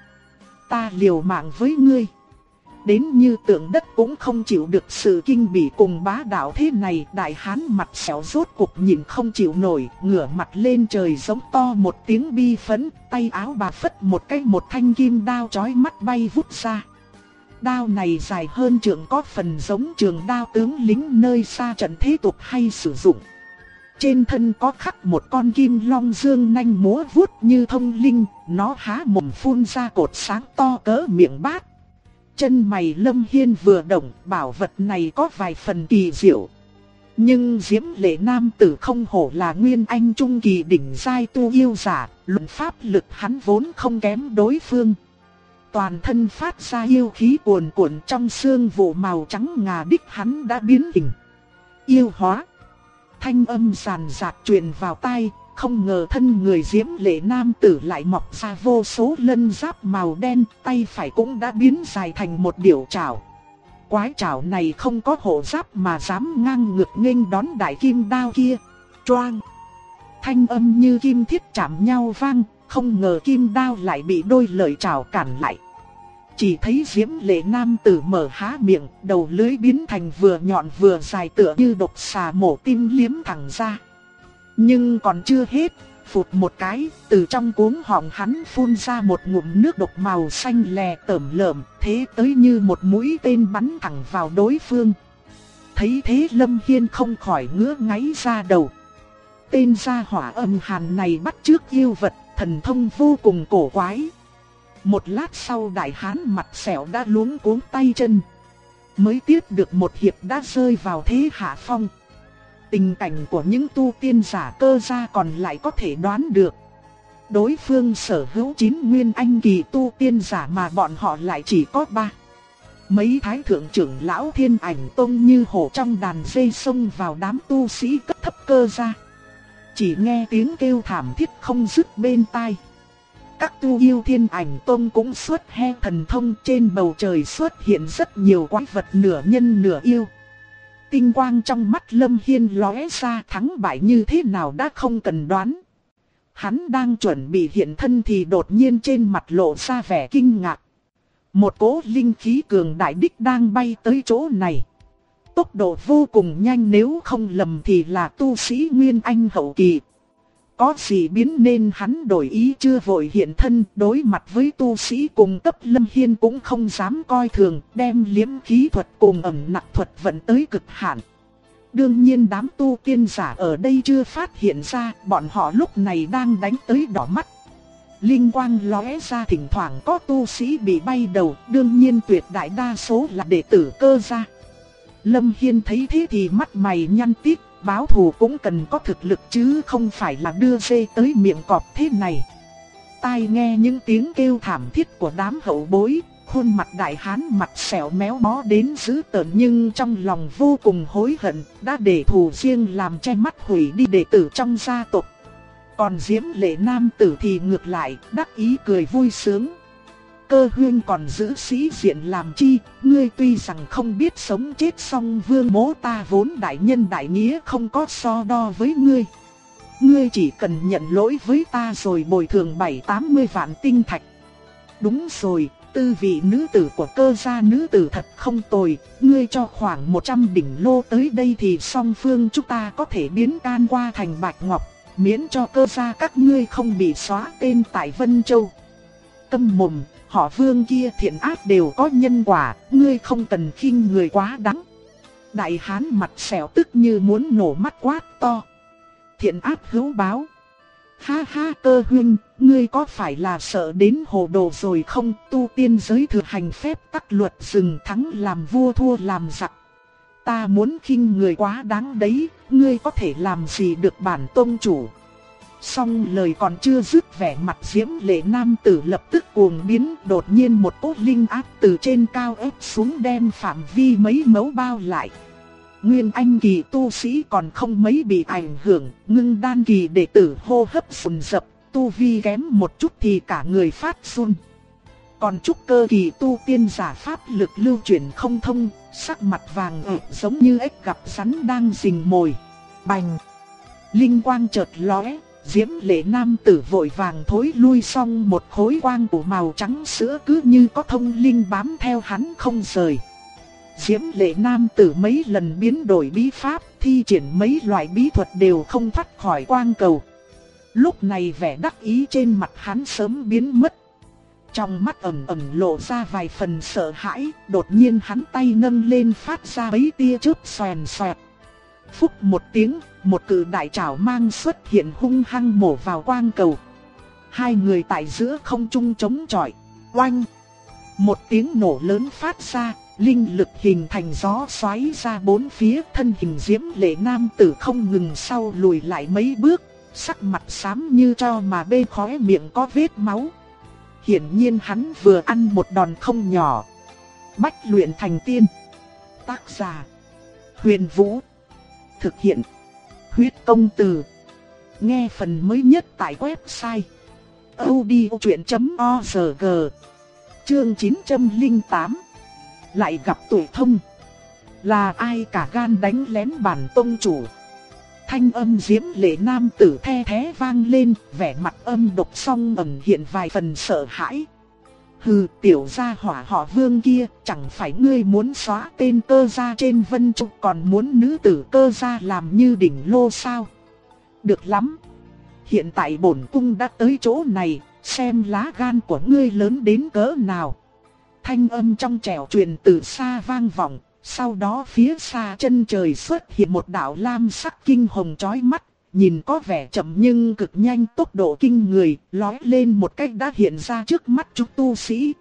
Ta liều mạng với ngươi. Đến như tượng đất cũng không chịu được sự kinh bỉ cùng bá đạo thế này. Đại hán mặt xẻo rốt cục nhìn không chịu nổi, ngửa mặt lên trời giống to một tiếng bi phẫn. Tay áo bà phất một cái, một thanh kim đao chói mắt bay vút ra. Đao này dài hơn trượng, có phần giống trường đao tướng lính nơi xa trận thế tục hay sử dụng. Trên thân có khắc một con kim long dương nanh múa vuốt như thông linh, nó há mồm phun ra cột sáng to cỡ miệng bát. Chân mày Lâm Hiên vừa động, bảo vật này có vài phần kỳ diệu. Nhưng Diễm lệ nam tử không hổ là nguyên anh trung kỳ đỉnh giai tu yêu giả, luận pháp lực hắn vốn không kém đối phương. Toàn thân phát ra yêu khí cuồn cuộn, trong xương vụ màu trắng ngà đích hắn đã biến hình. Yêu hóa. Thanh âm ràn rạc truyền vào tai, không ngờ thân người Diễm lệ nam tử lại mọc ra vô số lân giáp màu đen, tay phải cũng đã biến dài thành một điểu trảo. Quái trảo này không có hộ giáp mà dám ngang ngược nghênh đón đại kim đao kia. Choang! Thanh âm như kim thiết chạm nhau vang, không ngờ kim đao lại bị đôi lợi trảo cản lại. Chỉ thấy Diễm lệ nam tử mở há miệng, đầu lưỡi biến thành vừa nhọn vừa dài tựa như độc xà mổ tim liếm thẳng ra. Nhưng còn chưa hết, phụt một cái, từ trong cuống họng hắn phun ra một ngụm nước độc màu xanh lè tởm lởm, thế tới như một mũi tên bắn thẳng vào đối phương. Thấy thế Lâm Hiên không khỏi ngứa ngáy ra đầu. Tên gia hỏa âm hàn này bắt chước yêu vật, thần thông vô cùng cổ quái. Một lát sau đại hán mặt sẹo đã luống cuống tay chân. Mới tiếp được một hiệp đã rơi vào thế hạ phong. Tình cảnh của những tu tiên giả cơ gia còn lại có thể đoán được. Đối phương sở hữu 9 nguyên anh kỳ tu tiên giả mà bọn họ lại chỉ có 3. Mấy thái thượng trưởng lão Thiên Ảnh Tông như hổ trong đàn dây xông vào đám tu sĩ cấp thấp cơ gia. Chỉ nghe tiếng kêu thảm thiết không dứt bên tai. Các tu yêu Thiên Ảnh Tông cũng xuất he thần thông, trên bầu trời xuất hiện rất nhiều quái vật nửa nhân nửa yêu. Tinh quang trong mắt Lâm Hiên lóe ra, thắng bại như thế nào đã không cần đoán. Hắn đang chuẩn bị hiện thân thì đột nhiên trên mặt lộ ra vẻ kinh ngạc. Một cỗ linh khí cường đại đích đang bay tới chỗ này. Tốc độ vô cùng nhanh, nếu không lầm thì là tu sĩ Nguyên Anh hậu kỳ. Có gì biến nên hắn đổi ý chưa vội hiện thân, đối mặt với tu sĩ cùng cấp Lâm Hiên cũng không dám coi thường, đem liếm khí thuật cùng ẩm nặc thuật vận tới cực hạn. Đương nhiên đám tu tiên giả ở đây chưa phát hiện ra, bọn họ lúc này đang đánh tới đỏ mắt. Linh quang lóe ra, thỉnh thoảng có tu sĩ bị bay đầu, đương nhiên tuyệt đại đa số là đệ tử cơ gia. Lâm Hiên thấy thế thì mắt mày nhăn tít. Báo thù cũng cần có thực lực chứ không phải là đưa dê tới miệng cọp thế này. Tai nghe những tiếng kêu thảm thiết của đám hậu bối, khuôn mặt đại hán mặt xẻo méo mó đến dữ tợn, nhưng trong lòng vô cùng hối hận, đã để thù riêng làm che mắt hủy đi đệ tử trong gia tộc. Còn Diễm lệ nam tử thì ngược lại, đắc ý cười vui sướng. Cơ huyên còn giữ sĩ diện làm chi, ngươi tuy rằng không biết sống chết song vương mố ta vốn đại nhân đại nghĩa không có so đo với ngươi. Ngươi chỉ cần nhận lỗi với ta rồi bồi thường 70-80 vạn tinh thạch. Đúng rồi, tư vị nữ tử của cơ gia nữ tử thật không tồi, ngươi cho khoảng 100 đỉnh lô tới đây thì song phương chúng ta có thể biến can qua thành bạch ngọc, miễn cho cơ gia các ngươi không bị xóa tên tại Vân Châu. Câm mồm, họ Vương kia thiện ác đều có nhân quả, ngươi không cần khinh người quá đáng. Đại hán mặt xẻo tức như muốn nổ mắt quát to. Thiện ác hữu báo. Ha ha Cơ huynh, ngươi có phải là sợ đến hồ đồ rồi không? Tu tiên giới thừa hành phép tắc luật rừng, thắng làm vua thua làm giặc. Ta muốn khinh người quá đáng đấy, ngươi có thể làm gì được bản tông chủ? Xong lời còn chưa dứt, vẻ mặt Diễm Lệ nam tử lập tức cuồng biến, đột nhiên một cỗ linh áp từ trên cao ép xuống đem phạm vi mấy mẫu bao lại. Nguyên Anh kỳ tu sĩ còn không mấy bị ảnh hưởng, ngưng đan kỳ đệ tử hô hấp dồn dập, tu vi kém một chút thì cả người phát run. Còn trúc cơ kỳ tu tiên giả pháp lực lưu chuyển không thông, sắc mặt vàng ửng giống như ếch gặp rắn đang rình mồi. Bành! Linh quang chợt lóe, Diễm Lệ nam tử vội vàng thối lui, xong một khối quang của màu trắng sữa cứ như có thông linh bám theo hắn không rời. Diễm Lệ nam tử mấy lần biến đổi bí pháp, thi triển mấy loại bí thuật đều không thoát khỏi quang cầu. Lúc này vẻ đắc ý trên mặt hắn sớm biến mất. Trong mắt ẩn ẩn lộ ra vài phần sợ hãi, đột nhiên hắn tay nâng lên phát ra mấy tia chớp xoèn xoẹt. Phúc một tiếng, một cự đại trảo mang xuất hiện hung hăng mổ vào quang cầu. Hai người tại giữa không trung chống chọi. Oanh! Một tiếng nổ lớn phát ra, linh lực hình thành gió xoáy ra bốn phía, thân hình Diễm Lệ nam tử không ngừng sau lùi lại mấy bước, sắc mặt xám như tro mà bên khóe miệng có vết máu. Hiển nhiên hắn vừa ăn một đòn không nhỏ. Bách luyện thành tiên. Tác giả: Huyền Vũ. Thực hiện: Huyết Công Từ. Nghe phần mới nhất tại website audiochuyện.org. Chương 908. Lại gặp tuổi thông. Là ai cả gan đánh lén bản tông chủ? Thanh âm Diễm Lệ nam tử the thé vang lên, vẻ mặt âm độc song ẩn hiện vài phần sợ hãi. Hừ, tiểu gia hỏa họ Vương kia, chẳng phải ngươi muốn xóa tên Cơ gia trên vân trục, còn muốn nữ tử Cơ gia làm như đỉnh lô sao? Được lắm. Hiện tại bổn cung đã tới chỗ này, xem lá gan của ngươi lớn đến cỡ nào. Thanh âm trong trẻo truyền từ xa vang vọng, sau đó phía xa chân trời xuất hiện một đạo lam sắc kinh hồng chói mắt, nhìn có vẻ chậm nhưng cực nhanh, tốc độ kinh người, lóe lên một cách đã hiện ra trước mắt chúng tu sĩ.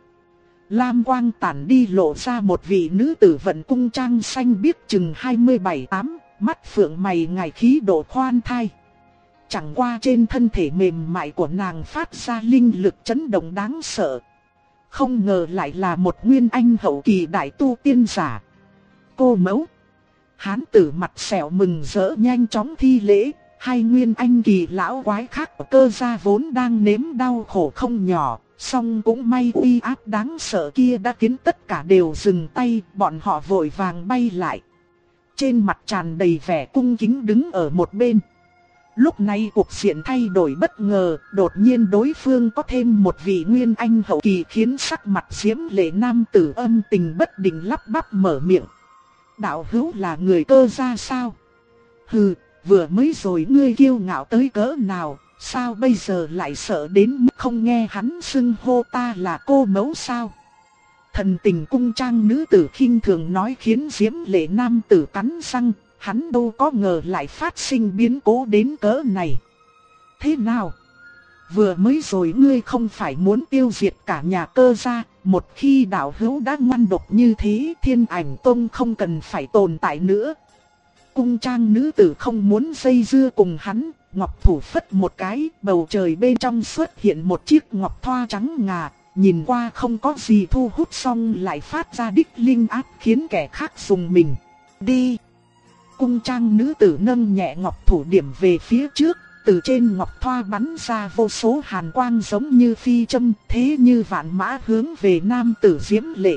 Lam quang tản đi lộ ra một vị nữ tử vận cung trang xanh biếc chừng 27-8, mắt phượng mày ngài khí độ khoan thai. Chẳng qua trên thân thể mềm mại của nàng phát ra linh lực chấn động đáng sợ. Không ngờ lại là một nguyên anh hậu kỳ đại tu tiên giả. Cô mẫu. Hán tử mặt sẹo mừng rỡ nhanh chóng thi lễ. Hai nguyên anh kỳ lão quái khác ở Cơ gia vốn đang nếm đau khổ không nhỏ, song cũng may uy áp đáng sợ kia đã khiến tất cả đều dừng tay, bọn họ vội vàng bay lại. Trên mặt tràn đầy vẻ cung kính đứng ở một bên. Lúc này cuộc diện thay đổi bất ngờ, đột nhiên đối phương có thêm một vị nguyên anh hậu kỳ khiến sắc mặt Diễm Lệ nam tử âm tình bất định lắp bắp mở miệng. Đạo hữu là người Cơ gia sao? Hừ, vừa mới rồi ngươi kiêu ngạo tới cỡ nào, sao bây giờ lại sợ đến mức không nghe hắn xưng hô ta là cô mẫu sao? Thần tình cung trang nữ tử khinh thường nói khiến Diễm Lệ nam tử cắn răng. Hắn đâu có ngờ lại phát sinh biến cố đến cỡ này. Thế nào? Vừa mới rồi ngươi không phải muốn tiêu diệt cả nhà Cơ gia, một khi đạo hữu đã ngoan độc như thế, Thiên Ảnh Tông không cần phải tồn tại nữa. Cung trang nữ tử không muốn dây dưa cùng hắn, ngọc thủ phất một cái, bầu trời bên trong xuất hiện một chiếc ngọc thoa trắng ngà, nhìn qua không có gì thu hút xong lại phát ra đích linh áp khiến kẻ khác rùng mình. Đi! Cung trang nữ tử nâng nhẹ ngọc thủ điểm về phía trước, từ trên ngọc thoa bắn ra vô số hàn quang giống như phi châm, thế như vạn mã hướng về nam tử Diễm Lệ.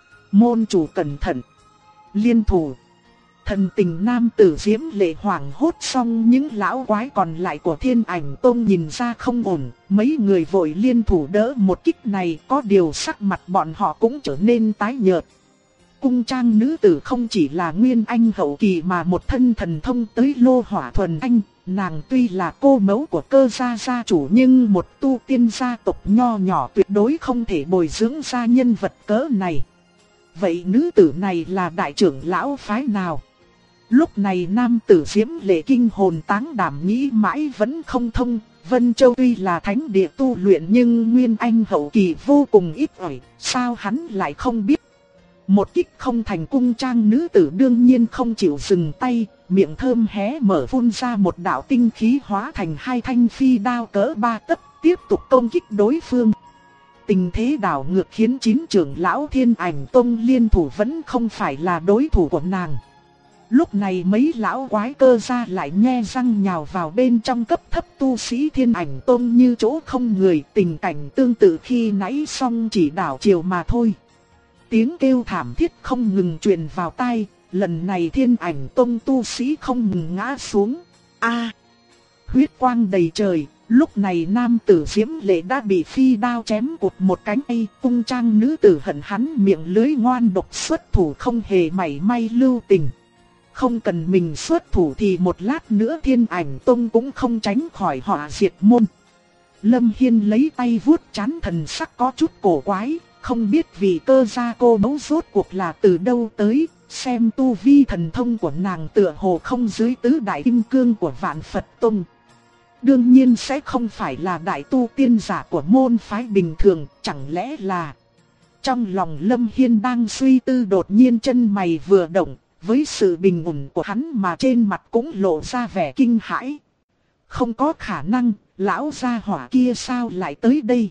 Môn chủ cẩn thận! Liên thủ! Thần tình nam tử Diễm Lệ hoảng hốt, xong những lão quái còn lại của Thiên Ảnh Tông nhìn ra không ổn, mấy người vội liên thủ đỡ một kích này, có điều sắc mặt bọn họ cũng trở nên tái nhợt. Cung trang nữ tử không chỉ là nguyên anh hậu kỳ mà một thân thần thông tới lô hỏa thuần anh, nàng tuy là cô mẫu của Cơ gia gia chủ nhưng một tu tiên gia tộc nho nhỏ tuyệt đối không thể bồi dưỡng ra nhân vật cỡ này. Vậy nữ tử này là đại trưởng lão phái nào? Lúc này nam tử Diễm Lệ kinh hồn táng đảm nghĩ mãi vẫn không thông, Vân Châu tuy là thánh địa tu luyện nhưng Nguyên Anh hậu kỳ vô cùng ít ỏi, sao hắn lại không biết. Một kích không thành, cung trang nữ tử đương nhiên không chịu dừng tay, miệng thơm hé mở phun ra một đạo tinh khí hóa thành 2 thanh phi đao cỡ 3 tấc, tiếp tục công kích đối phương. Tình thế đảo ngược khiến 9 trưởng lão Thiên Ảnh Tông liên thủ vẫn không phải là đối thủ của nàng. Lúc này mấy lão quái cơ ra lại nhe răng nhào vào bên trong cấp thấp tu sĩ Thiên Ảnh Tông như chỗ không người, tình cảnh tương tự khi nãy xong chỉ đảo chiều mà thôi. Tiếng kêu thảm thiết không ngừng truyền vào tai, lần này Thiên Ảnh Tông tu sĩ không ngừng ngã xuống. Huyết quang đầy trời, lúc này nam tử Diễm Lệ đã bị phi đao chém cụt một cánh tay, cung trang nữ tử hận hắn miệng lưỡi ngoan độc xuất thủ không hề mảy may lưu tình. Không cần mình xuất thủ thì một lát nữa Thiên Ảnh Tông cũng không tránh khỏi họa diệt môn. Lâm Hiên lấy tay vuốt trán, thần sắc có chút cổ quái, không biết vì cơ gia cô bấu rốt cuộc là từ đâu tới, xem tu vi thần thông của nàng tựa hồ không dưới tứ đại kim cương của Vạn Phật Tông. Đương nhiên sẽ không phải là đại tu tiên giả của môn phái bình thường, chẳng lẽ là... Trong lòng Lâm Hiên đang suy tư, đột nhiên chân mày vừa động, với sự bình ổn của hắn mà trên mặt cũng lộ ra vẻ kinh hãi. Không có khả năng, lão gia hỏa kia sao lại tới đây?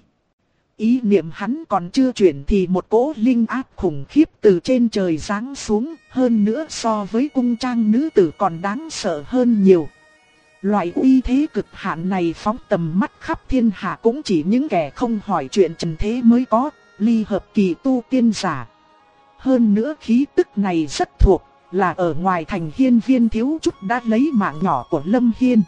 Ý niệm hắn còn chưa chuyển thì một cỗ linh áp khủng khiếp từ trên trời giáng xuống, hơn nữa so với cung trang nữ tử còn đáng sợ hơn nhiều. Loại uy thế cực hạn này phóng tầm mắt khắp thiên hạ cũng chỉ những kẻ không hỏi chuyện trần thế mới có, ly hợp kỳ tu tiên giả. Hơn nữa khí tức này rất thuộc, là ở ngoài thành Hiên Viên thiếu chút đã lấy mạng nhỏ của Lâm Hiên.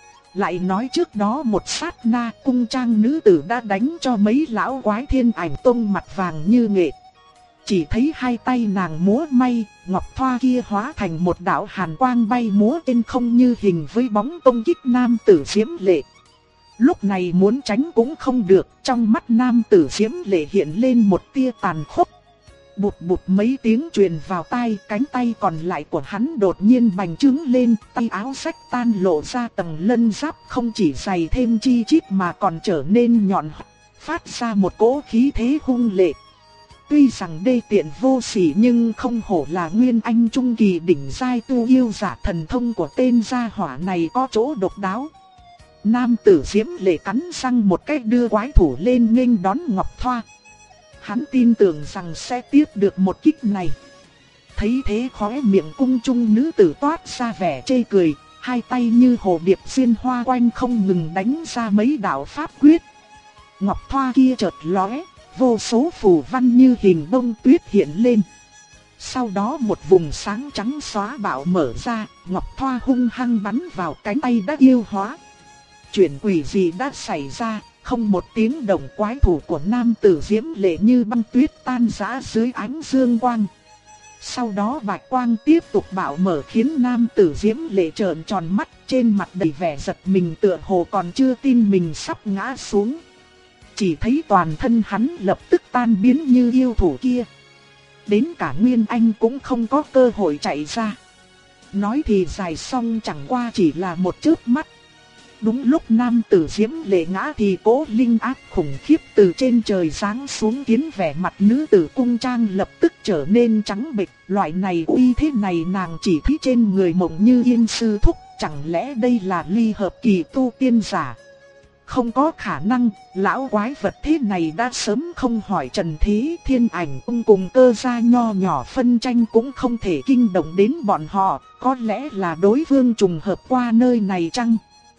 Lại nói trước đó một sát na, cung trang nữ tử đã đánh cho mấy lão quái Thiên Ảnh Tông mặt vàng như nghệ. Chỉ thấy 2 tay nàng múa may, ngọc thoa kia hóa thành một đạo hàn quang bay múa trên không như hình với bóng công kích nam tử Diễm Lệ. Lúc này muốn tránh cũng không được, trong mắt nam tử Diễm Lệ hiện lên một tia tàn khốc. Bụt bụt mấy tiếng truyền vào tai, cánh tay còn lại của hắn đột nhiên bành trướng lên, tay áo rách tan lộ ra tầng lân giáp không chỉ dày thêm chi chít mà còn trở nên nhọn, phát ra một cỗ khí thế hung lệ. Tuy rằng đê tiện vô sỉ nhưng không hổ là Nguyên Anh trung kỳ đỉnh giai tu yêu giả, thần thông của tên gia hỏa này có chỗ độc đáo. Nam tử Diễm Lệ cắn răng một cái đưa quái thủ lên nghênh đón Ngọc Thoa. Hắn tin tưởng rằng sẽ tiếp được một kích này. Thấy thế khóe miệng cung trung nữ tử toát ra vẻ chê cười, 2 tay như hồ điệp xuyên hoa quanh không ngừng đánh ra mấy đạo pháp quyết. Ngọc Thoa kia chợt lóe, vô số phù văn như hình bông tuyết hiện lên. Sau đó một vùng sáng trắng xóa bạo mở ra, Ngọc Thoa hung hăng bắn vào cánh tay đã yêu hóa. Chuyện quỷ gì đã xảy ra, không một tiếng động quái thủ của nam tử Diễm Lệ như băng tuyết tan rã dưới ánh dương quang. Sau đó bạch quang tiếp tục bạo mở khiến nam tử Diễm Lệ trợn tròn mắt, trên mặt đầy vẻ giật mình tựa hồ còn chưa tin mình sắp ngã xuống. Chỉ thấy toàn thân hắn lập tức tan biến như yêu thủ kia. Đến cả Nguyên Anh cũng không có cơ hội chạy ra. Nói thì dài xong chẳng qua chỉ là một chớp mắt. Đúng lúc nam tử Diễm Lệ ngã thì cỗ linh áp khủng khiếp từ trên trời giáng xuống khiến vẻ mặt nữ tử cung trang lập tức trở nên trắng bệch. Loại này uy thế này nàng chỉ thấy trên người Mộng Như Yên sư thúc, chẳng lẽ đây là ly hợp kỳ tu tiên giả? Không có khả năng, lão quái vật thế này đã sớm không hỏi trần thế. Thiên Ảnh Tông cùng cơ gia nho nhỏ phân tranh cũng không thể kinh động đến bọn họ, có lẽ là đối phương trùng hợp qua nơi này chăng?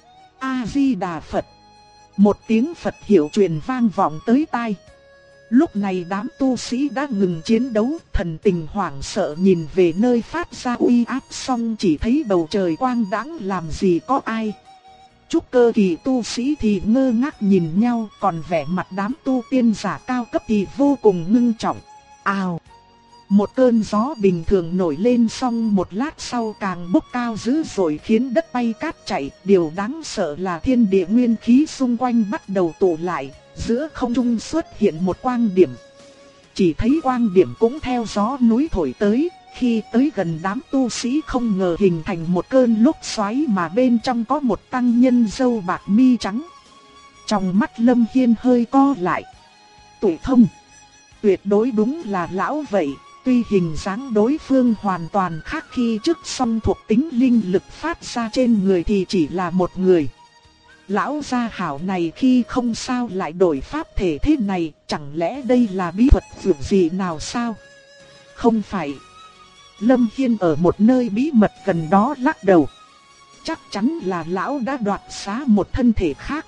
A-di-đà Phật. Một tiếng Phật hiệu truyền vang vọng tới tai. Lúc này đám tu sĩ đã ngừng chiến đấu, thần tình hoảng sợ nhìn về nơi phát ra uy áp, xong chỉ thấy bầu trời quang đãng làm gì có ai. Trúc cơ kỳ tu sĩ thì ngơ ngác nhìn nhau, còn vẻ mặt đám tu tiên giả cao cấp thì vô cùng ngưng trọng. Ào! Một cơn gió bình thường nổi lên, xong một lát sau càng bốc cao dữ dội khiến đất bay cát chảy. Điều đáng sợ là thiên địa nguyên khí xung quanh bắt đầu tụ lại, giữa không trung xuất hiện một quang điểm. Chỉ thấy quang điểm cũng theo gió núi thổi tới, khi tới gần đám tu sĩ không ngờ hình thành một cơn lốc xoáy mà bên trong có một tăng nhân râu bạc mi trắng. Trong mắt Lâm Hiên hơi co lại. Tụ Thông, tuyệt đối đúng là lão vậy. Tuy hình dáng đối phương hoàn toàn khác khi trước, song thuộc tính linh lực phát ra trên người thì chỉ là một người. Lão gia hảo này khi không sao lại đổi pháp thể thế này, chẳng lẽ đây là bí thuật vượt gì nào sao? Không phải. Lâm Hiên ở một nơi bí mật gần đó lắc đầu. Chắc chắn là lão đã đoạt xá một thân thể khác.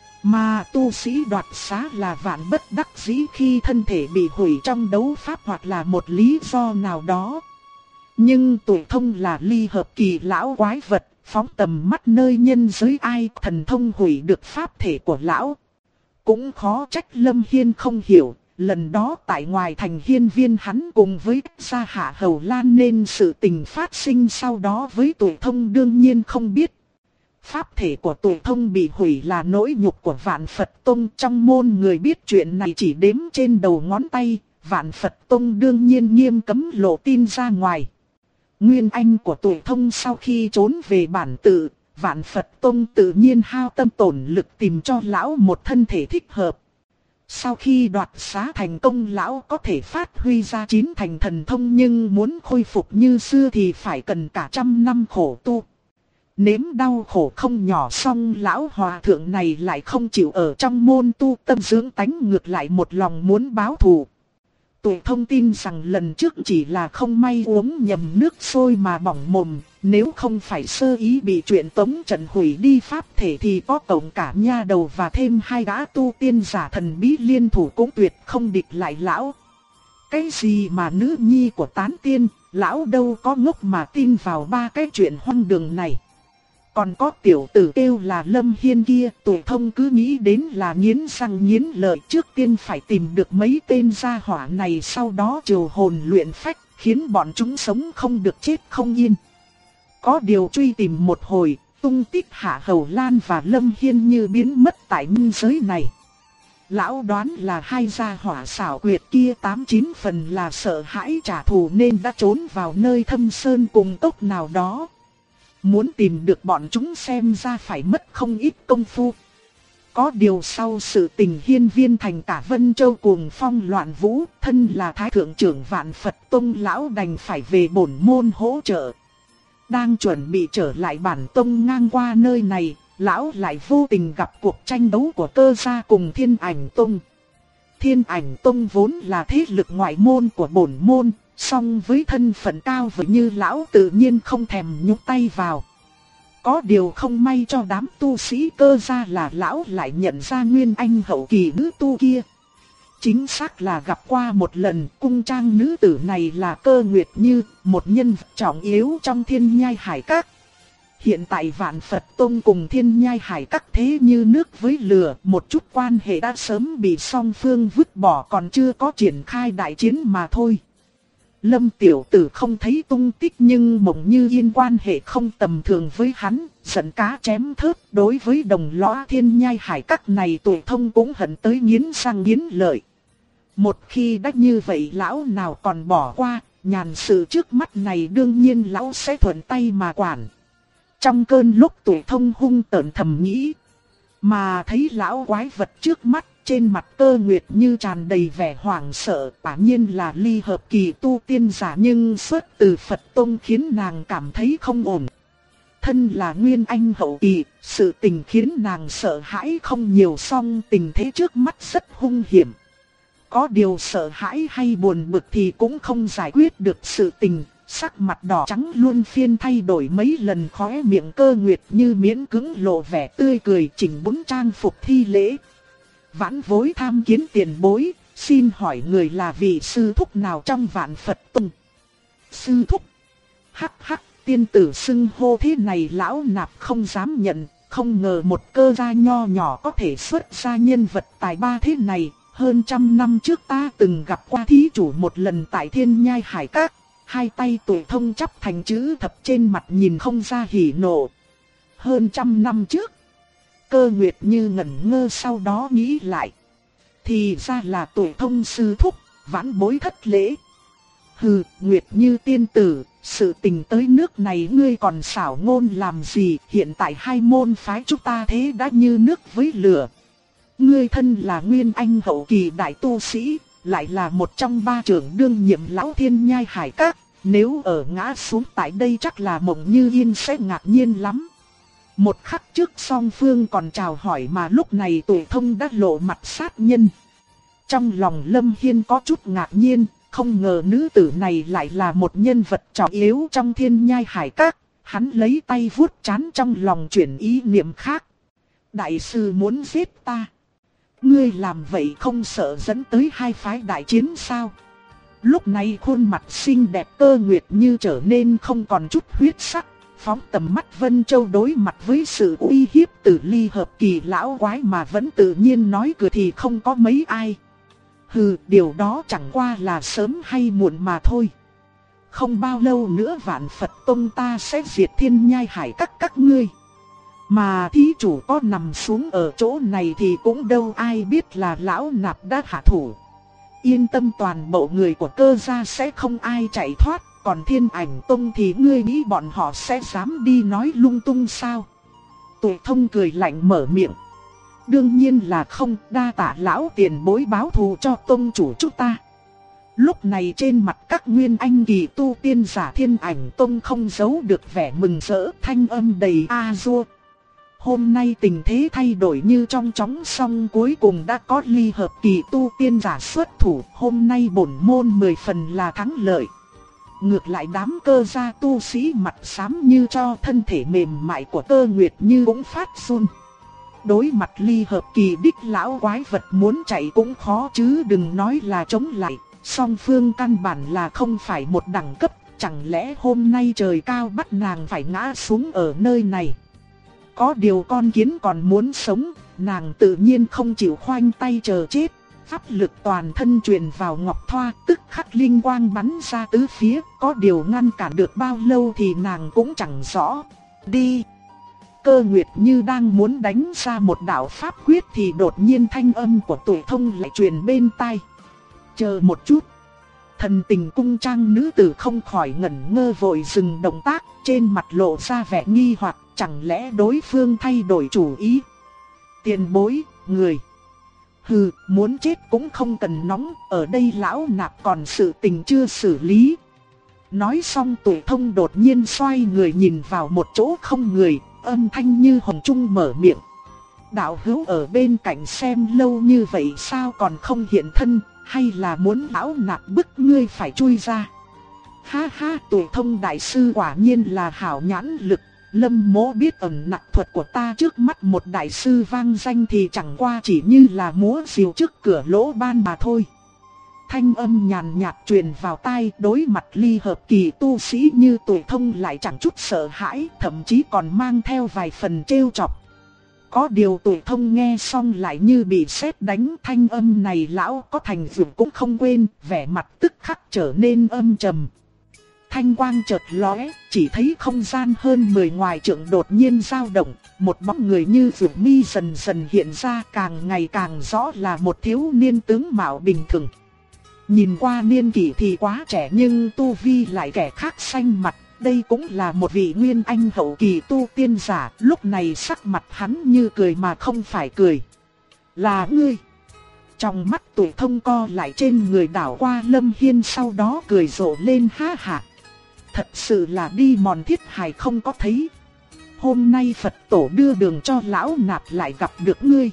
Mà tu sĩ đoạt xá là vạn bất đắc dĩ khi thân thể bị hủy trong đấu pháp hoặc là một lý do nào đó. Nhưng Tụ Thông là ly hợp kỳ lão quái vật, phóng tầm mắt nơi nhân giới ai thần thông hủy được pháp thể của lão. Cũng khó trách Lâm Hiên không hiểu, lần đó tại ngoài thành hiên viên hắn cùng với Gia Hạ Hầu Lan nên sự tình phát sinh sau đó với Tụ Thông đương nhiên không biết. Pháp thể của Tụ Thông bị hủy là nỗi nhục của Vạn Phật Tông, trong môn người biết chuyện này chỉ đếm trên đầu ngón tay, Vạn Phật Tông đương nhiên nghiêm cấm lộ tin ra ngoài. Nguyên anh của Tụ Thông sau khi trốn về bản tự, Vạn Phật Tông tự nhiên hao tâm tổn lực tìm cho lão một thân thể thích hợp. Sau khi đoạt xá thành công, lão có thể phát huy ra 9 thành thần thông, nhưng muốn khôi phục như xưa thì phải cần cả trăm năm khổ tu. Nếm đau khổ không nhỏ xong, lão hòa thượng này lại không chịu ở trong môn tu tâm dưỡng tánh, ngược lại một lòng muốn báo thù. Tụ Thông tin rằng lần trước chỉ là không may uống nhầm nước sôi mà bỏng mồm, nếu không phải sơ ý bị chuyện tống trận hủy đi pháp thể thì có cộng cả nha đầu và thêm 2 gã tu tiên giả thần bí liên thủ cũng tuyệt không địch lại lão. Cái gì mà nữ nhi của tán tiên, lão đâu có ngốc mà tin vào 3 cái chuyện hoang đường này. Còn có tiểu tử kêu là Lâm Hiên kia, Tụ Thông cứ nghĩ đến là nghiến răng nghiến lợi, trước tiên phải tìm được mấy tên gia hỏa này, sau đó triều hồn luyện phách, khiến bọn chúng sống không được chết không yên. Có điều truy tìm một hồi, tung tích Hạ Hầu Lan và Lâm Hiên như biến mất tại minh giới này. Lão đoán là 2 gia hỏa xảo quyệt kia 89 phần là sợ hãi trả thù nên đã trốn vào nơi thâm sơn cùng cốc nào đó. Muốn tìm được bọn chúng xem ra phải mất không ít công phu. Có điều sau sự tình hiên viên thành cả Vân Châu cuồng phong loạn vũ, thân là Thái Thượng trưởng Vạn Phật Tông, lão đành phải về bổn môn hỗ trợ. Đang chuẩn bị trở lại bản tông ngang qua nơi này, lão lại vô tình gặp cuộc tranh đấu của Cơ gia cùng Thiên Ảnh Tông. Thiên Ảnh Tông vốn là thế lực ngoại môn của bổn môn, song với thân phận cao vậy như lão tự nhiên không thèm nhúc tay vào. Có điều không may cho đám tu sĩ Cơ gia là lão lại nhận ra nguyên anh hậu kỳ nữ tu kia. Chính xác là gặp qua một lần, cung trang nữ tử này là Cơ Nguyệt Như, một nhân vật trọng yếu trong Thiên Nhai Hải Các. Hiện tại Vạn Phật Tông cùng Thiên Nhai Hải Các thế như nước với lửa, một chút quan hệ đã sớm bị song phương vứt bỏ, còn chưa có triển khai đại chiến mà thôi. Lâm tiểu tử không thấy tung tích nhưng Mộng Như Yên quan hệ không tầm thường với hắn, giận cá chém thớt. Đối với đồng lõa Thiên Nhai Hải Các này, Tụ Thông cũng hận tới nghiến răng nghiến lợi. Một khi đã như vậy lão nào còn bỏ qua, nhàn sự trước mắt này đương nhiên lão sẽ thuận tay mà quản. Trong cơn lúc Tụ Thông hung tợn thầm nghĩ, mà thấy lão quái vật trước mắt, trên mặt Cơ Nguyệt Như tràn đầy vẻ hoảng sợ, quả nhiên là ly hợp kỳ tu tiên giả nhưng xuất từ Phật Tông khiến nàng cảm thấy không ổn. Thân là nguyên anh hậu kỳ, sự tình khiến nàng sợ hãi không nhiều, song tình thế trước mắt rất hung hiểm. Có điều sợ hãi hay buồn bực thì cũng không giải quyết được sự tình, sắc mặt đỏ trắng luôn phiên thay đổi mấy lần, khóe miệng Cơ Nguyệt Như miễn cưỡng lộ vẻ tươi cười, chỉnh bún trang phục thi lễ. Vãn vối tham kiến tiền bối, xin hỏi người là vị sư thúc nào trong Vạn Phật Tông? Sư thúc? Hắc hắc, tiên tử xưng hô thế này lão nạp không dám nhận, không ngờ một Cơ gia nho nhỏ có thể xuất ra nhân vật tài ba thế này. Hơn 100 năm trước ta từng gặp qua thí chủ một lần tại Thiên Nhai Hải Các, 2 tay Tụ Thông chắp thành chữ thập, trên mặt nhìn không ra hỉ nộ. Hơn 100 năm trước? Cơ Nguyệt Như ngẩn ngơ sau đó nghĩ lại. Thì ra là Tụ Thông sư thúc, vãn bối thất lễ. Hừ, Nguyệt Như tiên tử, sự tình tới nước này ngươi còn xảo ngôn làm gì, hiện tại 2 môn phái chúng ta thế đã như nước với lửa. Ngươi thân là Nguyên Anh hậu kỳ đại tu sĩ, lại là một trong ba trưởng đương nhiệm lão Thiên Nhai Hải Các, nếu ở ngã xuống tại đây chắc là Mộng Như Yên sẽ ngạc nhiên lắm. Một khắc trước song phương còn chào hỏi mà lúc này Tuệ Thông đã lộ mặt sát nhân. Trong lòng Lâm Hiên có chút ngạc nhiên, không ngờ nữ tử này lại là một nhân vật trọng yếu trong Thiên Nhai Hải Các. Hắn lấy tay vuốt trán trong lòng chuyển ý niệm khác. Đại sư muốn giết ta. Ngươi làm vậy không sợ dẫn tới hai phái đại chiến sao? Lúc này khuôn mặt xinh đẹp Cơ Nguyệt Như trở nên không còn chút huyết sắc. Phóng tầm mắt Vân Châu đối mặt với sự uy hiếp từ ly hợp kỳ lão quái mà vẫn tự nhiên nói cười thì không có mấy ai. Hừ, điều đó chẳng qua là sớm hay muộn mà thôi. Không bao lâu nữa Vạn Phật Tông ta sẽ diệt Thiên Nhai Hải các ngươi. Mà thí chủ có nằm xuống ở chỗ này thì cũng đâu ai biết là lão nạp đã hạ thủ. Yên tâm, toàn bộ người của Cơ gia sẽ không ai chạy thoát. Còn Thiên Ảnh Tông thì ngươi nghĩ bọn họ sẽ dám đi nói lung tung sao? Tuệ Thông cười lạnh mở miệng. Đương nhiên là không, đa tạ lão tiền bối báo thù cho tông chủ chúng ta. Lúc này trên mặt các nguyên anh kỳ tu tiên giả Thiên Ảnh Tông không giấu được vẻ mừng rỡ, thanh âm đầy a dua. Hôm nay tình thế thay đổi như trong chóng, song cuối cùng đã có ly hợp kỳ tu tiên giả xuất thủ. Hôm nay bổn môn 10 phần là thắng lợi. Ngược lại đám Cơ gia tu sĩ mặt xám như cho, thân thể mềm mại của Cơ Nguyệt Như cũng phát run. Đối mặt ly hợp kỳ đích lão quái vật muốn chạy cũng khó chứ đừng nói là chống lại. Song phương căn bản là không phải một đẳng cấp, chẳng lẽ hôm nay trời cao bắt nàng phải ngã xuống ở nơi này. Có điều con kiến còn muốn sống, nàng tự nhiên không chịu khoanh tay chờ chết. Pháp lực toàn thân truyền vào Ngọc Thoa, tức khắc linh quang bắn ra tứ phía, có điều ngăn cản được bao lâu thì nàng cũng chẳng rõ. Đi! Cơ Nguyệt Như đang muốn đánh ra một đạo pháp quyết thì đột nhiên thanh âm của Tuệ Thông lại truyền bên tai. Chờ một chút! Thần tình cung trang nữ tử không khỏi ngẩn ngơ vội dừng động tác, trên mặt lộ ra vẻ nghi hoặc, chẳng lẽ đối phương thay đổi chủ ý. Tiền bối, người. Hừ, muốn chết cũng không cần nóng, ở đây lão nạp còn sự tình chưa xử lý. Nói xong Tuệ Thông đột nhiên xoay người nhìn vào một chỗ không người, âm thanh như hồng trung mở miệng. Đạo hữu ở bên cạnh xem lâu như vậy sao còn không hiện thân, hay là muốn lão nạp bức ngươi phải chui ra. Ha ha, Tuệ Thông đại sư quả nhiên là hảo nhãn lực. Lâm Mỗ biết ẩn nặc thuật của ta, trước mắt một đại sư vang danh thì chẳng qua chỉ như là múa diều trước cửa lỗ ban mà thôi. Thanh âm nhàn nhạt truyền vào tai, đối mặt ly hợp kỳ tu sĩ như Tuệ Thông lại chẳng chút sợ hãi, thậm chí còn mang theo vài phần trêu chọc. Có điều Tuệ Thông nghe xong lại như bị sét đánh, thanh âm này lão có thành dược cũng không quên, vẻ mặt tức khắc trở nên âm trầm. Thanh quang chợt lóe, chỉ thấy không gian hơn 10 ngoài trượng đột nhiên dao động, một bóng người như vượt mi dần dần hiện ra, càng ngày càng rõ là một thiếu niên tướng mạo bình thường. Nhìn qua niên kỷ thì quá trẻ nhưng tu vi lại kẻ khác xanh mặt, đây cũng là một vị nguyên anh hậu kỳ tu tiên giả, lúc này sắc mặt hắn như cười mà không phải cười. Là ngươi. Trong mắt Tuệ Thông co lại trên người đảo qua Lâm Hiên, sau đó cười rộ lên ha hả. Thật sự là đi mòn thiết hài không có thấy. Hôm nay Phật tổ đưa đường cho lão nạp lại gặp được ngươi.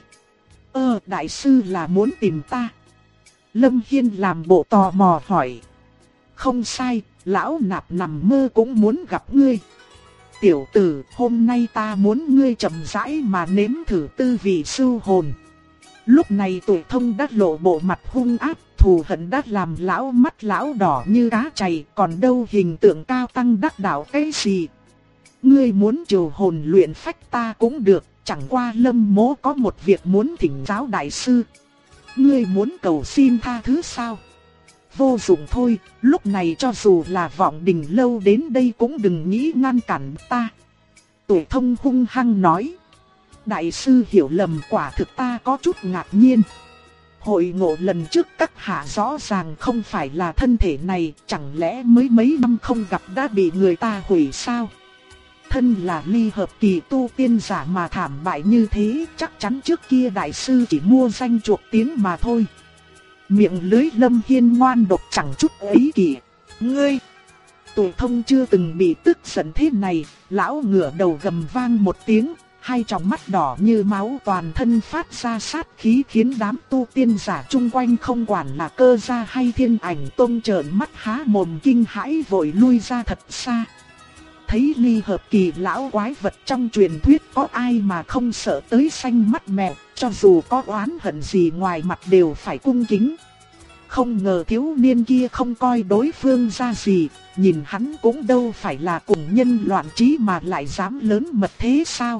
Đại sư là muốn tìm ta. Lâm Hiên làm bộ tò mò hỏi. Không sai, lão nạp nằm mơ cũng muốn gặp ngươi. Tiểu tử, hôm nay ta muốn ngươi chậm rãi mà nếm thử tư vị sưu hồn. Lúc này Tuệ Thông đã lộ bộ mặt hung ác, thù hận đã làm lão mắt lão đỏ như cá chày, còn đâu hình tượng cao tăng đắc đạo cái gì. Ngươi muốn trừ hồn luyện phách ta cũng được, chẳng qua Lâm Mỗ có một việc muốn thỉnh giáo đại sư. Ngươi muốn cầu xin tha thứ sao? Vô dụng thôi, lúc này cho dù là Vọng Đình Lâu đến đây cũng đừng nghĩ ngăn cản ta. Tuệ Thông hung hăng nói. Đại sư hiểu lầm, quả thực ta có chút ngạc nhiên. Hội ngộ lần trước các hạ rõ ràng không phải là thân thể này, chẳng lẽ mới mấy năm không gặp đã bị người ta hủy sao? thân là ly hợp kỳ tu tiên giả mà thảm bại như thế, chắc chắn trước kia đại sư chỉ mua danh chuộc tiếng mà thôi. Miệng lưới Lâm Hiên ngoan độc chẳng chút ấy kỷ. Ngươi! Tụ Thông chưa từng bị tức giận thế này, lão ngửa đầu gầm vang một tiếng, hai tròng mắt đỏ như máu toàn thân phát ra sát khí khiến đám tu tiên giả chung quanh không quản là Cơ Gia hay Thiên Ảnh Tông trợn mắt há mồm kinh hãi vội lui ra thật xa. Thấy ly hợp kỳ lão quái vật trong truyền thuyết có ai mà không sợ tới xanh mắt mèo, cho dù có oán hận gì ngoài mặt đều phải cung kính. Không ngờ thiếu niên kia không coi đối phương ra gì, nhìn hắn cũng đâu phải là cùng nhân loạn trí mà lại dám lớn mật thế sao.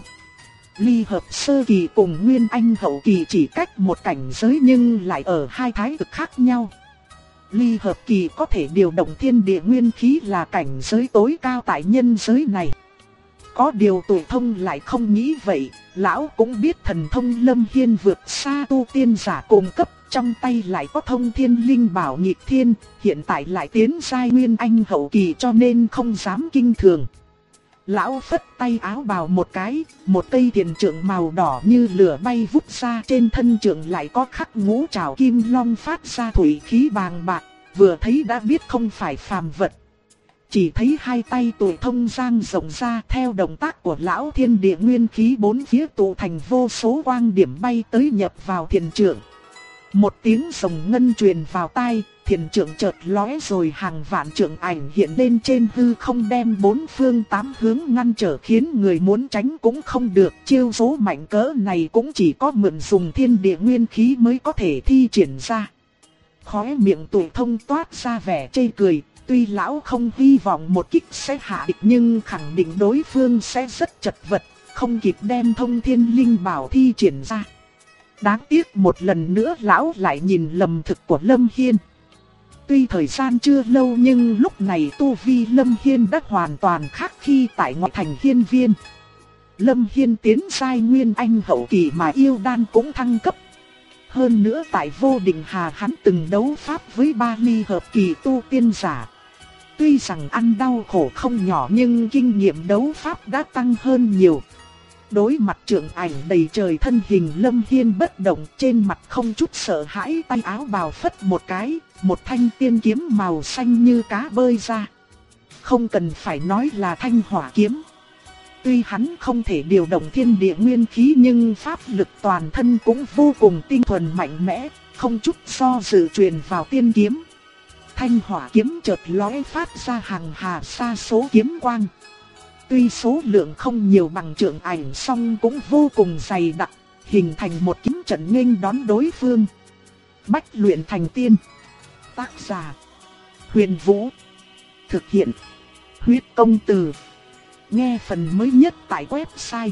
Ly hợp sơ kỳ cùng Nguyên Anh hậu kỳ chỉ cách một cảnh giới nhưng lại ở hai thái cực khác nhau. Ly hợp kỳ có thể điều động thiên địa nguyên khí là cảnh giới tối cao tại nhân giới này. Có điều Tụ Thông lại không nghĩ vậy, lão cũng biết thần thông Lâm Hiên vượt xa tu tiên giả cùng cấp, trong tay lại có thông thiên linh bảo nghịch thiên, hiện tại lại tiến giai Nguyên Anh hậu kỳ cho nên không dám kinh thường. Lão phất tay áo bào một cái, một cây tiền trượng màu đỏ như lửa bay vút ra, trên thân trượng lại có khắc ngũ trảo kim long phát ra thủy khí bàng bạc, vừa thấy đã biết không phải phàm vật. Chỉ thấy hai tay Tụ Thông dang rộng ra, theo động tác của lão, thiên địa nguyên khí bốn phía tụ thành vô số quang điểm bay tới nhập vào thiền trượng. Một tiếng rồng ngân truyền vào tai, thiền trượng chợt lóe rồi hàng vạn trượng ảnh hiện lên trên hư không đem bốn phương tám hướng ngăn trở khiến người muốn tránh cũng không được. Chiêu số mạnh cỡ này cũng chỉ có mượn dùng thiên địa nguyên khí mới có thể thi triển ra. Khóe miệng Tụ Thông toát ra vẻ chê cười, tuy lão không hy vọng một kích sẽ hạ địch nhưng khẳng định đối phương sẽ rất chật vật, không kịp đem thông thiên linh bảo thi triển ra. Đáng tiếc một lần nữa lão lại nhìn lầm thực của Lâm Hiên. Tuy thời gian chưa lâu nhưng lúc này tu vi Lâm Hiên đã hoàn toàn khác khi tại ngoại thành Hiên Viên. Lâm Hiên tiến giai Nguyên Anh hậu kỳ mà yêu đan cũng thăng cấp. Hơn nữa tại Vô Định Hà hắn từng đấu pháp với ba ly hợp kỳ tu tiên giả. Tuy rằng ăn đau khổ không nhỏ nhưng kinh nghiệm đấu pháp đã tăng hơn nhiều. Đối mặt trượng ảnh đầy trời thân hình Lâm Hiên bất động, trên mặt không chút sợ hãi, tay áo bào phất một cái, một thanh tiên kiếm màu xanh như cá bơi ra. Không cần phải nói là thanh hỏa kiếm. Tuy hắn không thể điều động thiên địa nguyên khí nhưng pháp lực toàn thân cũng vô cùng tinh thuần mạnh mẽ, không chút do dự truyền vào tiên kiếm. Thanh hỏa kiếm chợt lóe phát ra hàng hà sa số kiếm quang. Tuy số lượng không nhiều bằng trượng ảnh song cũng vô cùng dày đặc, hình thành một kiếm trận nghênh đón đối phương. Bách luyện thành tiên. Tác giả: Huyền Vũ. Thực hiện: Huyết Công Từ. Nghe phần mới nhất tại website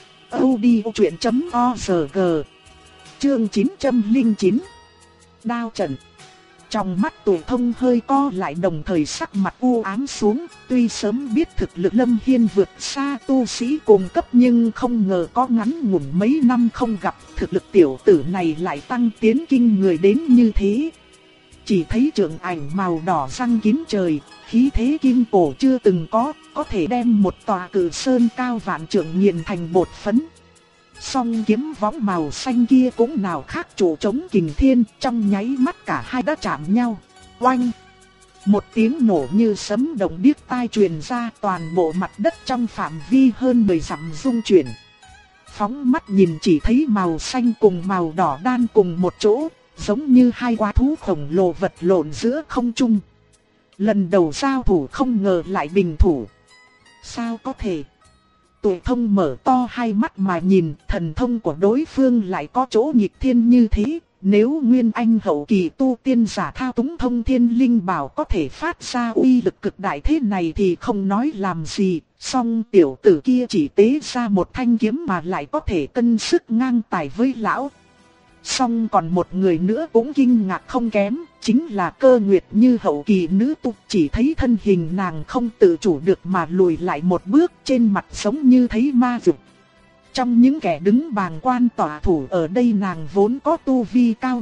audiochuyện.org. Chương 909. Đao trận. Trong mắt Tụ Thông hơi co lại đồng thời sắc mặt u ám xuống, tuy sớm biết thực lực Lâm Hiên vượt xa tu sĩ cùng cấp nhưng không ngờ có ngắn ngủn mấy năm không gặp, thực lực tiểu tử này lại tăng tiến kinh người đến như thế. Chỉ thấy trượng ảnh màu đỏ răng kín trời, khí thế kim cổ chưa từng có thể đem một tòa cử sơn cao vạn trượng nghiền thành bột phấn. Song kiếm võng màu xanh kia cũng nào khác chỗ chống kình thiên, trong nháy mắt cả hai đã chạm nhau. Oanh! Một tiếng nổ như sấm động điếc tai truyền ra, toàn bộ mặt đất trong phạm vi hơn 10 dặm rung chuyển. Phóng mắt nhìn chỉ thấy màu xanh cùng màu đỏ đan cùng một chỗ, giống như hai quái thú khổng lồ vật lộn giữa không trung. Lần đầu giao thủ không ngờ lại bình thủ. Sao có thể? Tụ Thông mở to hai mắt mà nhìn, thần thông của đối phương lại có chỗ nghịch thiên như thế. Nếu Nguyên Anh hậu kỳ tu tiên giả thao túng thông thiên linh bảo có thể phát ra uy lực cực đại thế này thì không nói làm gì. Song tiểu tử kia chỉ tế ra một thanh kiếm mà lại có thể cân sức ngang tài với lão. Song còn một người nữa cũng kinh ngạc không kém, chính là Cơ Nguyệt Như hậu kỳ nữ tu, chỉ thấy thân hình nàng không tự chủ được mà lùi lại một bước, trên mặt giống như thấy ma dược. Trong những kẻ đứng bàng quan tỏa thủ ở đây nàng vốn có tu vi cao nhất,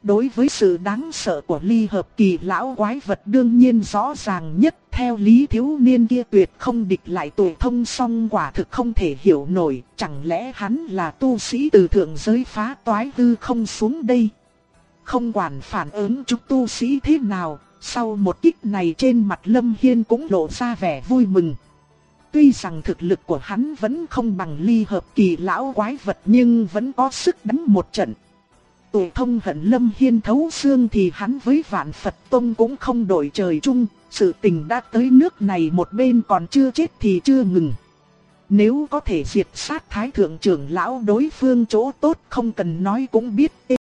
Đối với sự đáng sợ của ly hợp kỳ lão quái vật đương nhiên rõ ràng nhất, theo lý thiếu niên kia tuyệt không địch lại tuổi thông song quả thực không thể hiểu nổi, chẳng lẽ hắn là tu sĩ từ thượng giới phá toái hư không xuống đây. Không quản phản ứng chúng tu sĩ thế nào, sau một kích này trên mặt Lâm Hiên cũng lộ ra vẻ vui mừng. Tuy rằng thực lực của hắn vẫn không bằng ly hợp kỳ lão quái vật nhưng vẫn có sức đánh một trận. Tuổi thông hận Lâm Hiên thấu xương thì hắn với Vạn Phật Tông cũng không đổi trời chung, sự tình đã tới nước này một bên còn chưa chết thì chưa ngừng. Nếu có thể diệt sát Thái Thượng trưởng lão đối phương chỗ tốt không cần nói cũng biết.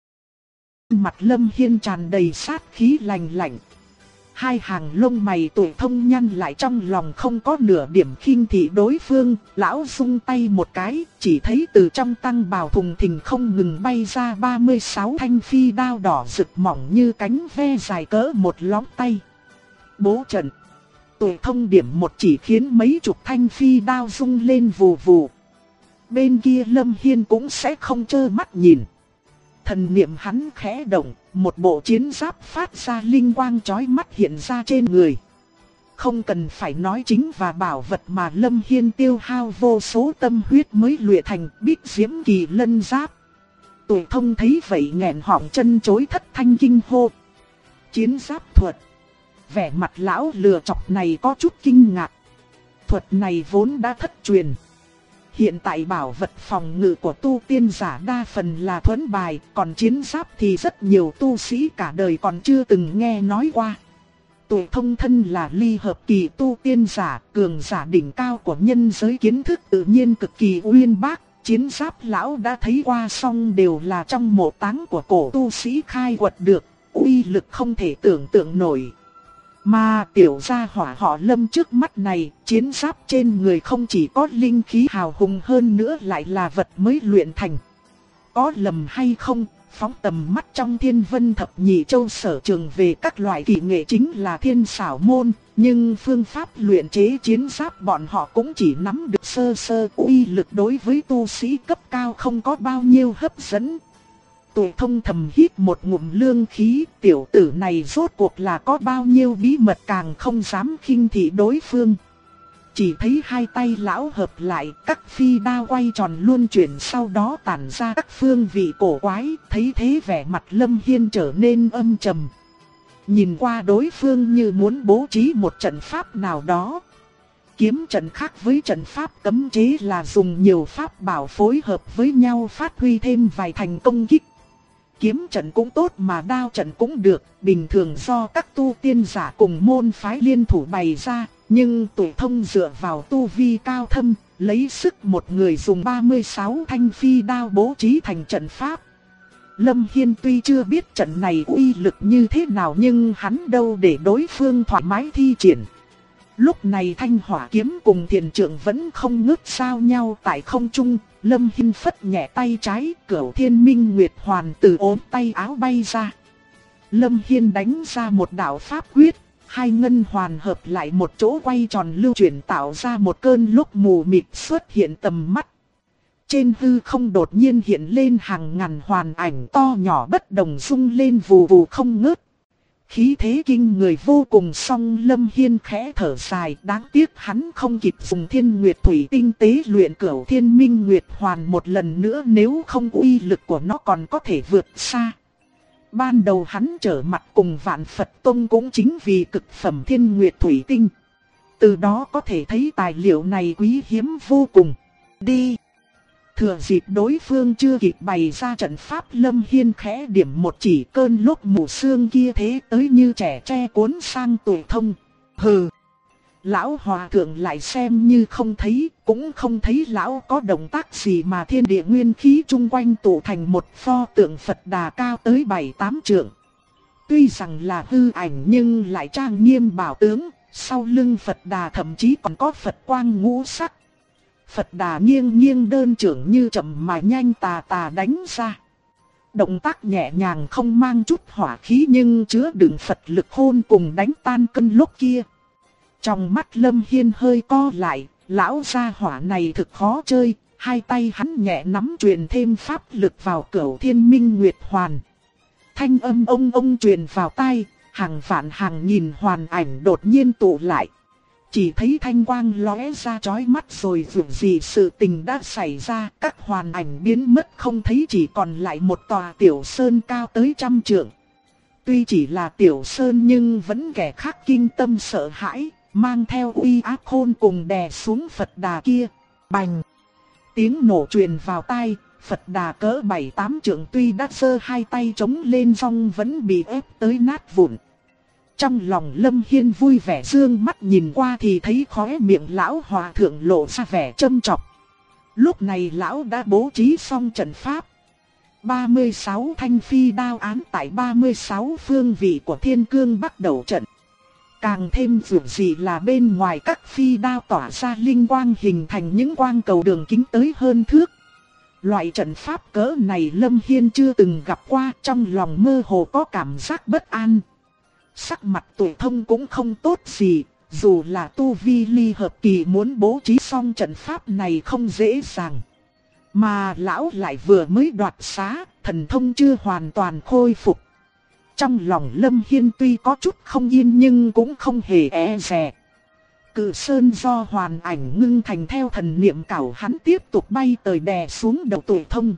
Mặt Lâm Hiên tràn đầy sát khí lạnh lạnh. Hai hàng lông mày Tuổi thông nhăn lại, trong lòng không có nửa điểm khinh thị đối phương. Lão rung tay một cái, chỉ thấy từ trong tăng bào thùng thình không ngừng bay ra 36 thanh phi đao đỏ rực mỏng như cánh ve dài cỡ một lóng tay. Bố trận. Tuổi thông điểm một chỉ khiến mấy chục thanh phi đao rung lên vù vù. Bên kia Lâm Hiên cũng sẽ không trơ mắt nhìn. Thần niệm hắn khẽ động, một bộ chiến giáp phát ra linh quang chói mắt hiện ra trên người. Không cần phải nói, chính và bảo vật mà Lâm Hiên tiêu hao vô số tâm huyết mới luyện thành Bích Diễm Kỳ Lân Giáp. Tuổi thông thấy vậy nghẹn họng chân chối thất thanh kinh hô. Chiến giáp thuật. Vẻ mặt lão lừa chọc này có chút kinh ngạc. Thuật này vốn đã thất truyền. Hiện tại bảo vật phòng ngự của tu tiên giả đa phần là thuẫn bài, còn chiến giáp thì rất nhiều tu sĩ cả đời còn chưa từng nghe nói qua. Tuổi thông thân là ly hợp kỳ tu tiên giả, cường giả đỉnh cao của nhân giới, kiến thức tự nhiên cực kỳ uyên bác. Chiến giáp lão đã thấy qua xong đều là trong mộ táng của cổ tu sĩ khai quật được, uy lực không thể tưởng tượng nổi. Mà tiểu gia hỏa họ Lâm trước mắt này, chiến giáp trên người không chỉ có linh khí hào hùng hơn nữa lại là vật mới luyện thành. Có lầm hay không, phóng tầm mắt trong Thiên Vân Thập Nhị Châu sở trường về các loại kỳ nghệ chính là thiên xảo môn, nhưng phương pháp luyện chế chiến giáp bọn họ cũng chỉ nắm được sơ sơ, uy lực đối với tu sĩ cấp cao không có bao nhiêu hấp dẫn. Tuổi thông thầm hít một ngụm lương khí, tiểu tử này rốt cuộc là có bao nhiêu bí mật càng không dám khinh thị đối phương. Chỉ thấy hai tay lão hợp lại, các phi đao quay tròn luân chuyển, sau đó tản ra các phương vị cổ quái, thấy thế vẻ mặt Lâm Hiên trở nên âm trầm. Nhìn qua đối phương như muốn bố trí một trận pháp nào đó. Kiếm trận khác với trận pháp cấm chế là dùng nhiều pháp bảo phối hợp với nhau phát huy thêm vài thành công kích. Kiếm trận cũng tốt mà đao trận cũng được, bình thường do các tu tiên giả cùng môn phái liên thủ bày ra, nhưng Tuổi thông dựa vào tu vi cao thâm, lấy sức một người dùng 36 thanh phi đao bố trí thành trận pháp. Lâm Hiên tuy chưa biết trận này uy lực như thế nào nhưng hắn đâu để đối phương thoải mái thi triển. Lúc này thanh hỏa kiếm cùng thiền trượng vẫn không ngớt sao nhau tại không trung. Lâm Hiên phất nhẹ tay trái, Cửu Thiên Minh Nguyệt Hoàn từ ốm tay áo bay ra. Lâm Hiên đánh ra một đạo pháp quyết, hai ngân hoàn hợp lại một chỗ quay tròn lưu chuyển tạo ra một cơn lốc mù mịt xuất hiện tầm mắt. Trên hư không đột nhiên hiện lên hàng ngàn hoàn ảnh to nhỏ bất đồng rung lên vù vù không ngớt. Khí thế kinh người vô cùng, song Lâm Hiên khẽ thở dài, đáng tiếc hắn không kịp dùng Thiên Nguyệt Thủy tinh tế luyện Cửu Thiên Minh Nguyệt Hoàn một lần nữa, nếu không uy lực của nó còn có thể vượt xa. Ban đầu hắn trở mặt cùng Vạn Phật Tông cũng chính vì cực phẩm Thiên Nguyệt Thủy tinh. Từ đó có thể thấy tài liệu này quý hiếm vô cùng. Đi! Thừa dịp đối phương chưa kịp bày ra trận pháp, Lâm Hiên khẽ điểm một chỉ, cơn lốc mù sương kia thế tới như trẻ tre cuốn sang Tuổi thông. Hừ! Lão hòa thượng lại xem như không thấy, cũng không thấy lão có động tác gì mà thiên địa nguyên khí chung quanh tụ thành một pho tượng Phật Đà cao tới 7-8 trượng. Tuy rằng là hư ảnh nhưng lại trang nghiêm bảo tướng, sau lưng Phật Đà thậm chí còn có Phật quang ngũ sắc. Phật Đà nghiêng nghiêng đơn trưởng như chậm mà nhanh tà tà đánh ra. Động tác nhẹ nhàng không mang chút hỏa khí nhưng chứa đựng Phật lực hôn cùng đánh tan cơn lốc kia. Trong mắt Lâm Hiên hơi co lại, lão gia hỏa này thực khó chơi, hai tay hắn nhẹ nắm truyền thêm pháp lực vào Cửu Thiên Minh Nguyệt Hoàn. Thanh âm ông truyền vào tai, hàng vạn hàng nghìn hoàn ảnh đột nhiên tụ lại. Chỉ thấy thanh quang lóe ra chói mắt rồi dường gì sự tình đã xảy ra, các hoàn ảnh biến mất không thấy, chỉ còn lại một tòa tiểu sơn cao tới 100 trượng. Tuy chỉ là tiểu sơn nhưng vẫn kẻ khác kinh tâm sợ hãi, mang theo uy áp khôn cùng đè xuống Phật Đà kia. Bành! Tiếng nổ truyền vào tai, Phật Đà cỡ 7-8 trượng tuy đã giơ hai tay chống lên song vẫn bị ép tới nát vụn. Trong lòng Lâm Hiên vui vẻ dương mắt nhìn qua thì thấy khóe miệng lão hòa thượng lộ ra vẻ châm chọc. Lúc này lão đã bố trí xong trận pháp. 36 thanh phi đao án tại 36 phương vị của thiên cương bắt đầu trận. Càng thêm dường gì là bên ngoài các phi đao tỏa ra linh quang hình thành những quang cầu đường kính tới hơn thước. Loại trận pháp cỡ này Lâm Hiên chưa từng gặp qua, trong lòng mơ hồ có cảm giác bất an. Sắc mặt Tuổi Thông cũng không tốt gì, dù là tu vi ly hợp kỳ muốn bố trí xong trận pháp này không dễ dàng. Mà lão lại vừa mới đoạt xá, thần thông chưa hoàn toàn khôi phục. Trong lòng Lâm Hiên tuy có chút không yên nhưng cũng không hề e dè. Cự sơn do hoàn ảnh ngưng thành theo thần niệm cảo hắn tiếp tục bay tới đè xuống đầu Tuổi Thông.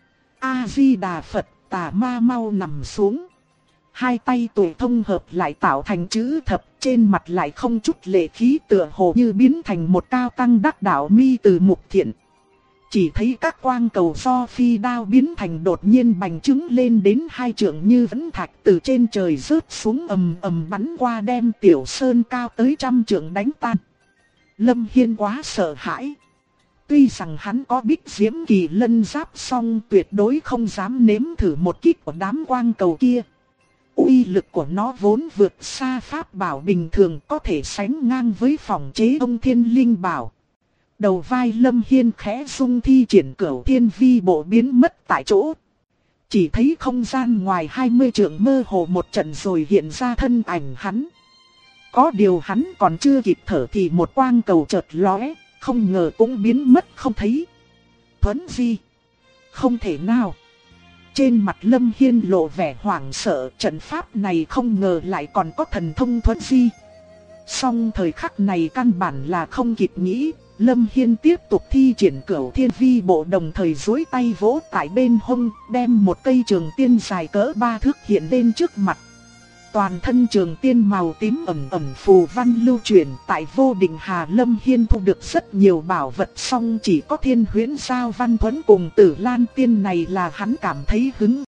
A-di-đà Phật, tà ma mau nằm xuống. Hai tay Tuổi Thông hợp lại tạo thành chữ thập, trên mặt lại không chút lệ khí, tựa hồ như biến thành một cao tăng đắc đạo mi từ mục thiện. Chỉ thấy các quang cầu do phi đao biến thành đột nhiên bành trướng lên đến 2 trượng như vẫn thạch từ trên trời rớt xuống ầm ầm bắn qua đem tiểu sơn cao tới 100 trượng đánh tan. Lâm Hiên quá sợ hãi. Tuy rằng hắn có Bích Diễm Kỳ Lân giáp song tuyệt đối không dám nếm thử một kích của đám quang cầu kia. Uy lực của nó vốn vượt xa pháp bảo bình thường, có thể sánh ngang với phòng chế ông thiên linh bảo. Đầu vai Lâm Hiên khẽ rung thi triển Cửu Thiên Vi Bộ biến mất tại chỗ. Chỉ thấy không gian ngoài 20 trượng mơ hồ một trận rồi hiện ra thân ảnh hắn. Có điều hắn còn chưa kịp thở thì một quang cầu chợt lóe, không ngờ cũng biến mất không thấy. Thuấn Di! Không thể nào! Trên mặt Lâm Hiên lộ vẻ hoảng sợ, trận pháp này không ngờ lại còn có thần thông Thuấn Di. Song thời khắc này căn bản là không kịp nghĩ, Lâm Hiên tiếp tục thi triển Cửu Thiên Vi Bộ đồng thời duỗi tay vỗ tại bên hông, đem một cây trường tiên dài cỡ 3 thước hiện lên trước mặt. Toàn thân trường tiên màu tím ẩn phù văn lưu truyền, tại Vô Định Hà Lâm Hiên thu được rất nhiều bảo vật, song chỉ có Thiên Huyễn Sao Văn Thuẫn cùng Tử Lan Tiên này là hắn cảm thấy hứng